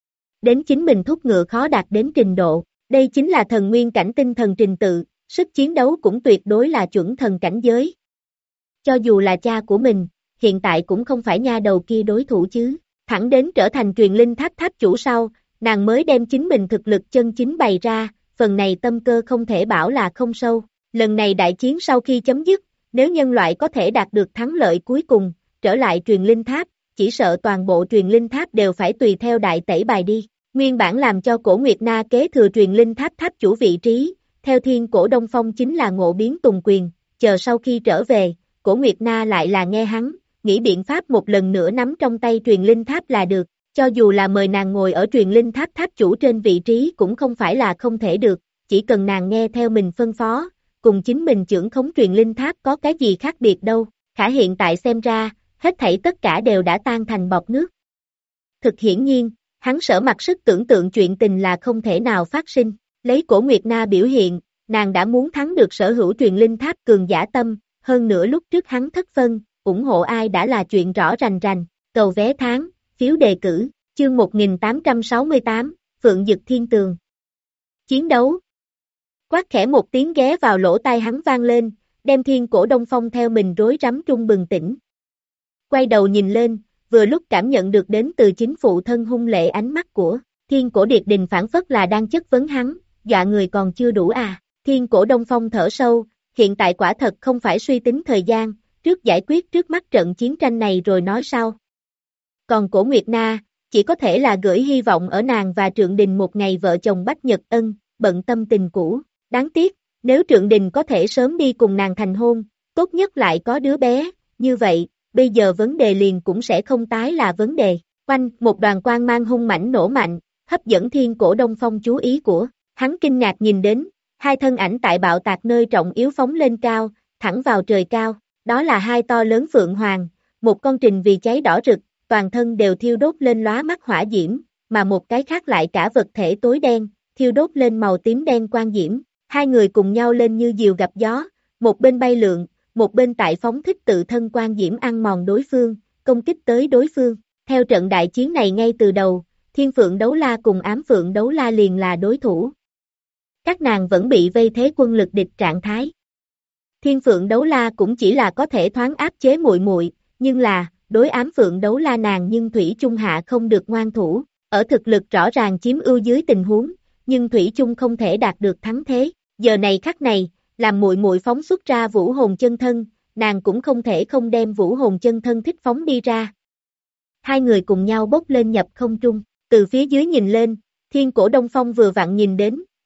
Đến chính mình thúc ngựa khó đạt đến trình độ, đây chính là thần nguyên cảnh tinh thần trình tự, sức chiến đấu cũng tuyệt đối là chuẩn thần cảnh giới. Cho dù là cha của mình, hiện tại cũng không phải nha đầu kia đối thủ chứ, thẳng đến trở thành truyền linh tháp tháp chủ sau, nàng mới đem chính mình thực lực chân chính bày ra, phần này tâm cơ không thể bảo là không sâu. Lần này đại chiến sau khi chấm dứt, nếu nhân loại có thể đạt được thắng lợi cuối cùng, trở lại truyền linh tháp, chỉ sợ toàn bộ truyền linh tháp đều phải tùy theo đại tẩy bài đi. Nguyên bản làm cho Cổ Nguyệt Na kế thừa truyền linh tháp tháp chủ vị trí, theo thiên cổ Đông Phong chính là Ngộ Biến Tùng Quyền, chờ sau khi trở về, Cổ Nguyệt Na lại là nghe hắn, nghĩ biện pháp một lần nữa nắm trong tay truyền linh tháp là được, cho dù là mời nàng ngồi ở truyền linh tháp tháp chủ trên vị trí cũng không phải là không thể được, chỉ cần nàng nghe theo mình phân phó, cùng chính mình trưởng khống truyền linh tháp có cái gì khác biệt đâu, khả hiện tại xem ra, hết thảy tất cả đều đã tan thành bọt nước. Thực hiển nhiên, hắn sở mặc sức tưởng tượng chuyện tình là không thể nào phát sinh, lấy Cổ Nguyệt Na biểu hiện, nàng đã muốn thắng được sở hữu truyền linh tháp cường giả tâm, hơn nữa lúc trước hắn thất phân, ủng hộ ai đã là chuyện rõ rành rành, cầu vé tháng, phiếu đề cử, chương 1868, Phượng Dực Thiên Tường. Chiến đấu. Quát khẽ một tiếng ghé vào lỗ tai hắn vang lên, đem thiên cổ Đông Phong theo mình rối rắm trung bừng tỉnh. Quay đầu nhìn lên, vừa lúc cảm nhận được đến từ chính phụ thân hung lệ ánh mắt của thiên cổ Điệt Đình phản phất là đang chất vấn hắn, dọa người còn chưa đủ à, thiên cổ Đông Phong thở sâu, hiện tại quả thật không phải suy tính thời gian, trước giải quyết trước mắt trận chiến tranh này rồi nói sau. Còn Cổ Nguyệt Na, chỉ có thể là gửi hy vọng ở nàng và Trượng Đình một ngày vợ chồng Bách Nhật Ân, bận tâm tình cũ, đáng tiếc, nếu Trượng Đình có thể sớm đi cùng nàng thành hôn, tốt nhất lại có đứa bé, như vậy, bây giờ vấn đề liền cũng sẽ không tái là vấn đề. Quanh, một đoàn quang mang hung mãnh nổ mạnh, hấp dẫn thiên cổ Đông Phong chú ý của, hắn kinh ngạc nhìn đến, hai thân ảnh tại bạo tạc nơi trọng yếu phóng lên cao, thẳng vào trời cao, đó là hai to lớn phượng hoàng, một con trình vì cháy đỏ rực, toàn thân đều thiêu đốt lên lóa mắt hỏa diễm, mà một cái khác lại cả vật thể tối đen, thiêu đốt lên màu tím đen quang diễm, hai người cùng nhau lên như diều gặp gió, một bên bay lượn, một bên tại phóng thích tự thân quang diễm ăn mòn đối phương, công kích tới đối phương. Theo trận đại chiến này ngay từ đầu, Thiên Phượng Đấu La cùng Ám Phượng Đấu La liền là đối thủ. Các nàng vẫn bị vây thế quân lực địch trạng thái. Thiên Phượng Đấu La cũng chỉ là có thể thoáng áp chế muội muội, nhưng là, đối Ám Phượng Đấu La nàng nhưng Thủy chung hạ không được ngoan thủ, ở thực lực rõ ràng chiếm ưu dưới tình huống, nhưng Thủy chung không thể đạt được thắng thế. Giờ này khắc này, làm muội muội phóng xuất ra vũ hồn chân thân, nàng cũng không thể không đem vũ hồn chân thân thích phóng đi ra. Hai người cùng nhau bốc lên nhập không trung, từ phía dưới nhìn lên, thiên cổ Đông Phong vừa vặn nhìn đến,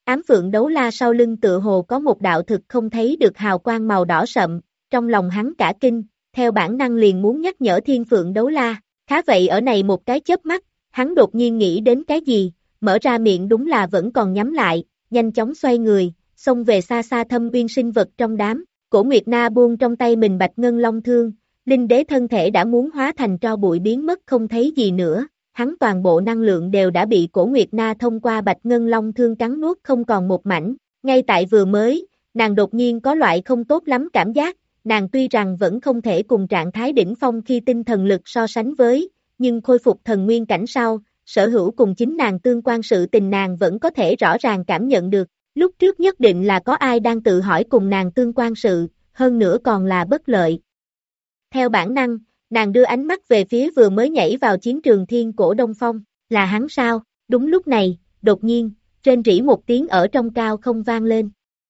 Ám phượng đấu la sau lưng tựa hồ có một đạo thực không thấy được hào quang màu đỏ sậm, trong lòng hắn cả kinh, theo bản năng liền muốn nhắc nhở thiên phượng đấu la, khá vậy ở này một cái chớp mắt, hắn đột nhiên nghĩ đến cái gì, mở ra miệng đúng là vẫn còn nhắm lại, nhanh chóng xoay người, xông về xa xa thâm uyên sinh vật trong đám, Cổ Nguyệt Na buông trong tay mình bạch ngân long thương, linh đế thân thể đã muốn hóa thành tro bụi biến mất không thấy gì nữa, hắn toàn bộ năng lượng đều đã bị Cổ Nguyệt Na thông qua bạch ngân long thương cắn nuốt không còn một mảnh, ngay tại vừa mới, nàng đột nhiên có loại không tốt lắm cảm giác, nàng tuy rằng vẫn không thể cùng trạng thái đỉnh phong khi tinh thần lực so sánh với, nhưng khôi phục thần nguyên cảnh sau, sở hữu cùng chính nàng tương quan sự tình nàng vẫn có thể rõ ràng cảm nhận được, lúc trước nhất định là có ai đang tự hỏi cùng nàng tương quan sự, hơn nữa còn là bất lợi. Theo bản năng, nàng đưa ánh mắt về phía vừa mới nhảy vào chiến trường Thiên Cổ Đông Phong, là hắn sao? Đúng lúc này, đột nhiên, rên rỉ một tiếng ở trong cao không vang lên.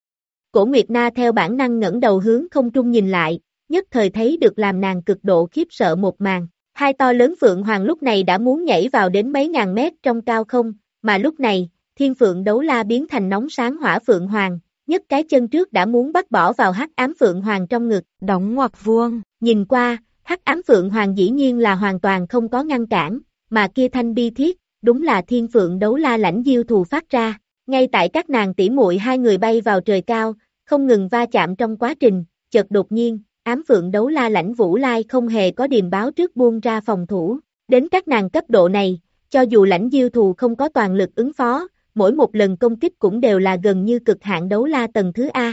Cổ Nguyệt Na theo bản năng ngẩng đầu hướng không trung nhìn lại, nhất thời thấy được làm nàng cực độ khiếp sợ một màn. Hai to lớn phượng hoàng lúc này đã muốn nhảy vào đến mấy ngàn mét trong cao không, mà lúc này, thiên phượng đấu la biến thành nóng sáng hỏa phượng hoàng, nhất cái chân trước đã muốn bắt bỏ vào hắc ám phượng hoàng trong ngực,
đóng ngoặc vuông.
Nhìn qua, hắc ám phượng hoàng dĩ nhiên là hoàn toàn không có ngăn cản, mà kia thanh bi thiết, đúng là thiên phượng đấu la lãnh diêu thù phát ra, ngay tại các nàng tỉ muội hai người bay vào trời cao, không ngừng va chạm trong quá trình, chợt đột nhiên, ám phượng đấu la lãnh vũ lai không hề có điềm báo trước buông ra phòng thủ, đến các nàng cấp độ này, cho dù lãnh diêu thù không có toàn lực ứng phó, mỗi một lần công kích cũng đều là gần như cực hạn đấu la tầng thứ A.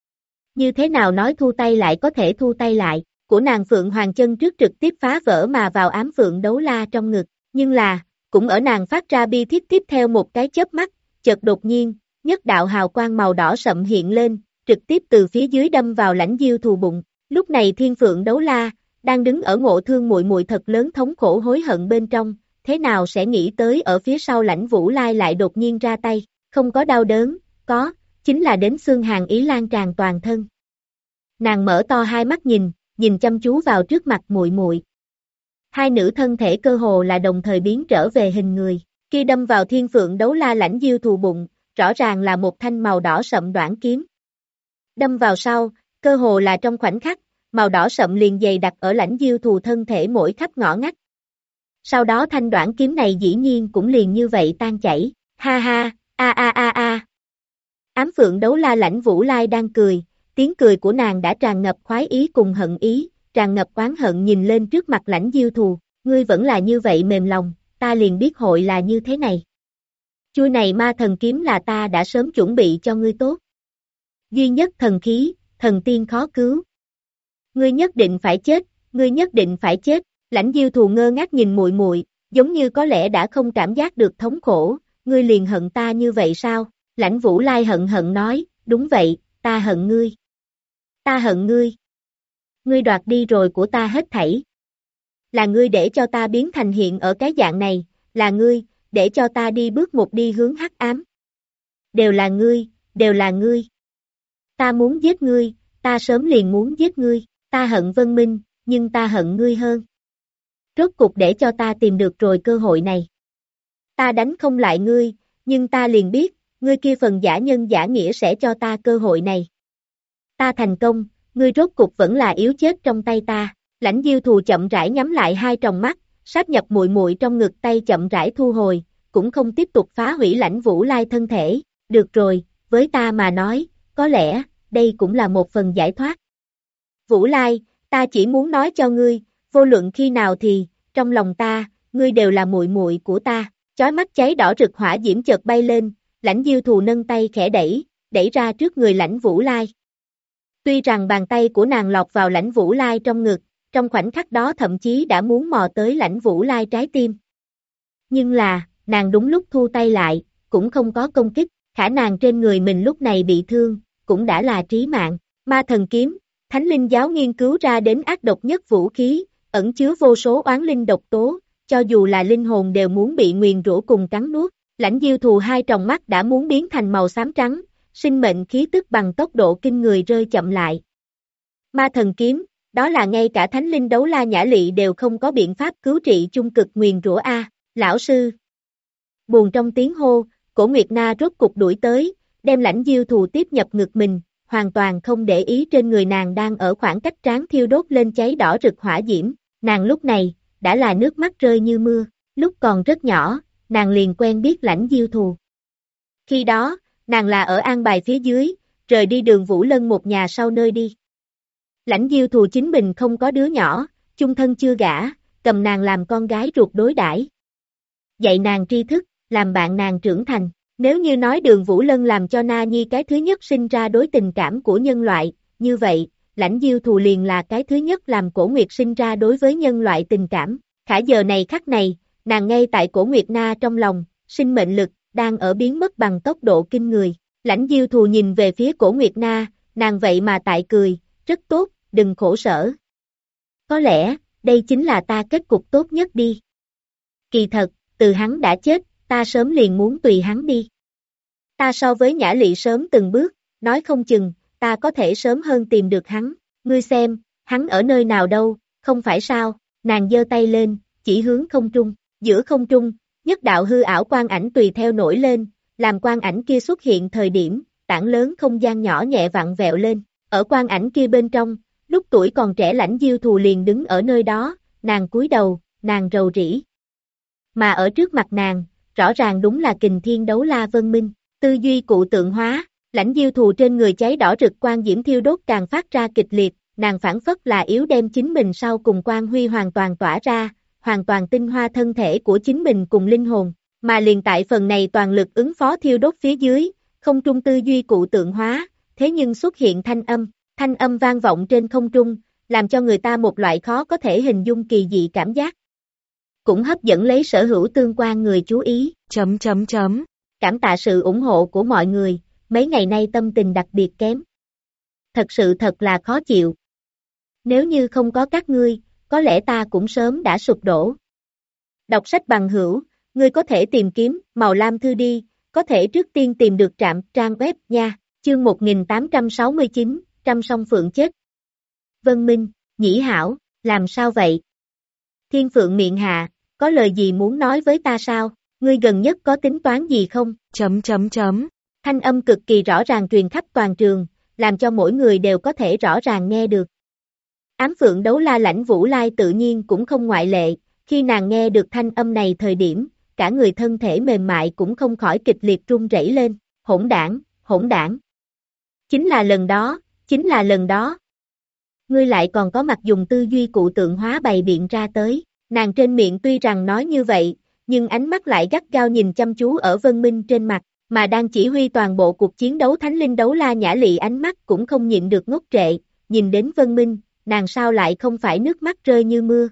Như thế nào nói thu tay lại có thể thu tay lại, của nàng phượng hoàng chân trước trực tiếp phá vỡ mà vào ám phượng đấu la trong ngực, nhưng là, cũng ở nàng phát ra bi thiết tiếp theo một cái chớp mắt, chợt đột nhiên, nhất đạo hào quang màu đỏ sậm hiện lên, trực tiếp từ phía dưới đâm vào lãnh diêu thù bụng. Lúc này thiên phượng đấu la, đang đứng ở ngộ thương muội muội thật lớn thống khổ hối hận bên trong, thế nào sẽ nghĩ tới ở phía sau lãnh vũ lai lại đột nhiên ra tay, không có đau đớn, có, chính là đến xương hàn ý lan tràn toàn thân. Nàng mở to hai mắt nhìn chăm chú vào trước mặt muội muội. Hai nữ thân thể cơ hồ là đồng thời biến trở về hình người, khi đâm vào thiên phượng đấu la lãnh diêu thù bụng, rõ ràng là một thanh màu đỏ sậm đoản kiếm. Đâm vào sau, cơ hồ là trong khoảnh khắc, màu đỏ sậm liền dày đặc ở lãnh diêu thù thân thể mỗi khắp ngõ ngách. Sau đó thanh đoản kiếm này dĩ nhiên cũng liền như vậy tan chảy, ha ha, a a a a. Ám phượng đấu la lãnh vũ lai đang cười, tiếng cười của nàng đã tràn ngập khoái ý cùng hận ý, tràn ngập oán hận nhìn lên trước mặt lãnh diêu thù, ngươi vẫn là như vậy mềm lòng, ta liền biết hội là như thế này. Chuôi này ma thần kiếm là ta đã sớm chuẩn bị cho ngươi tốt. Duy nhất thần khí, thần tiên khó cứu. Ngươi nhất định phải chết, ngươi nhất định phải chết. Lãnh diêu thù ngơ ngác nhìn muội muội, giống như có lẽ đã không cảm giác được thống khổ, ngươi liền hận ta như vậy sao? Lãnh vũ lai hận hận nói, đúng vậy, ta hận ngươi. Ta hận ngươi. Ngươi đoạt đi rồi của ta hết thảy. Là ngươi để cho ta biến thành hiện ở cái dạng này, là ngươi, để cho ta đi bước một đi hướng hắc ám. Đều là ngươi, đều là ngươi. Ta muốn giết ngươi, ta sớm liền muốn giết ngươi, ta hận Vân Minh, nhưng ta hận ngươi hơn. Rốt cục để cho ta tìm được rồi cơ hội này. Ta đánh không lại ngươi, nhưng ta liền biết, ngươi kia phần giả nhân giả nghĩa sẽ cho ta cơ hội này. Ta thành công, ngươi rốt cục vẫn là yếu chết trong tay ta. Lãnh diêu thù chậm rãi nhắm lại hai tròng mắt, sáp nhập muội muội trong ngực tay chậm rãi thu hồi, cũng không tiếp tục phá hủy lãnh vũ lai thân thể. Được rồi, với ta mà nói, có lẽ, đây cũng là một phần giải thoát. Vũ lai, ta chỉ muốn nói cho ngươi, vô luận khi nào thì, trong lòng ta, ngươi đều là muội muội của ta. Chói mắt cháy đỏ rực hỏa diễm chợt bay lên, lãnh diêu thù nâng tay khẽ đẩy ra trước người lãnh vũ lai. Tuy rằng bàn tay của nàng lọt vào lãnh vũ lai trong ngực, trong khoảnh khắc đó thậm chí đã muốn mò tới lãnh vũ lai trái tim. Nhưng là, nàng đúng lúc thu tay lại, cũng không có công kích, khả nàng trên người mình lúc này bị thương, cũng đã là trí mạng. Ma thần kiếm, Thánh linh giáo nghiên cứu ra đến ác độc nhất vũ khí, ẩn chứa vô số oán linh độc tố, cho dù là linh hồn đều muốn bị nguyền rủa cùng cắn nuốt. Lãnh diêu thù hai tròng mắt đã muốn biến thành màu xám trắng, sinh mệnh khí tức bằng tốc độ kinh người rơi chậm lại. Ma thần kiếm, đó là ngay cả thánh linh đấu la nhã lị đều không có biện pháp cứu trị chung cực nguyền rủa a. Lão sư. Buồn trong tiếng hô, Cổ Nguyệt Na rốt cục đuổi tới, đem Lãnh Diêu Thù tiếp nhập ngực mình, hoàn toàn không để ý trên người nàng đang ở khoảng cách trán thiêu đốt lên cháy đỏ rực hỏa diễm, nàng lúc này, đã là nước mắt rơi như mưa, lúc còn rất nhỏ, nàng liền quen biết Lãnh Diêu Thù. Khi đó, nàng là ở an bài phía dưới, rời đi Đường Vũ Lân một nhà sau nơi đi. Lãnh Diêu Thù chính mình không có đứa nhỏ, chung thân chưa gả, cầm nàng làm con gái ruột đối đãi, dạy nàng tri thức, làm bạn nàng trưởng thành. Nếu như nói Đường Vũ Lân làm cho Na Nhi cái thứ nhất sinh ra đối tình cảm của nhân loại, như vậy, Lãnh Diêu Thù liền là cái thứ nhất làm Cổ Nguyệt sinh ra đối với nhân loại tình cảm. Khả giờ này khắc này, nàng ngay tại Cổ Nguyệt Na trong lòng, sinh mệnh lực, đang ở biến mất bằng tốc độ kinh người. Lãnh Diêu Thù nhìn về phía Cổ Nguyệt Na, nàng vậy mà tại cười, rất tốt, đừng khổ sở. Có lẽ, đây chính là ta kết cục tốt nhất đi. Kỳ thật, từ hắn đã chết, ta sớm liền muốn tùy hắn đi. Ta so với Nhã Lị sớm từng bước, nói không chừng, ta có thể sớm hơn tìm được hắn. Ngươi xem, hắn ở nơi nào đâu, không phải sao? Nàng giơ tay lên, chỉ hướng không trung. Giữa không trung, nhất đạo hư ảo quang ảnh tùy theo nổi lên, làm quang ảnh kia xuất hiện thời điểm, tảng lớn không gian nhỏ nhẹ vặn vẹo lên. Ở quang ảnh kia bên trong, lúc tuổi còn trẻ Lãnh Diêu Thù liền đứng ở nơi đó, nàng cúi đầu, nàng rầu rĩ. Mà ở trước mặt nàng, rõ ràng đúng là Kình Thiên Đấu La Vân Minh, tư duy cụ tượng hóa, Lãnh Diêu Thù trên người cháy đỏ rực quang diễm thiêu đốt càng phát ra kịch liệt, nàng phản phất là yếu đem chính mình sau cùng quang huy hoàn toàn tỏa ra, hoàn toàn tinh hoa thân thể của chính mình cùng linh hồn, mà liền tại phần này toàn lực ứng phó thiêu đốt phía dưới, không trung tư duy cụ tượng hóa, thế nhưng xuất hiện thanh âm vang vọng trên không trung, làm cho người ta một loại khó có thể hình dung kỳ dị cảm giác. Cũng hấp dẫn lấy sở hữu tương quan người chú ý. Cảm tạ sự ủng hộ của mọi người, mấy ngày nay tâm tình đặc biệt kém. Thật sự thật là khó chịu. Nếu như không có các ngươi, có lẽ ta cũng sớm đã sụp đổ. Đọc sách bằng hữu, ngươi có thể tìm kiếm Màu Lam Thư đi, có thể trước tiên tìm được trang web nha, chương 1869, Trăm Song Phượng chết. Vân Minh, Nhĩ Hảo, làm sao vậy? Thiên Phượng miệng hạ, có lời gì muốn nói với ta sao? Ngươi gần nhất có tính toán gì không? Thanh âm cực kỳ rõ ràng truyền khắp toàn trường, làm cho mỗi người đều có thể rõ ràng nghe được. Ám Phượng Đấu La Lãnh Vũ Lai tự nhiên cũng không ngoại lệ, khi nàng nghe được thanh âm này thời điểm, cả người thân thể mềm mại cũng không khỏi kịch liệt run rẩy lên, hỗn đảng. Chính là lần đó. Ngươi lại còn có mặt dùng tư duy cụ tượng hóa bày biện ra tới, nàng trên miệng tuy rằng nói như vậy, nhưng ánh mắt lại gắt gao nhìn chăm chú ở Vân Minh trên mặt, mà đang chỉ huy toàn bộ cuộc chiến đấu Thánh Linh Đấu La Nhã Lị ánh mắt cũng không nhịn được ngốc trệ, nhìn đến Vân Minh, nàng sao lại không phải nước mắt rơi như mưa.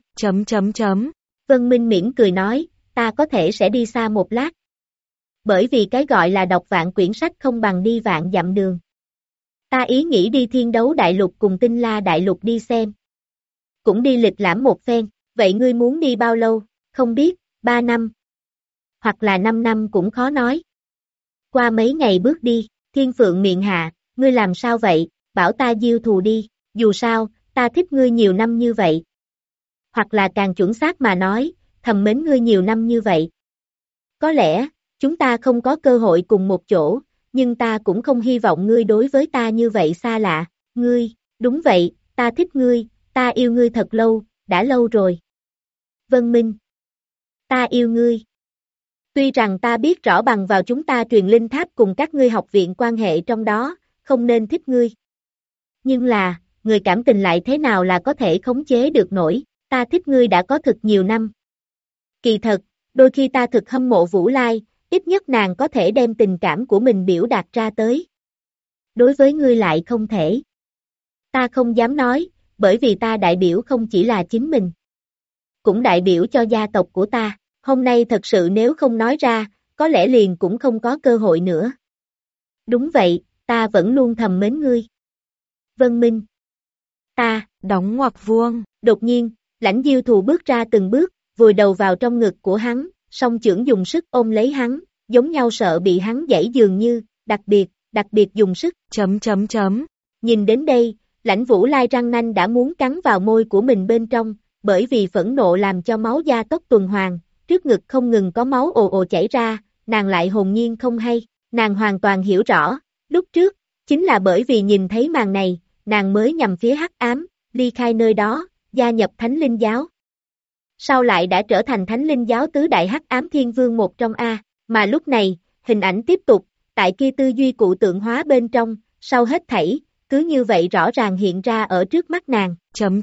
Vân Minh mỉm cười nói, ta có thể sẽ đi xa một lát. Bởi vì cái gọi là đọc vạn quyển sách không bằng đi vạn dặm đường. Ta ý nghĩ đi Thiên Đấu Đại Lục cùng Tinh La Đại Lục đi xem. Cũng đi lịch lãm một phen, vậy ngươi muốn đi bao lâu, không biết, 3 năm. Hoặc là 5 năm cũng khó nói. Qua mấy ngày bước đi, Thiên Phượng miệng hạ, ngươi làm sao vậy, bảo ta Diêu Thù đi, dù sao, ta thích ngươi nhiều năm như vậy. Hoặc là càng chuẩn xác mà nói, thầm mến ngươi nhiều năm như vậy. Có lẽ, chúng ta không có cơ hội cùng một chỗ, nhưng ta cũng không hy vọng ngươi đối với ta như vậy xa lạ. Ngươi, đúng vậy, ta thích ngươi, ta yêu ngươi thật lâu, đã lâu rồi. Vân Minh, ta yêu ngươi. Tuy rằng ta biết rõ bằng vào chúng ta truyền linh tháp cùng các ngươi học viện quan hệ trong đó, không nên thích ngươi. Nhưng là, người cảm tình lại thế nào là có thể khống chế được nổi, ta thích ngươi đã có thực nhiều năm. Kỳ thật, đôi khi ta thực hâm mộ Vũ Lai, ít nhất nàng có thể đem tình cảm của mình biểu đạt ra tới. Đối với ngươi lại không thể. Ta không dám nói, bởi vì ta đại biểu không chỉ là chính mình. Cũng đại biểu cho gia tộc của ta, hôm nay thật sự nếu không nói ra, có lẽ liền cũng không có cơ hội nữa. Đúng vậy, ta vẫn luôn thầm mến ngươi. Vân Minh. Ta,
đóng ngoặc vuông.
Đột nhiên, Lãnh Diêu Thù bước ra từng bước, vùi đầu vào trong ngực của hắn, song chưởng dùng sức ôm lấy hắn, giống nhau sợ bị hắn giãy dường như, đặc biệt dùng sức. Nhìn đến đây, Lãnh Vũ Lai răng nanh đã muốn cắn vào môi của mình bên trong, bởi vì phẫn nộ làm cho máu da tốc tuần hoàn, trước ngực không ngừng có máu ồ ồ chảy ra, nàng lại hồn nhiên không hay. Nàng hoàn toàn hiểu rõ, lúc trước, chính là bởi vì nhìn thấy màn này, nàng mới nhằm phía hắc ám, ly khai nơi đó, gia nhập Thánh Linh Giáo. Sau lại đã trở thành Thánh Linh Giáo tứ đại hắc ám thiên vương một trong A, mà lúc này, hình ảnh tiếp tục, tại kia tư duy cụ tượng hóa bên trong, sau hết thảy, cứ như vậy rõ ràng hiện ra ở trước mắt nàng.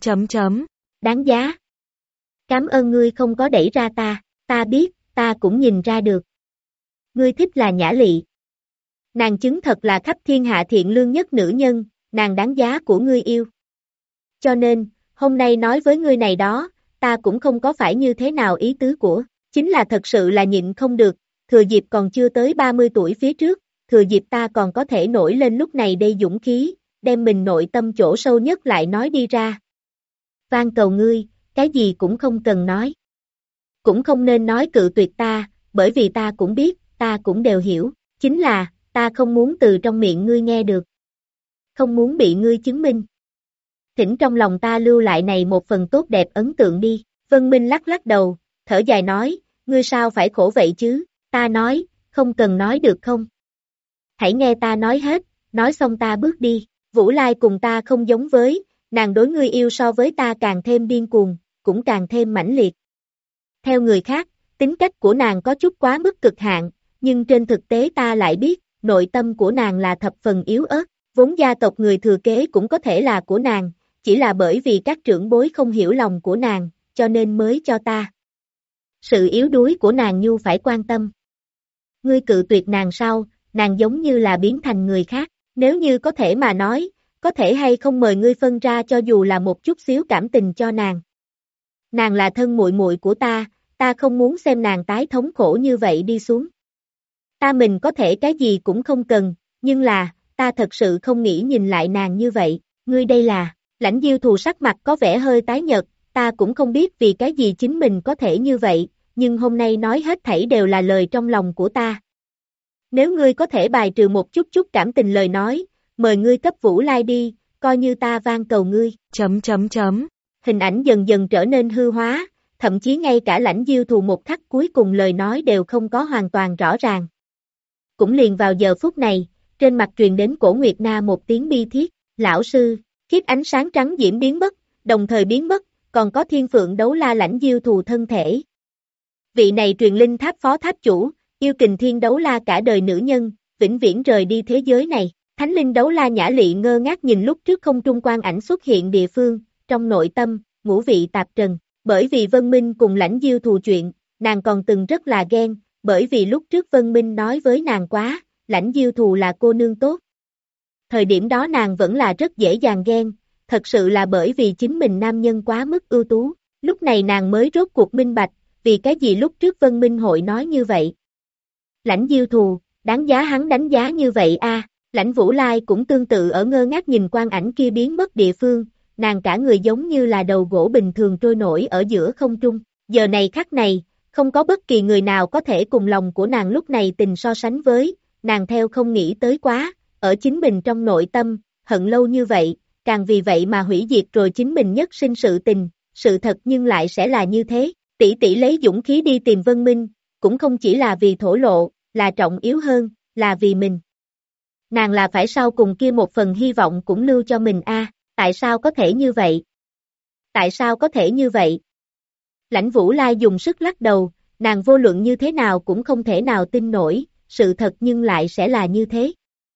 Đáng giá. Cảm ơn ngươi không có đẩy ra ta biết, ta cũng nhìn ra được. Ngươi thích là Nhã Lị. Nàng chứng thật là khắp thiên hạ thiện lương nhất nữ nhân, nàng đáng giá của ngươi yêu. Cho nên, hôm nay nói với ngươi này đó, ta cũng không có phải như thế nào ý tứ của, chính là thật sự là nhịn không được, thừa dịp còn chưa tới 30 tuổi phía trước, thừa dịp ta còn có thể nổi lên lúc này đây dũng khí, đem mình nội tâm chỗ sâu nhất lại nói đi ra. Van cầu ngươi, cái gì cũng không cần nói. Cũng không nên nói cự tuyệt ta, bởi vì ta cũng biết, ta cũng đều hiểu, chính là, ta không muốn từ trong miệng ngươi nghe được. Không muốn bị ngươi chứng minh. Thỉnh trong lòng ta lưu lại này một phần tốt đẹp ấn tượng đi. Vân Minh lắc lắc đầu, thở dài nói, ngươi sao phải khổ vậy chứ, ta nói, không cần nói được không? Hãy nghe ta nói hết, nói xong ta bước đi, Vũ Lai cùng ta không giống với, nàng đối ngươi yêu so với ta càng thêm điên cuồng, cũng càng thêm mãnh liệt. Theo người khác, tính cách của nàng có chút quá mức cực hạn, nhưng trên thực tế ta lại biết, nội tâm của nàng là thập phần yếu ớt, vốn gia tộc người thừa kế cũng có thể là của nàng, chỉ là bởi vì các trưởng bối không hiểu lòng của nàng, cho nên mới cho ta. Sự yếu đuối của nàng nhu phải quan tâm. Ngươi cự tuyệt nàng sau, nàng giống như là biến thành người khác, nếu như có thể mà nói, có thể hay không mời ngươi phân ra cho dù là một chút xíu cảm tình cho nàng. Nàng là thân muội muội của ta không muốn xem nàng tái thống khổ như vậy đi xuống. Ta mình có thể cái gì cũng không cần, nhưng là, ta thật sự không nghĩ nhìn lại nàng như vậy, ngươi đây là, Lãnh Diêu Thù sắc mặt có vẻ hơi tái nhợt, ta cũng không biết vì cái gì chính mình có thể như vậy, nhưng hôm nay nói hết thảy đều là lời trong lòng của ta. Nếu ngươi có thể bài trừ một chút cảm tình lời nói, mời ngươi cấp Vũ Lai đi, coi như ta van cầu ngươi. Hình ảnh dần dần trở nên hư hóa, thậm chí ngay cả Lãnh Diêu Thù một khắc cuối cùng lời nói đều không có hoàn toàn rõ ràng. Cũng liền vào giờ phút này, trên mặt truyền đến Cổ Nguyệt Na một tiếng bi thiết, lão sư, khiết ánh sáng trắng diễm biến mất, đồng thời biến mất, còn có Thiên Phượng Đấu La Lãnh Diêu Thù thân thể. Vị này truyền linh tháp phó tháp chủ, yêu kình thiên đấu la cả đời nữ nhân, vĩnh viễn rời đi thế giới này. Thánh linh đấu la Nhã Lị ngơ ngác nhìn lúc trước không trung quang ảnh xuất hiện địa phương, trong nội tâm, ngũ vị tạp trần, bởi vì Vân Minh cùng Lãnh Diêu Thù chuyện, nàng còn từng rất là ghen, bởi vì lúc trước Vân Minh nói với nàng quá, Lãnh Diêu Thù là cô nương tốt. Thời điểm đó nàng vẫn là rất dễ dàng ghen, thật sự là bởi vì chính mình nam nhân quá mức ưu tú, lúc này nàng mới rốt cuộc minh bạch, vì cái gì lúc trước Vân Minh hội nói như vậy. Lãnh Diêu Thù, đáng giá hắn đánh giá như vậy a. Lãnh Vũ Lai cũng tương tự ở ngơ ngác nhìn quang ảnh kia biến mất địa phương, nàng cả người giống như là đầu gỗ bình thường trôi nổi ở giữa không trung, giờ này khắc này, không có bất kỳ người nào có thể cùng lòng của nàng lúc này tình so sánh với, nàng theo không nghĩ tới quá, ở chính mình trong nội tâm, hận lâu như vậy, càng vì vậy mà hủy diệt rồi chính mình nhất sinh sự tình, sự thật nhưng lại sẽ là như thế, tỷ tỷ lấy dũng khí đi tìm Vân Minh, cũng không chỉ là vì thổ lộ, là trọng yếu hơn, là vì mình. Nàng là phải sau cùng kia một phần hy vọng cũng lưu cho mình a, tại sao có thể như vậy? Tại sao có thể như vậy? Lãnh Vũ Lai dùng sức lắc đầu, nàng vô luận như thế nào cũng không thể nào tin nổi, sự thật nhưng lại sẽ là như thế.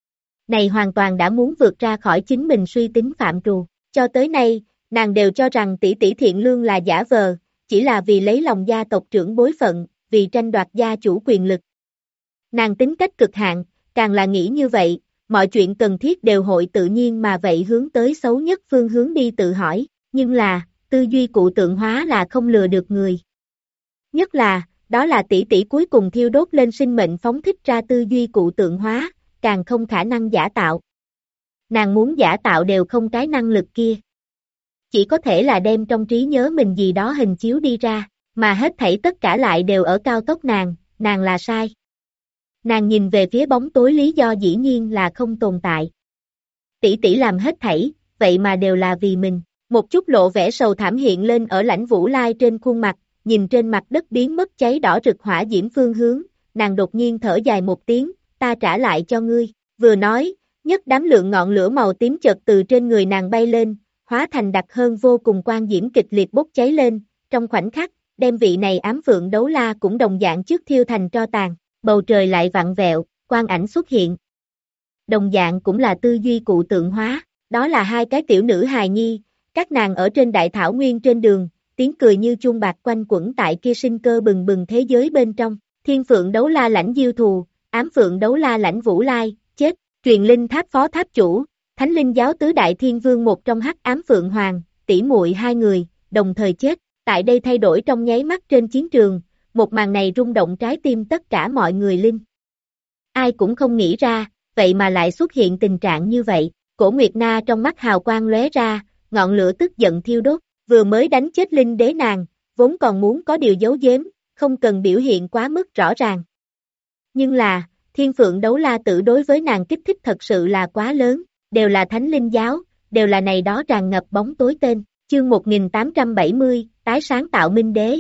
Này hoàn toàn đã muốn vượt ra khỏi chính mình suy tính phạm trù, cho tới nay, nàng đều cho rằng tỷ tỷ Thiện Lương là giả vờ, chỉ là vì lấy lòng gia tộc trưởng bối phận, vì tranh đoạt gia chủ quyền lực. Nàng tính cách cực hạn, càng là nghĩ như vậy, mọi chuyện cần thiết đều hội tự nhiên mà vậy hướng tới xấu nhất phương hướng đi tự hỏi, nhưng là, tư duy cụ tượng hóa là không lừa được người. Nhất là, đó là tỷ tỷ cuối cùng thiêu đốt lên sinh mệnh phóng thích ra tư duy cụ tượng hóa, càng không khả năng giả tạo. Nàng muốn giả tạo đều không cái năng lực kia. Chỉ có thể là đem trong trí nhớ mình gì đó hình chiếu đi ra, mà hết thảy tất cả lại đều ở cao tốc nàng là sai. Nàng nhìn về phía bóng tối lý do dĩ nhiên là không tồn tại. Tỷ tỷ làm hết thảy, vậy mà đều là vì mình. Một chút lộ vẻ sầu thảm hiện lên ở Lãnh Vũ Lai trên khuôn mặt, nhìn trên mặt đất biến mất cháy đỏ rực hỏa diễm phương hướng, nàng đột nhiên thở dài một tiếng, ta trả lại cho ngươi. Vừa nói, nhất đám lượng ngọn lửa màu tím chợt từ trên người nàng bay lên, hóa thành đặc hơn vô cùng quang diễm kịch liệt bốc cháy lên, trong khoảnh khắc, đem vị này ám phượng đấu la cũng đồng dạng trước thiêu thành tro tàn, bầu trời lại vặn vẹo, quang ảnh xuất hiện. Đồng dạng cũng là tư duy cụ tượng hóa, đó là hai cái tiểu nữ hài nhi, các nàng ở trên đại thảo nguyên trên đường, tiếng cười như chuông bạc quanh quẩn tại kia sinh cơ bừng bừng thế giới bên trong, thiên phượng đấu la lãnh diêu thù, ám phượng đấu la lãnh vũ lai, chết, truyền linh tháp phó tháp chủ, thánh linh giáo tứ đại thiên vương một trong hắc ám phượng hoàng, tỷ muội hai người, đồng thời chết, tại đây thay đổi trong nháy mắt trên chiến trường, một màn này rung động trái tim tất cả mọi người linh. Ai cũng không nghĩ ra, vậy mà lại xuất hiện tình trạng như vậy, Cổ Nguyệt Na trong mắt hào quang lóe ra, ngọn lửa tức giận thiêu đốt, vừa mới đánh chết linh đế nàng, vốn còn muốn có điều giấu giếm, không cần biểu hiện quá mức rõ ràng. Nhưng là, thiên phượng đấu la tử đối với nàng kích thích thật sự là quá lớn, đều là thánh linh giáo, đều là này đó tràn ngập bóng tối tên, chương 1870, tái sáng tạo minh đế.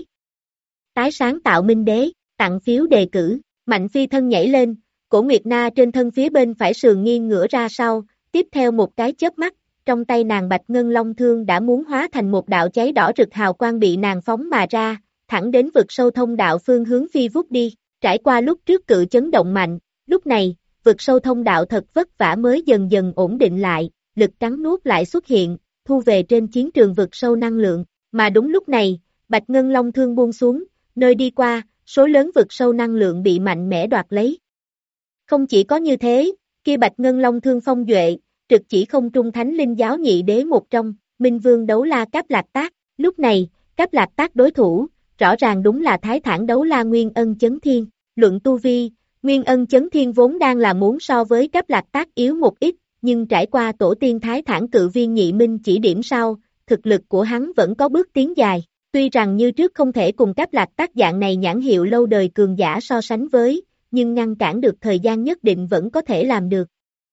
Tái sáng tạo minh đế, tặng phiếu đề cử, Mạnh Phi thân nhảy lên, Cổ Nguyệt Na trên thân phía bên phải sườn nghiêng ngửa ra sau, tiếp theo một cái chớp mắt, trong tay nàng bạch ngân long thương đã muốn hóa thành một đạo cháy đỏ rực hào quang bị nàng phóng mà ra, thẳng đến vực sâu thông đạo phương hướng phi vút đi, trải qua lúc trước cự chấn động mạnh, lúc này, vực sâu thông đạo thật vất vả mới dần dần ổn định lại, lực trắng nuốt lại xuất hiện, thu về trên chiến trường vực sâu năng lượng, mà đúng lúc này, bạch ngân long thương buông xuống, nơi đi qua, số lớn vực sâu năng lượng bị mạnh mẽ đoạt lấy. Không chỉ có như thế, kia bạch ngân long thương phong duệ, trực chỉ không trung thánh linh giáo nhị đế một trong, Minh Vương đấu la Cáp Lạc Tác, lúc này, Cáp Lạc Tác đối thủ, rõ ràng đúng là Thái Thản đấu la Nguyên Ân Chấn Thiên, luận tu vi, Nguyên Ân Chấn Thiên vốn đang là muốn so với Cáp Lạc Tác yếu một ít, nhưng trải qua tổ tiên Thái Thản cự viên nhị minh chỉ điểm sau, thực lực của hắn vẫn có bước tiến dài, tuy rằng như trước không thể cùng Cáp Lạc Tác dạng này nhãn hiệu lâu đời cường giả so sánh với, nhưng ngăn cản được thời gian nhất định vẫn có thể làm được.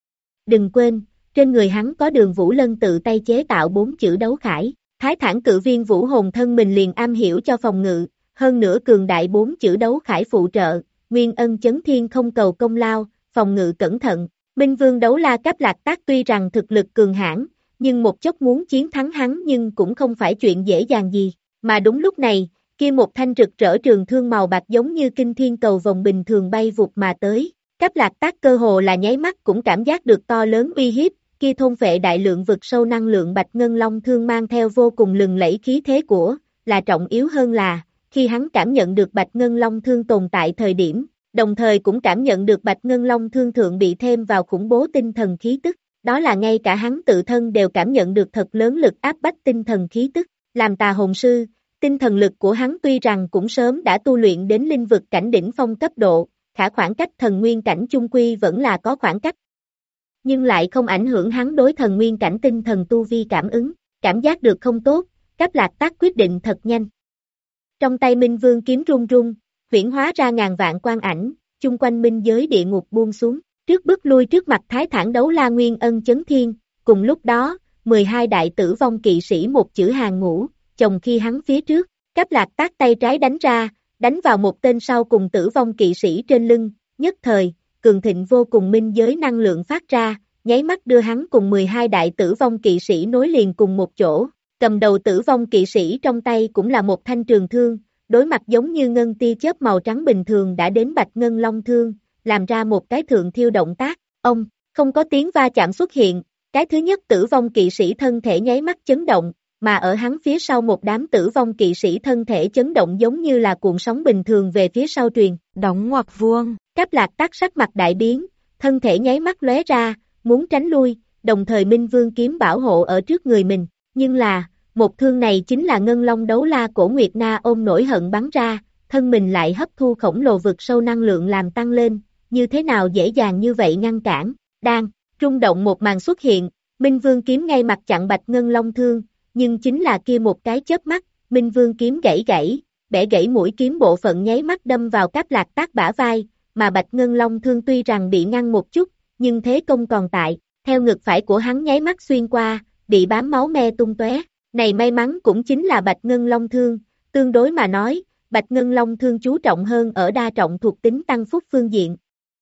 Đừng quên, trên người hắn có Đường Vũ Lân tự tay chế tạo 4 chữ đấu khải, Thái Thản cự viên vũ hồn thân mình liền am hiểu cho phòng ngự, hơn nữa cường đại 4 chữ đấu khải phụ trợ, Nguyên Ân Chấn Thiên không cầu công lao, phòng ngự cẩn thận, Minh Vương đấu la Cáp Lạc Tác tuy rằng thực lực cường hãn, nhưng một chốc muốn chiến thắng hắn nhưng cũng không phải chuyện dễ dàng gì, mà đúng lúc này, kia một thanh rực rỡ trường thương màu bạc giống như kinh thiên cầu vồng bình thường bay vụt mà tới, Cáp Lạc Tác cơ hồ là nháy mắt cũng cảm giác được to lớn uy hiếp, kia thôn phệ đại lượng vực sâu năng lượng bạch ngân long thương mang theo vô cùng lừng lẫy khí thế của, là trọng yếu hơn là, khi hắn cảm nhận được bạch ngân long thương tồn tại thời điểm, đồng thời cũng cảm nhận được bạch ngân long thương thượng bị thêm vào khủng bố tinh thần khí tức, đó là ngay cả hắn tự thân đều cảm nhận được thật lớn lực áp bách tinh thần khí tức, làm tà hồn sư, tinh thần lực của hắn tuy rằng cũng sớm đã tu luyện đến linh vực cảnh đỉnh phong cấp độ, khả khoảng cách thần nguyên cảnh chung quy vẫn là có khoảng cách. Nhưng lại không ảnh hưởng hắn đối thần nguyên cảnh tinh thần tu vi cảm ứng, cảm giác được không tốt, Cáp Lạc Tác quyết định thật nhanh. Trong tay Minh Vương kiếm run run, huyễn hóa ra ngàn vạn quang ảnh, chung quanh minh giới địa ngục buông xuống, trước bước lui trước mặt Thái Thản đấu la Nguyên Ân Chấn Thiên, cùng lúc đó, 12 đại tử vong kỵ sĩ một chữ hàng ngũ, chồng khi hắn phía trước, Cáp Lạc Tác tay trái đánh ra, đánh vào một tên sau cùng tử vong kỵ sĩ trên lưng, nhất thời, cường thịnh vô cùng minh giới năng lượng phát ra, nháy mắt đưa hắn cùng 12 đại tử vong kỵ sĩ nối liền cùng một chỗ, cầm đầu tử vong kỵ sĩ trong tay cũng là một thanh trường thương, đối mặt giống như ngân tia chớp màu trắng bình thường đã đến bạch ngân long thương, làm ra một cái thượng thiêu động tác, ông, không có tiếng va chạm xuất hiện, cái thứ nhất tử vong kỵ sĩ thân thể nháy mắt chấn động, mà ở hắn phía sau một đám tử vong kỵ sĩ thân thể chấn động giống như là cuộn sóng bình thường về phía sau truyền,
đóng ngoặc vuông,
Cáp Lạc Tác sắc mặt đại biến, thân thể nháy mắt lóe ra, muốn tránh lui, đồng thời Minh Vương kiếm bảo hộ ở trước người mình, nhưng là, một thương này chính là ngân long đấu la Cổ Nguyệt Na ôm nổi hận bắn ra, thân mình lại hấp thu khổng lồ vực sâu năng lượng làm tăng lên, như thế nào dễ dàng như vậy ngăn cản, đang, rung động một màn xuất hiện, Minh Vương kiếm ngay mặt chặn bạch ngân long thương, nhưng chính là kia một cái chớp mắt, Minh Vương kiếm gãy, bẻ gãy mũi kiếm bộ phận nháy mắt đâm vào Cáp Lạc Tác bả vai, mà bạch ngân long thương tuy rằng bị ngăn một chút, nhưng thế công còn tại, theo ngực phải của hắn nháy mắt xuyên qua, bị bám máu me tung tóe. Này may mắn cũng chính là bạch ngân long thương, tương đối mà nói, bạch ngân long thương chú trọng hơn ở đa trọng thuộc tính tăng phúc phương diện.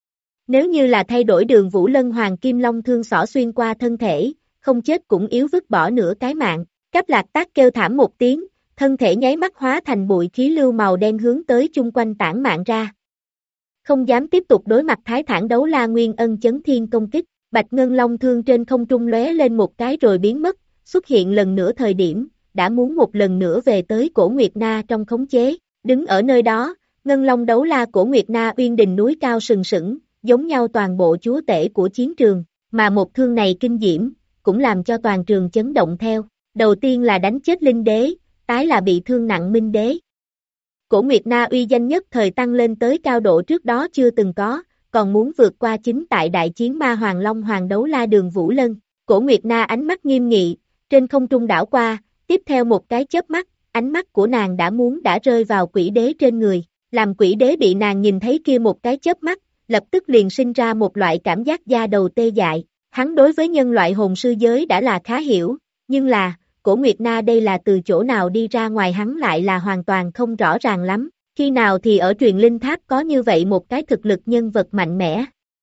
Nếu như là thay đổi Đường Vũ Lân Hoàng Kim Long thương xỏ xuyên qua thân thể, không chết cũng yếu vứt bỏ nửa cái mạng. Cáp Lạc Tác kêu thảm một tiếng, thân thể nháy mắt hóa thành bụi khí lưu màu đen hướng tới chung quanh tản mạn ra. Không dám tiếp tục đối mặt Thái Thản Đấu La Nguyên Ân chấn thiên công kích, Bạch Ngân Long thương trên không trung lóe lên một cái rồi biến mất, xuất hiện lần nữa thời điểm, đã muốn một lần nữa về tới Cổ Nguyệt Na trong khống chế, đứng ở nơi đó, Ngân Long Đấu La Cổ Nguyệt Na uyên đình núi cao sừng sững, giống nhau toàn bộ chúa tể của chiến trường, mà một thương này kinh diễm, cũng làm cho toàn trường chấn động theo. Đầu tiên là đánh chết Linh Đế, tái là bị thương nặng Minh Đế. Cổ Nguyệt Na uy danh nhất thời tăng lên tới cao độ trước đó chưa từng có, còn muốn vượt qua chính tại đại chiến Ma Hoàng Long Hoàng Đấu La Đường Vũ Lân. Cổ Nguyệt Na ánh mắt nghiêm nghị, trên không trung đảo qua, tiếp theo một cái chớp mắt, ánh mắt của nàng đã rơi vào Quỷ Đế trên người, làm Quỷ Đế bị nàng nhìn thấy kia một cái chớp mắt, lập tức liền sinh ra một loại cảm giác da đầu tê dại. Hắn đối với nhân loại hồn sư giới đã là khá hiểu, nhưng là, Cổ Nguyệt Na đây là từ chỗ nào đi ra ngoài hắn lại là hoàn toàn không rõ ràng lắm, khi nào thì ở truyền linh tháp có như vậy một cái thực lực nhân vật mạnh mẽ.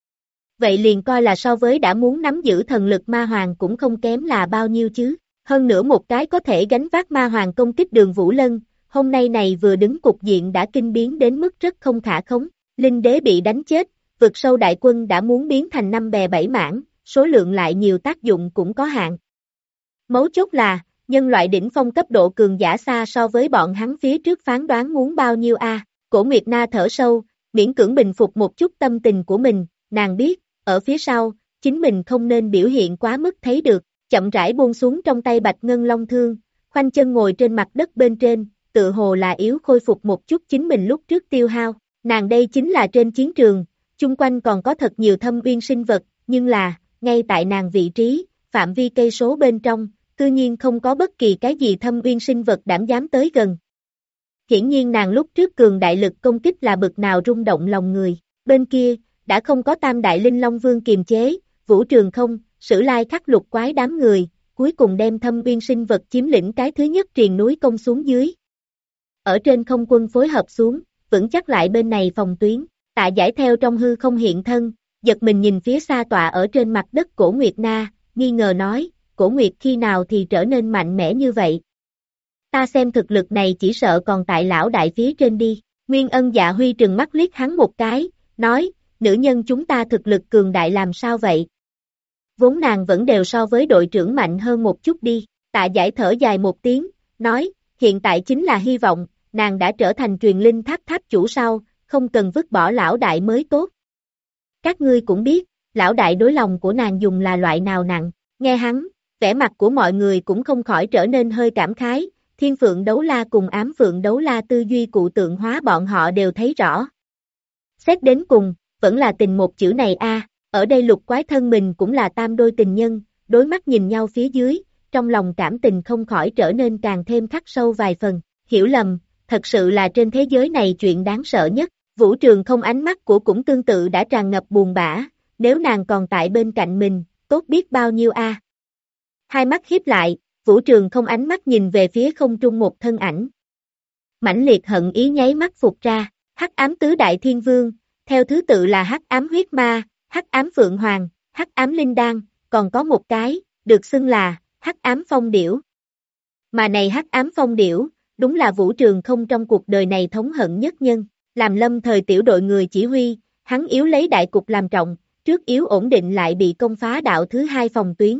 Vậy liền coi là so với đã muốn nắm giữ thần lực Ma Hoàng cũng không kém là bao nhiêu chứ, hơn nữa một cái có thể gánh vác Ma Hoàng công kích Đường Vũ Lân, hôm nay này vừa đứng cục diện đã kinh biến đến mức rất không khả khống, Linh Đế bị đánh chết, vực sâu đại quân đã muốn biến thành 5 bè 7 mảng, số lượng lại nhiều tác dụng cũng có hạn. Mấu chốt là, nhân loại đỉnh phong cấp độ cường giả xa so với bọn hắn phía trước phán đoán muốn bao nhiêu a. Cổ Nguyệt Na thở sâu, miễn cưỡng bình phục một chút tâm tình của mình, nàng biết, ở phía sau, chính mình không nên biểu hiện quá mức thấy được, chậm rãi buông xuống trong tay Bạch Ngân Long thương, khoanh chân ngồi trên mặt đất bên trên, tự hồ là yếu khôi phục một chút chính mình lúc trước tiêu hao, nàng đây chính là trên chiến trường, chung quanh còn có thật nhiều thâm uyên sinh vật, nhưng là, ngay tại nàng vị trí, phạm vi cây số bên trong, tự nhiên không có bất kỳ cái gì thâm uyên sinh vật đảm dám tới gần. Hiển nhiên nàng lúc trước cường đại lực công kích là bực nào rung động lòng người, bên kia, đã không có Tam Đại Linh Long Vương kiềm chế, Vũ Trường Không, Sử Lai Khắc Lục Quái đám người, cuối cùng đem thâm uyên sinh vật chiếm lĩnh cái thứ nhất triền núi công xuống dưới. Ở trên không quân phối hợp xuống, vững chắc lại bên này phòng tuyến, Tạ Giải theo trong hư không hiện thân, giật mình nhìn phía xa tọa ở trên mặt đất Cổ Nguyệt Na, nghi ngờ nói, Cổ Nguyệt khi nào thì trở nên mạnh mẽ như vậy. Ta xem thực lực này chỉ sợ còn tại lão đại phía trên đi. Nguyên Ân Dạ Huy trừng mắt liếc hắn một cái, nói, nữ nhân chúng ta thực lực cường đại làm sao vậy? Vốn nàng vẫn đều so với đội trưởng mạnh hơn một chút đi. Tạ Giải thở dài một tiếng, nói, hiện tại chính là hy vọng, nàng đã trở thành truyền linh tháp tháp chủ sau, không cần vứt bỏ lão đại mới tốt. Các ngươi cũng biết, lão đại đối lòng của nàng dùng là loại nào nặng, nghe hắn, vẻ mặt của mọi người cũng không khỏi trở nên hơi cảm khái, Thiên Phượng Đấu La cùng Ám Phượng Đấu La tư duy cụ tượng hóa bọn họ đều thấy rõ. Xét đến cùng, vẫn là tình một chữ này a. Ở đây Lục Quái thân mình cũng là tam đôi tình nhân, đối mắt nhìn nhau phía dưới, trong lòng cảm tình không khỏi trở nên càng thêm khắc sâu vài phần, hiểu lầm, thật sự là trên thế giới này chuyện đáng sợ nhất. Vũ Trường Không ánh mắt của cũng tương tự đã tràn ngập buồn bã, nếu nàng còn tại bên cạnh mình, tốt biết bao nhiêu a. Hai mắt hiếp lại, Vũ Trường Không ánh mắt nhìn về phía không trung một thân ảnh. Mãnh liệt hận ý nháy mắt phục ra, Hắc Ám Tứ Đại Thiên Vương, theo thứ tự là Hắc Ám Huyết Ma, Hắc Ám Phượng Hoàng, Hắc Ám Linh Đan, còn có một cái, được xưng là Hắc Ám Phong Điểu. Mà này Hắc Ám Phong Điểu, đúng là Vũ Trường Không trong cuộc đời này thống hận nhất nhân, làm lâm thời tiểu đội người chỉ huy, hắn yếu lấy đại cục làm trọng, trước yếu ổn định lại bị công phá đạo thứ hai phòng tuyến.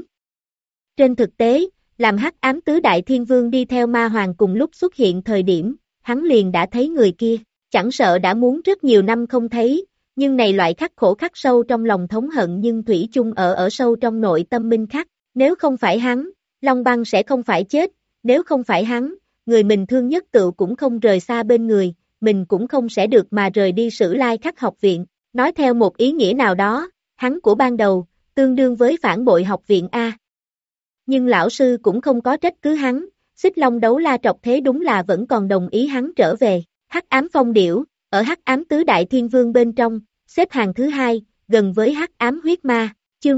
Trên thực tế, làm Hắc Ám Tứ Đại Thiên Vương đi theo Ma Hoàng cùng lúc xuất hiện thời điểm, hắn liền đã thấy người kia, chẳng sợ đã muốn rất nhiều năm không thấy, nhưng này loại khắc khổ khắc sâu trong lòng thống hận nhưng thủy chung ở sâu trong nội tâm minh khắc, nếu không phải hắn, Long Băng sẽ không phải chết, nếu không phải hắn, người mình thương nhất tựu cũng không rời xa bên người, mình cũng không sẽ được mà rời đi Sử Lai Khắc học viện, nói theo một ý nghĩa nào đó, hắn của ban đầu, tương đương với phản bội học viện A. Nhưng lão sư cũng không có trách cứ hắn, Xích Long Đấu La trọc thế đúng là vẫn còn đồng ý hắn trở về, Hắc Ám Phong Điểu, ở Hắc Ám Tứ Đại Thiên Vương bên trong, xếp hàng thứ hai, gần với Hắc Ám Huyết Ma, chương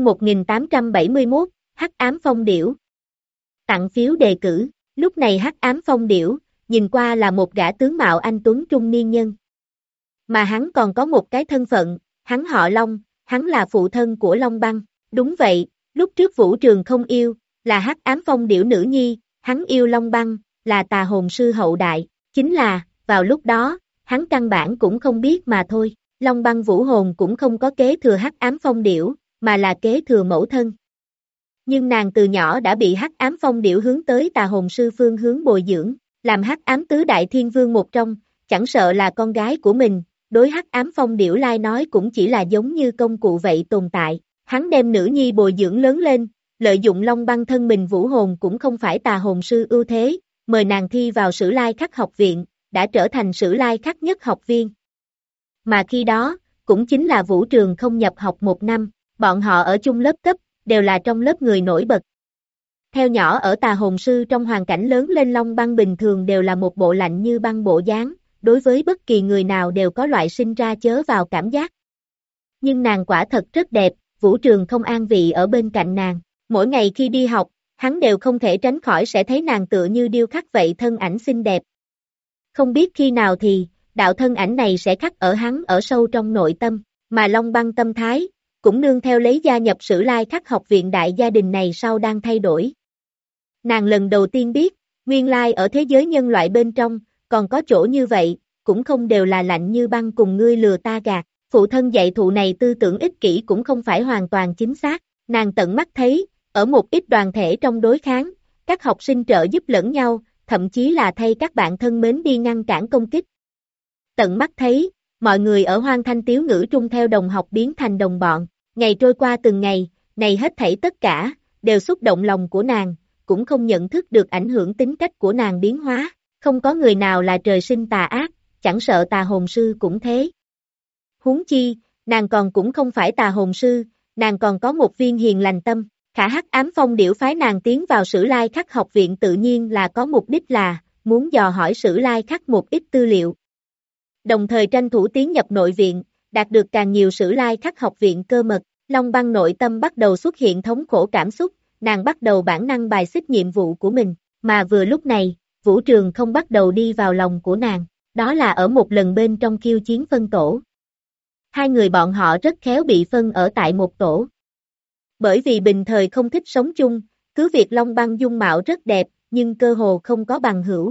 1871, Hắc Ám Phong Điểu. Tặng phiếu đề cử, lúc này Hắc Ám Phong Điểu, nhìn qua là một gã tướng mạo anh tuấn trung niên nhân. Mà hắn còn có một cái thân phận, hắn họ Long, hắn là phụ thân của Long Băng. Đúng vậy, lúc trước Vũ Trường không yêu, là hắc ám phong điểu nữ nhi, hắn yêu Long Băng, là tà hồn sư hậu đại, chính là, vào lúc đó, hắn căn bản cũng không biết mà thôi, Long Băng vũ hồn cũng không có kế thừa hắc ám phong điểu, mà là kế thừa mẫu thân. Nhưng nàng từ nhỏ đã bị hắc ám phong điểu hướng tới tà hồn sư phương hướng bồi dưỡng, làm hắc ám tứ đại thiên vương một trong, chẳng sợ là con gái của mình, đối hắc ám phong điểu lai nói cũng chỉ là giống như công cụ vậy tồn tại. Hắn đem nữ nhi bồi dưỡng lớn lên, lợi dụng Long Băng thân mình vũ hồn cũng không phải tà hồn sư ưu thế, mời nàng thi vào Sử Lai Khắc học viện, đã trở thành Sử Lai Khắc nhất học viên. Mà khi đó, cũng chính là Vũ Trường không nhập học 1 năm, bọn họ ở chung lớp cấp, đều là trong lớp người nổi bật. Theo nhỏ ở tà hồn sư trong hoàn cảnh lớn lên, Long Băng bình thường đều là một bộ lạnh như băng bộ dáng, đối với bất kỳ người nào đều có loại sinh ra chớ vào cảm giác. Nhưng nàng quả thật rất đẹp, Vũ Trường không an vị ở bên cạnh nàng, mỗi ngày khi đi học, hắn đều không thể tránh khỏi sẽ thấy nàng tựa như điêu khắc vậy thân ảnh xinh đẹp. Không biết khi nào thì, đạo thân ảnh này sẽ khắc ở hắn ở sâu trong nội tâm, mà Long Băng tâm thái, cũng nương theo lấy gia nhập Sử Lai Khắc học viện đại gia đình này sau đang thay đổi. Nàng lần đầu tiên biết, nguyên lai ở thế giới nhân loại bên trong, còn có chỗ như vậy, cũng không đều là lạnh như băng cùng ngươi lừa ta gạt. Phụ thân dạy thụ này tư tưởng ích kỷ cũng không phải hoàn toàn chính xác, nàng tận mắt thấy, ở một ít đoàn thể trong đối kháng, các học sinh trợ giúp lẫn nhau, thậm chí là thay các bạn thân mến đi ngăn cản công kích. Tận mắt thấy, mọi người ở Hoang Thanh Tiếu Ngữ trung theo đồng học biến thành đồng bọn, ngày trôi qua từng ngày, này hết thảy tất cả, đều xúc động lòng của nàng, cũng không nhận thức được ảnh hưởng tính cách của nàng biến hóa, không có người nào là trời sinh tà ác, chẳng sợ tà hồn sư cũng thế. Huống chi, nàng còn cũng không phải tà hồn sư, nàng còn có một viên hiền lành tâm, khả hắc ám phong điểu phái nàng tiến vào Sử Lai Khắc học viện tự nhiên là có mục đích là, muốn dò hỏi Sử Lai Khắc một ít tư liệu. Đồng thời tranh thủ tiến nhập nội viện, đạt được càng nhiều Sử Lai Khắc học viện cơ mật, Long Băng nội tâm bắt đầu xuất hiện thống khổ cảm xúc, nàng bắt đầu bản năng bài xích nhiệm vụ của mình, mà vừa lúc này, Vũ Trường không bắt đầu đi vào lòng của nàng, đó là ở một lần bên trong khiêu chiến phân tổ. Hai người bọn họ rất khéo bị phân ở tại một tổ. Bởi vì bình thời không thích sống chung, cứ việc Long Băng dung mạo rất đẹp, nhưng cơ hồ không có bằng hữu.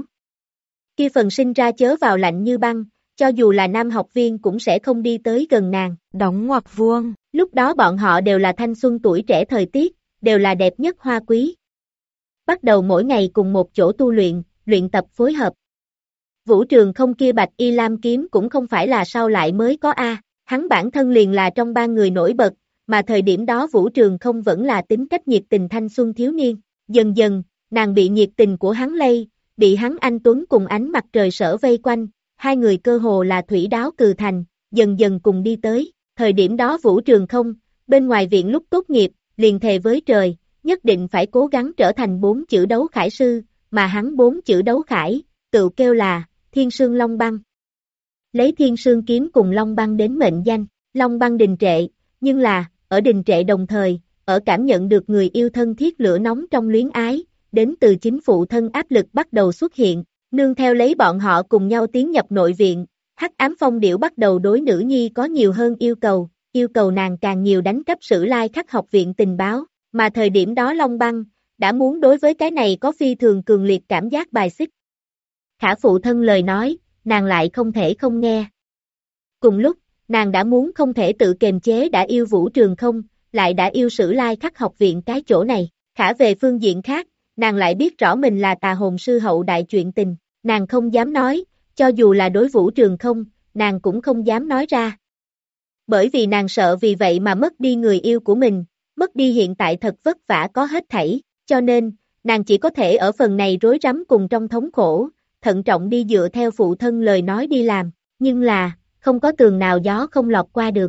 Kia phần sinh ra chớ vào lạnh như băng, cho dù là nam học viên cũng sẽ không đi tới gần nàng.
Đóng ngoặc vuông.
Lúc đó bọn họ đều là thanh xuân tuổi trẻ thời tiết, đều là đẹp nhất hoa quý. Bắt đầu mỗi ngày cùng một chỗ tu luyện, luyện tập phối hợp. Vũ Trường không kia bạch y lam kiếm cũng không phải là sau lại mới có a, hắn bản thân liền là trong ba người nổi bật, mà thời điểm đó Vũ Trường không vẫn là tính cách nhiệt tình thanh xuân thiếu niên. Dần dần, nàng bị nhiệt tình của hắn lây, bị hắn anh tuấn cùng ánh mặt trời sở vây quanh, hai người cơ hồ là thủy đáo cừ thành, dần dần cùng đi tới. Thời điểm đó Vũ Trường không, bên ngoài viện lúc tốt nghiệp, liền thề với trời, nhất định phải cố gắng trở thành 4 chữ đấu khải sư, mà hắn 4 chữ đấu khải, tự kêu là Thiên Sương Long Băng. Lấy Thiên Sương kiếm cùng Long Băng đến mệnh danh, Long Băng đình trệ, nhưng là, ở đình trệ đồng thời, ở cảm nhận được người yêu thân thiết lửa nóng trong luyến ái, đến từ chính phụ thân áp lực bắt đầu xuất hiện, nương theo lấy bọn họ cùng nhau tiến nhập nội viện, hắc ám phong điểu bắt đầu đối nữ nhi có nhiều hơn yêu cầu nàng càng nhiều đánh cắp Sử Lai Khắc học viện tình báo, mà thời điểm đó Long Băng, đã muốn đối với cái này có phi thường cường liệt cảm giác bài xích. Khả phụ thân lời nói, nàng lại không thể không nghe. Cùng lúc, nàng đã muốn không thể tự kềm chế đã yêu Vũ Trường không, lại đã yêu Sử Lai Khắc học viện cái chỗ này, khả về phương diện khác, nàng lại biết rõ mình là tà hồn sư hậu đại chuyện tình, nàng không dám nói, cho dù là đối Vũ Trường không, nàng cũng không dám nói ra. Bởi vì nàng sợ vì vậy mà mất đi người yêu của mình, mất đi hiện tại thật vất vả có hết thảy, cho nên, nàng chỉ có thể ở phần này rối rắm cùng trong thống khổ, thận trọng đi dựa theo phụ thân lời nói đi làm, nhưng là, không có tường nào gió không lọt qua được.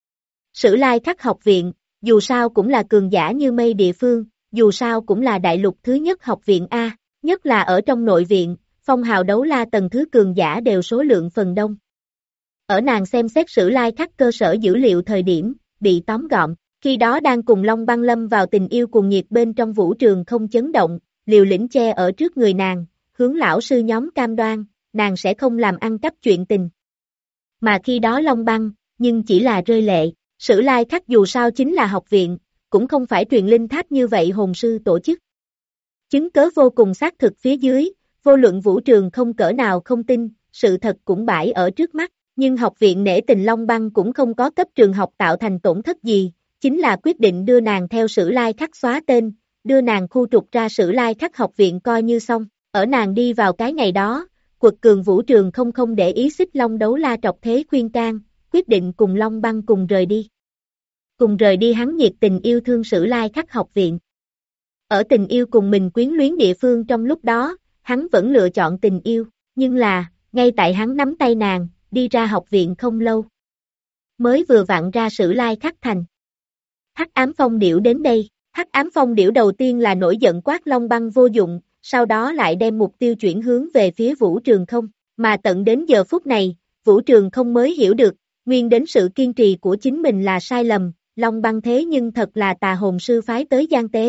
Sử Lai Khắc học viện, dù sao cũng là cường giả như mây địa phương, dù sao cũng là đại lục thứ nhất học viện A, nhất là ở trong nội viện, phong hào đấu la tầng thứ cường giả đều số lượng phần đông. Ở nàng xem xét Sử Lai Khắc cơ sở dữ liệu thời điểm, bị tóm gọn, khi đó đang cùng Long Băng lâm vào tình yêu cuồng nhiệt bên trong Vũ Trường không chấn động, liều lĩnh che ở trước người nàng, hướng lão sư nhóm cam đoan, nàng sẽ không làm ăn cắp chuyện tình. Mà khi đó Long Băng, nhưng chỉ là rơi lệ, Sử Lai Khắc dù sao chính là học viện, cũng không phải truyền linh tháp như vậy hồn sư tổ chức. Chứng cớ vô cùng xác thực phía dưới, vô luận Vũ Trường không cỡ nào không tin, sự thật cũng bãi ở trước mắt, nhưng học viện nể tình Long Băng cũng không có cấp trường học tạo thành tổn thất gì, chính là quyết định đưa nàng theo Sử Lai Khắc xóa tên, đưa nàng khu trục ra Sử Lai Khắc học viện coi như xong, ở nàng đi vào cái ngày đó, quật cường Vũ Trường không để ý Xích Long Đấu La trọc thế khuyên can, quyết định cùng Long Băng cùng rời đi. Cùng rời đi hắn nhiệt tình yêu thương Sử Lai Khắc học viện. Ở tình yêu cùng mình quyến luyến địa phương trong lúc đó, hắn vẫn lựa chọn tình yêu, nhưng là, ngay tại hắn nắm tay nàng, đi ra học viện không lâu. Mới vừa vặn ra Sử Lai Khắc thành. Hắc ám phong điểu đến đây, Hắc ám phong điểu đầu tiên là nổi giận quát Long Băng vô dụng, sau đó lại đem mục tiêu chuyển hướng về phía Vũ Trường không, mà tận đến giờ phút này, Vũ Trường không mới hiểu được, nguyên đến sự kiên trì của chính mình là sai lầm, Long Băng thế nhưng thật là tà hồn sư phái tới gian tế.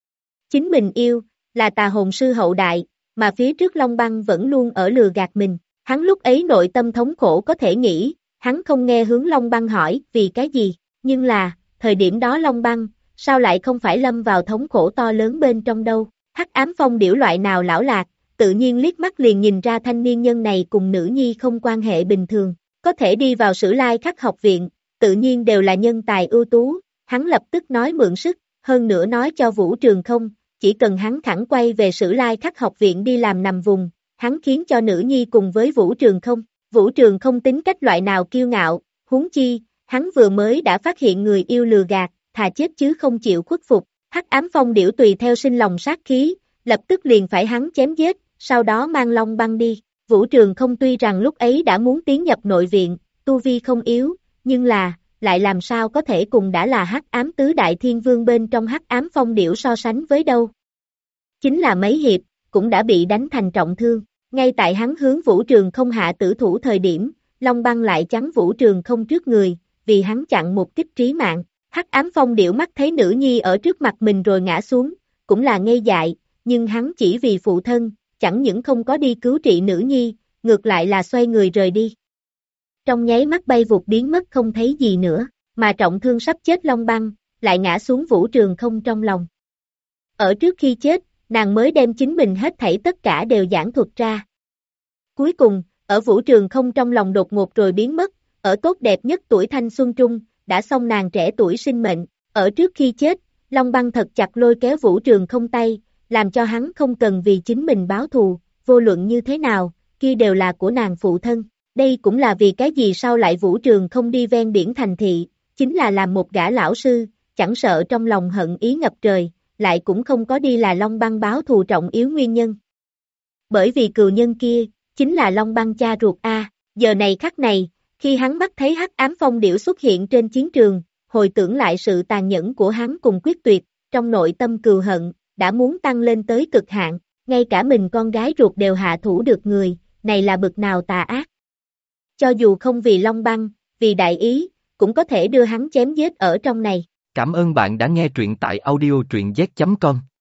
Chính mình yêu, là tà hồn sư hậu đại, mà phía trước Long Băng vẫn luôn ở lừa gạt mình, hắn lúc ấy nội tâm thống khổ có thể nghĩ, hắn không nghe hướng Long Băng hỏi vì cái gì, nhưng là, thời điểm đó Long Băng, sao lại không phải lâm vào thống khổ to lớn bên trong đâu, Hắc ám phong điểu loại nào lão lạc, tự nhiên liếc mắt liền nhìn ra thanh niên nhân này cùng nữ nhi không quan hệ bình thường, có thể đi vào Sử Lai Khắc học viện, tự nhiên đều là nhân tài ưu tú, hắn lập tức nói mượn sức, hơn nữa nói cho Vũ Trường không, chỉ cần hắn thẳng quay về Sử Lai Khắc học viện đi làm nằm vùng, hắn khiến cho nữ nhi cùng với Vũ Trường không tính cách loại nào kiêu ngạo, huống chi, hắn vừa mới đã phát hiện người yêu lừa gạt, thà chết chứ không chịu khuất phục, Hắc ám phong điểu tùy theo sinh lòng sát khí, lập tức liền phải hắn chém giết, sau đó mang Long Băng đi, Vũ Trường không tuy rằng lúc ấy đã muốn tiến nhập nội viện, tu vi không yếu, nhưng là, lại làm sao có thể cùng đã là Hắc ám tứ đại thiên vương bên trong Hắc ám phong điểu so sánh với đâu. Chính là mấy hiệp, cũng đã bị đánh thành trọng thương, ngay tại hắn hướng Vũ Trường không hạ tử thủ thời điểm, Long Băng lại chắn Vũ Trường không trước người, vì hắn chặn một kích trí mạng, Hắc ám phong điểu mắt thấy nữ nhi ở trước mặt mình rồi ngã xuống, cũng là ngây dại, nhưng hắn chỉ vì phụ thân, chẳng những không có đi cứu trị nữ nhi, ngược lại là xoay người rời đi. Trong nháy mắt bay vụt biến mất không thấy gì nữa, mà trọng thương sắp chết Long Băng, lại ngã xuống Vũ Trường không trong lòng. Ở trước khi chết, nàng mới đem chính mình hết thảy tất cả đều giảng thuật ra. Cuối cùng, ở Vũ Trường không trong lòng đột ngột rồi biến mất, ở tốt đẹp nhất tuổi thanh xuân trung, đã xong nàng trẻ tuổi sinh mệnh, ở trước khi chết, Long Băng thật chặt lôi kéo Vũ Trường không tay, làm cho hắn không cần vì chính mình báo thù, vô luận như thế nào, kia đều là của nàng phụ thân. Đây cũng là vì cái gì sau lại Vũ Trường không đi ven biển thành thị, chính là làm một gã lão sư, chẳng sợ trong lòng hận ý ngập trời, lại cũng không có đi là Long Băng báo thù trọng yếu nguyên nhân. Bởi vì cừu nhân kia, chính là Long Băng cha ruột A, giờ này khắc này, khi hắn mắt thấy Hắc ám phong điểu xuất hiện trên chiến trường, hồi tưởng lại sự tàn nhẫn của hắn cùng quyết tuyệt, trong nội tâm cừu hận, đã muốn tăng lên tới cực hạn, ngay cả mình con gái ruột đều hạ thủ được người, này là bực nào tà ác. Cho dù không vì Long Băng, vì đại ý, cũng có thể đưa hắn chém giết ở trong này.
Cảm ơn bạn đã nghe truyện tại audio truyện z.com.